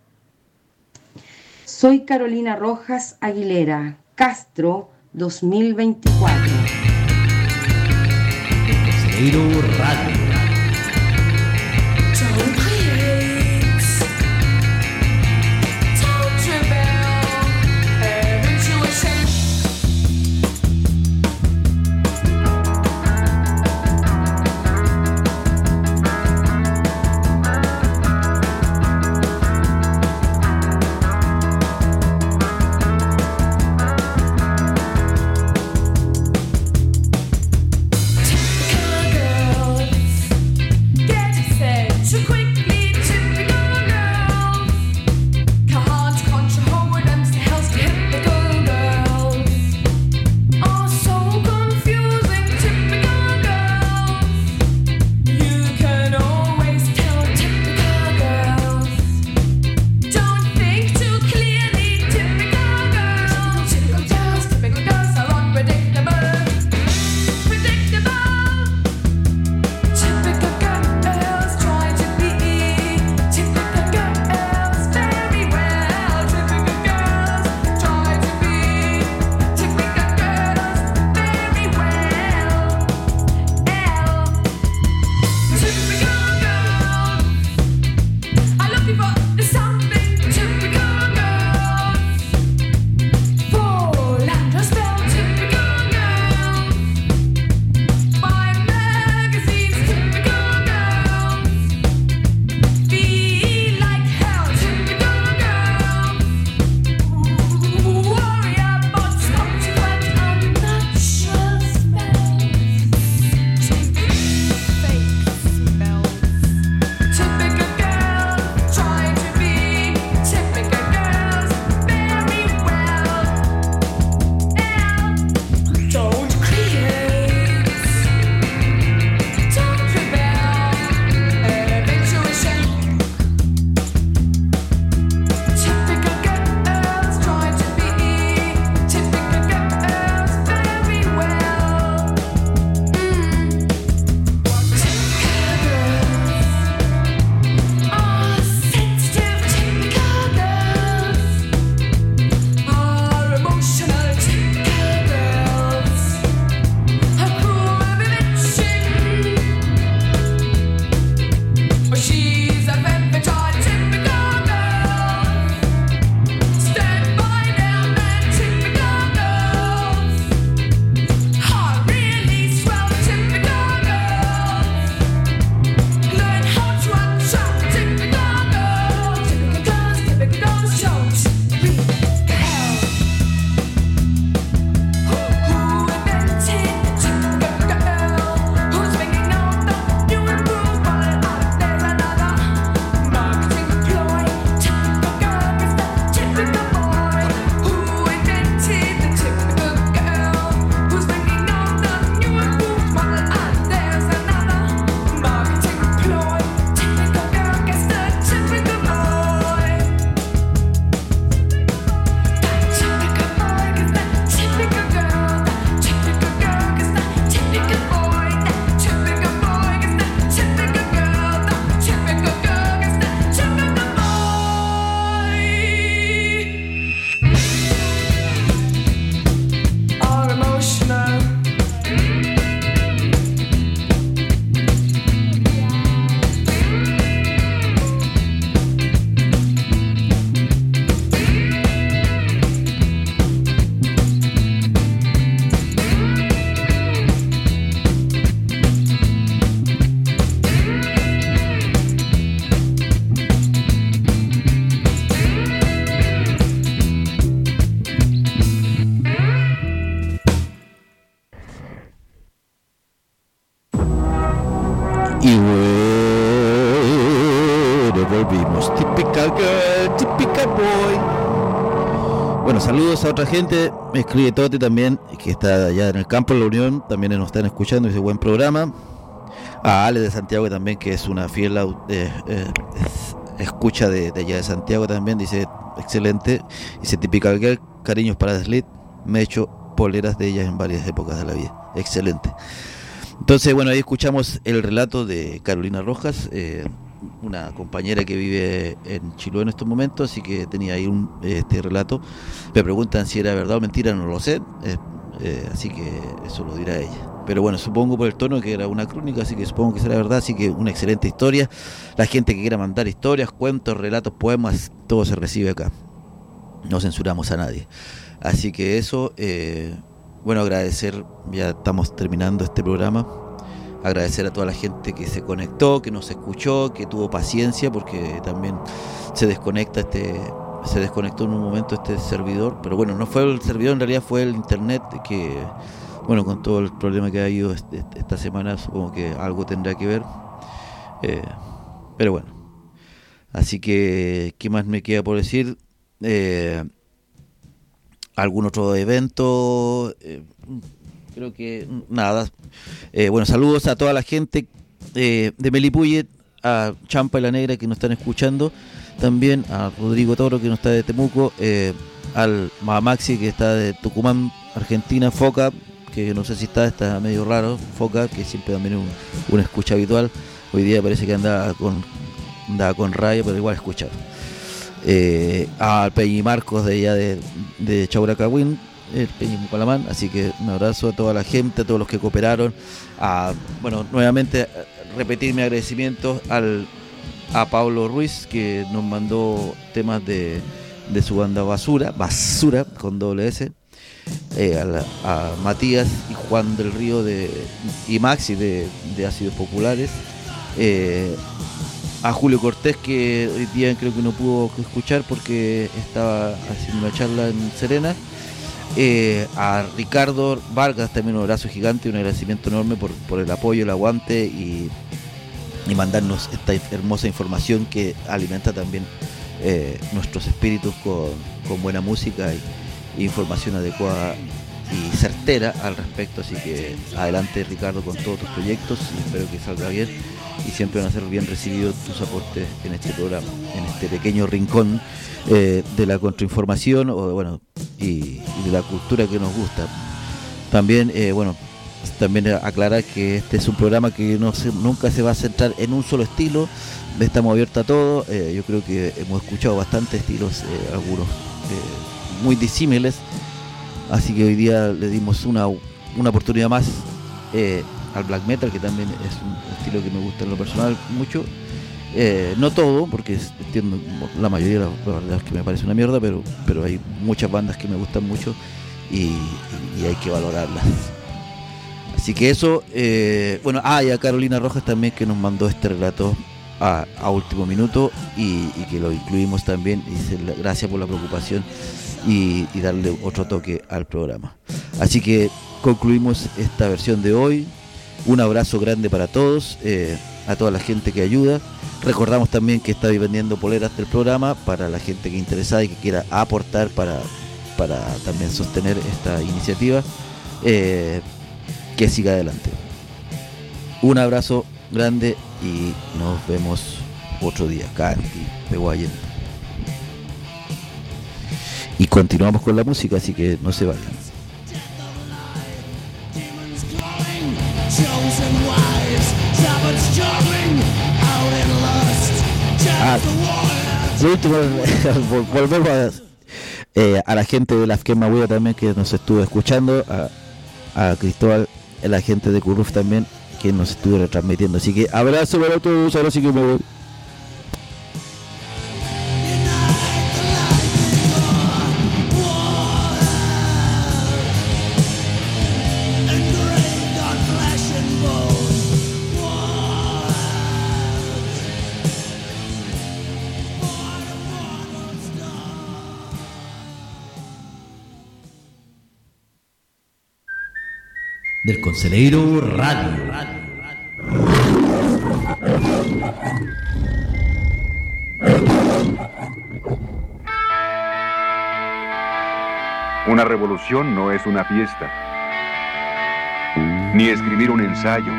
Soy Carolina Rojas Aguilera, Castro, dos mil veinticuatro. Cero Radio. Y bueno, volvimos. Typical girl, typical boy. Bueno, saludos a otra gente. Me escribe Toti también, que está allá en el campo de la Unión. También nos están escuchando, dice buen programa. A Ale de Santiago también, que es una fiel eh, eh, escucha de, de allá de Santiago también. Dice excelente. Dice Typical girl, cariños para Deslit. Me he hecho poleras de ellas en varias épocas de la vida. Excelente. Entonces, bueno, ahí escuchamos el relato de Carolina Rojas, eh, una compañera que vive en Chiloé en estos momentos, así que tenía ahí un, este relato. Me preguntan si era verdad o mentira, no lo sé, eh, eh, así que eso lo dirá ella. Pero bueno, supongo por el tono que era una crónica, así que supongo que será verdad, así que una excelente historia. La gente que quiera mandar historias, cuentos, relatos, poemas, todo se recibe acá. No censuramos a nadie. Así que eso... Eh, Bueno, agradecer, ya estamos terminando este programa, agradecer a toda la gente que se conectó, que nos escuchó, que tuvo paciencia, porque también se desconecta este, se desconectó en un momento este servidor, pero bueno, no fue el servidor, en realidad fue el internet, que bueno, con todo el problema que ha habido este, esta semana, supongo que algo tendrá que ver, eh, pero bueno, así que, ¿qué más me queda por decir? Eh... algún otro evento, eh, creo que nada. Eh, bueno, saludos a toda la gente eh, de Melipullet, a Champa y la Negra que nos están escuchando, también a Rodrigo Toro que nos está de Temuco, eh, al Maxi que está de Tucumán, Argentina, Foca, que no sé si está, está medio raro, Foca, que siempre también es un, una escucha habitual, hoy día parece que anda con, anda con raya, pero igual escuchar. Eh, al Peñi Marcos de allá de, de Chauracahuín, el Peñi Mucalamán, así que un abrazo a toda la gente, a todos los que cooperaron, a, bueno, nuevamente repetir mi agradecimiento al, a Pablo Ruiz, que nos mandó temas de, de su banda Basura, Basura con doble S, eh, a, la, a Matías y Juan del Río de, y Maxi de, de Ácidos Populares, eh, a Julio Cortés, que hoy día creo que no pudo escuchar porque estaba haciendo una charla en Serena, eh, a Ricardo Vargas también un abrazo gigante, un agradecimiento enorme por, por el apoyo, el aguante y, y mandarnos esta hermosa información que alimenta también eh, nuestros espíritus con, con buena música y, y información adecuada y certera al respecto, así que adelante Ricardo con todos tus proyectos y espero que salga bien y siempre van a ser bien recibidos tus aportes en este programa, en este pequeño rincón eh, de la contrainformación o bueno y, y de la cultura que nos gusta. También eh, bueno también aclarar que este es un programa que no se, nunca se va a centrar en un solo estilo, estamos abiertos a todo, eh, yo creo que hemos escuchado bastantes estilos, eh, algunos eh, muy disímiles, así que hoy día le dimos una, una oportunidad más eh, al black metal, que también es un estilo que me gusta en lo personal mucho, eh, no todo, porque entiendo la mayoría, la verdad es que me parece una mierda, pero, pero hay muchas bandas que me gustan mucho y, y hay que valorarlas. Así que eso, eh, bueno, ah, y a Carolina Rojas también que nos mandó este relato a, a último minuto y, y que lo incluimos también, y dice, gracias por la preocupación y, y darle otro toque al programa. Así que concluimos esta versión de hoy. Un abrazo grande para todos, eh, a toda la gente que ayuda. Recordamos también que está vendiendo poleras del programa para la gente que interesada y que quiera aportar para, para también sostener esta iniciativa, eh, que siga adelante. Un abrazo grande y nos vemos otro día acá en Pehuayen. Y continuamos con la música, así que no se vayan. Ah, lo último, volvemos a, eh, a la gente de la Afquema también que nos estuvo escuchando, a, a Cristóbal, a la gente de Curruf también que nos estuvo retransmitiendo, así que abrazo para todos, ahora sí que me voy. Del Conselheiro Radio. Una revolución no es una fiesta, ni escribir un ensayo,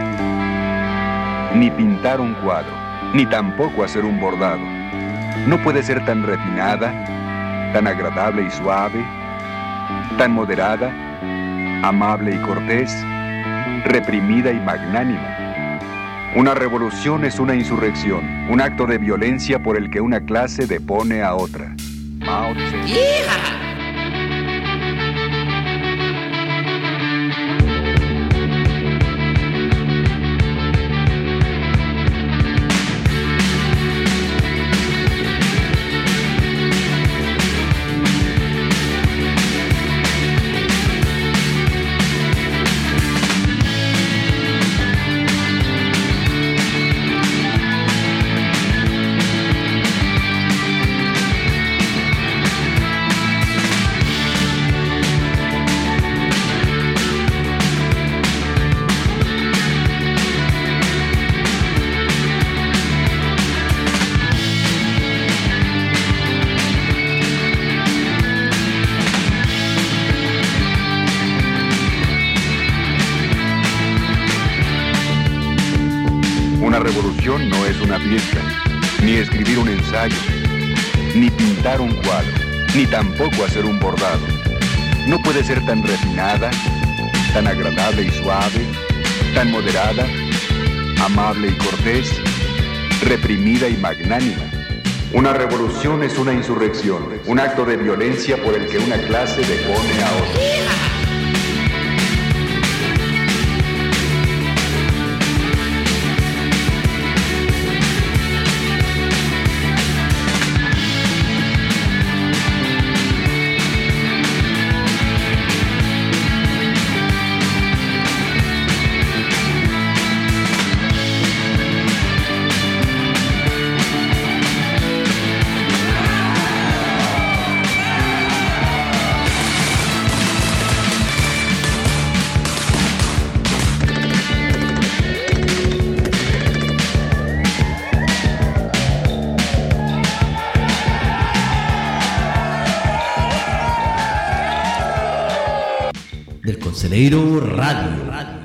ni pintar un cuadro, ni tampoco hacer un bordado. No puede ser tan refinada, tan agradable y suave, tan moderada, amable y cortés, reprimida y magnánima. Una revolución es una insurrección, un acto de violencia por el que una clase depone a otra. Mao Tse-tung. Una revolución no es una fiesta, ni escribir un ensayo, ni pintar un cuadro, ni tampoco hacer un bordado. No puede ser tan refinada, tan agradable y suave, tan moderada, amable y cortés, reprimida y magnánima. Una revolución es una insurrección, un acto de violencia por el que una clase depone a otra. Del Conselheiro Radio.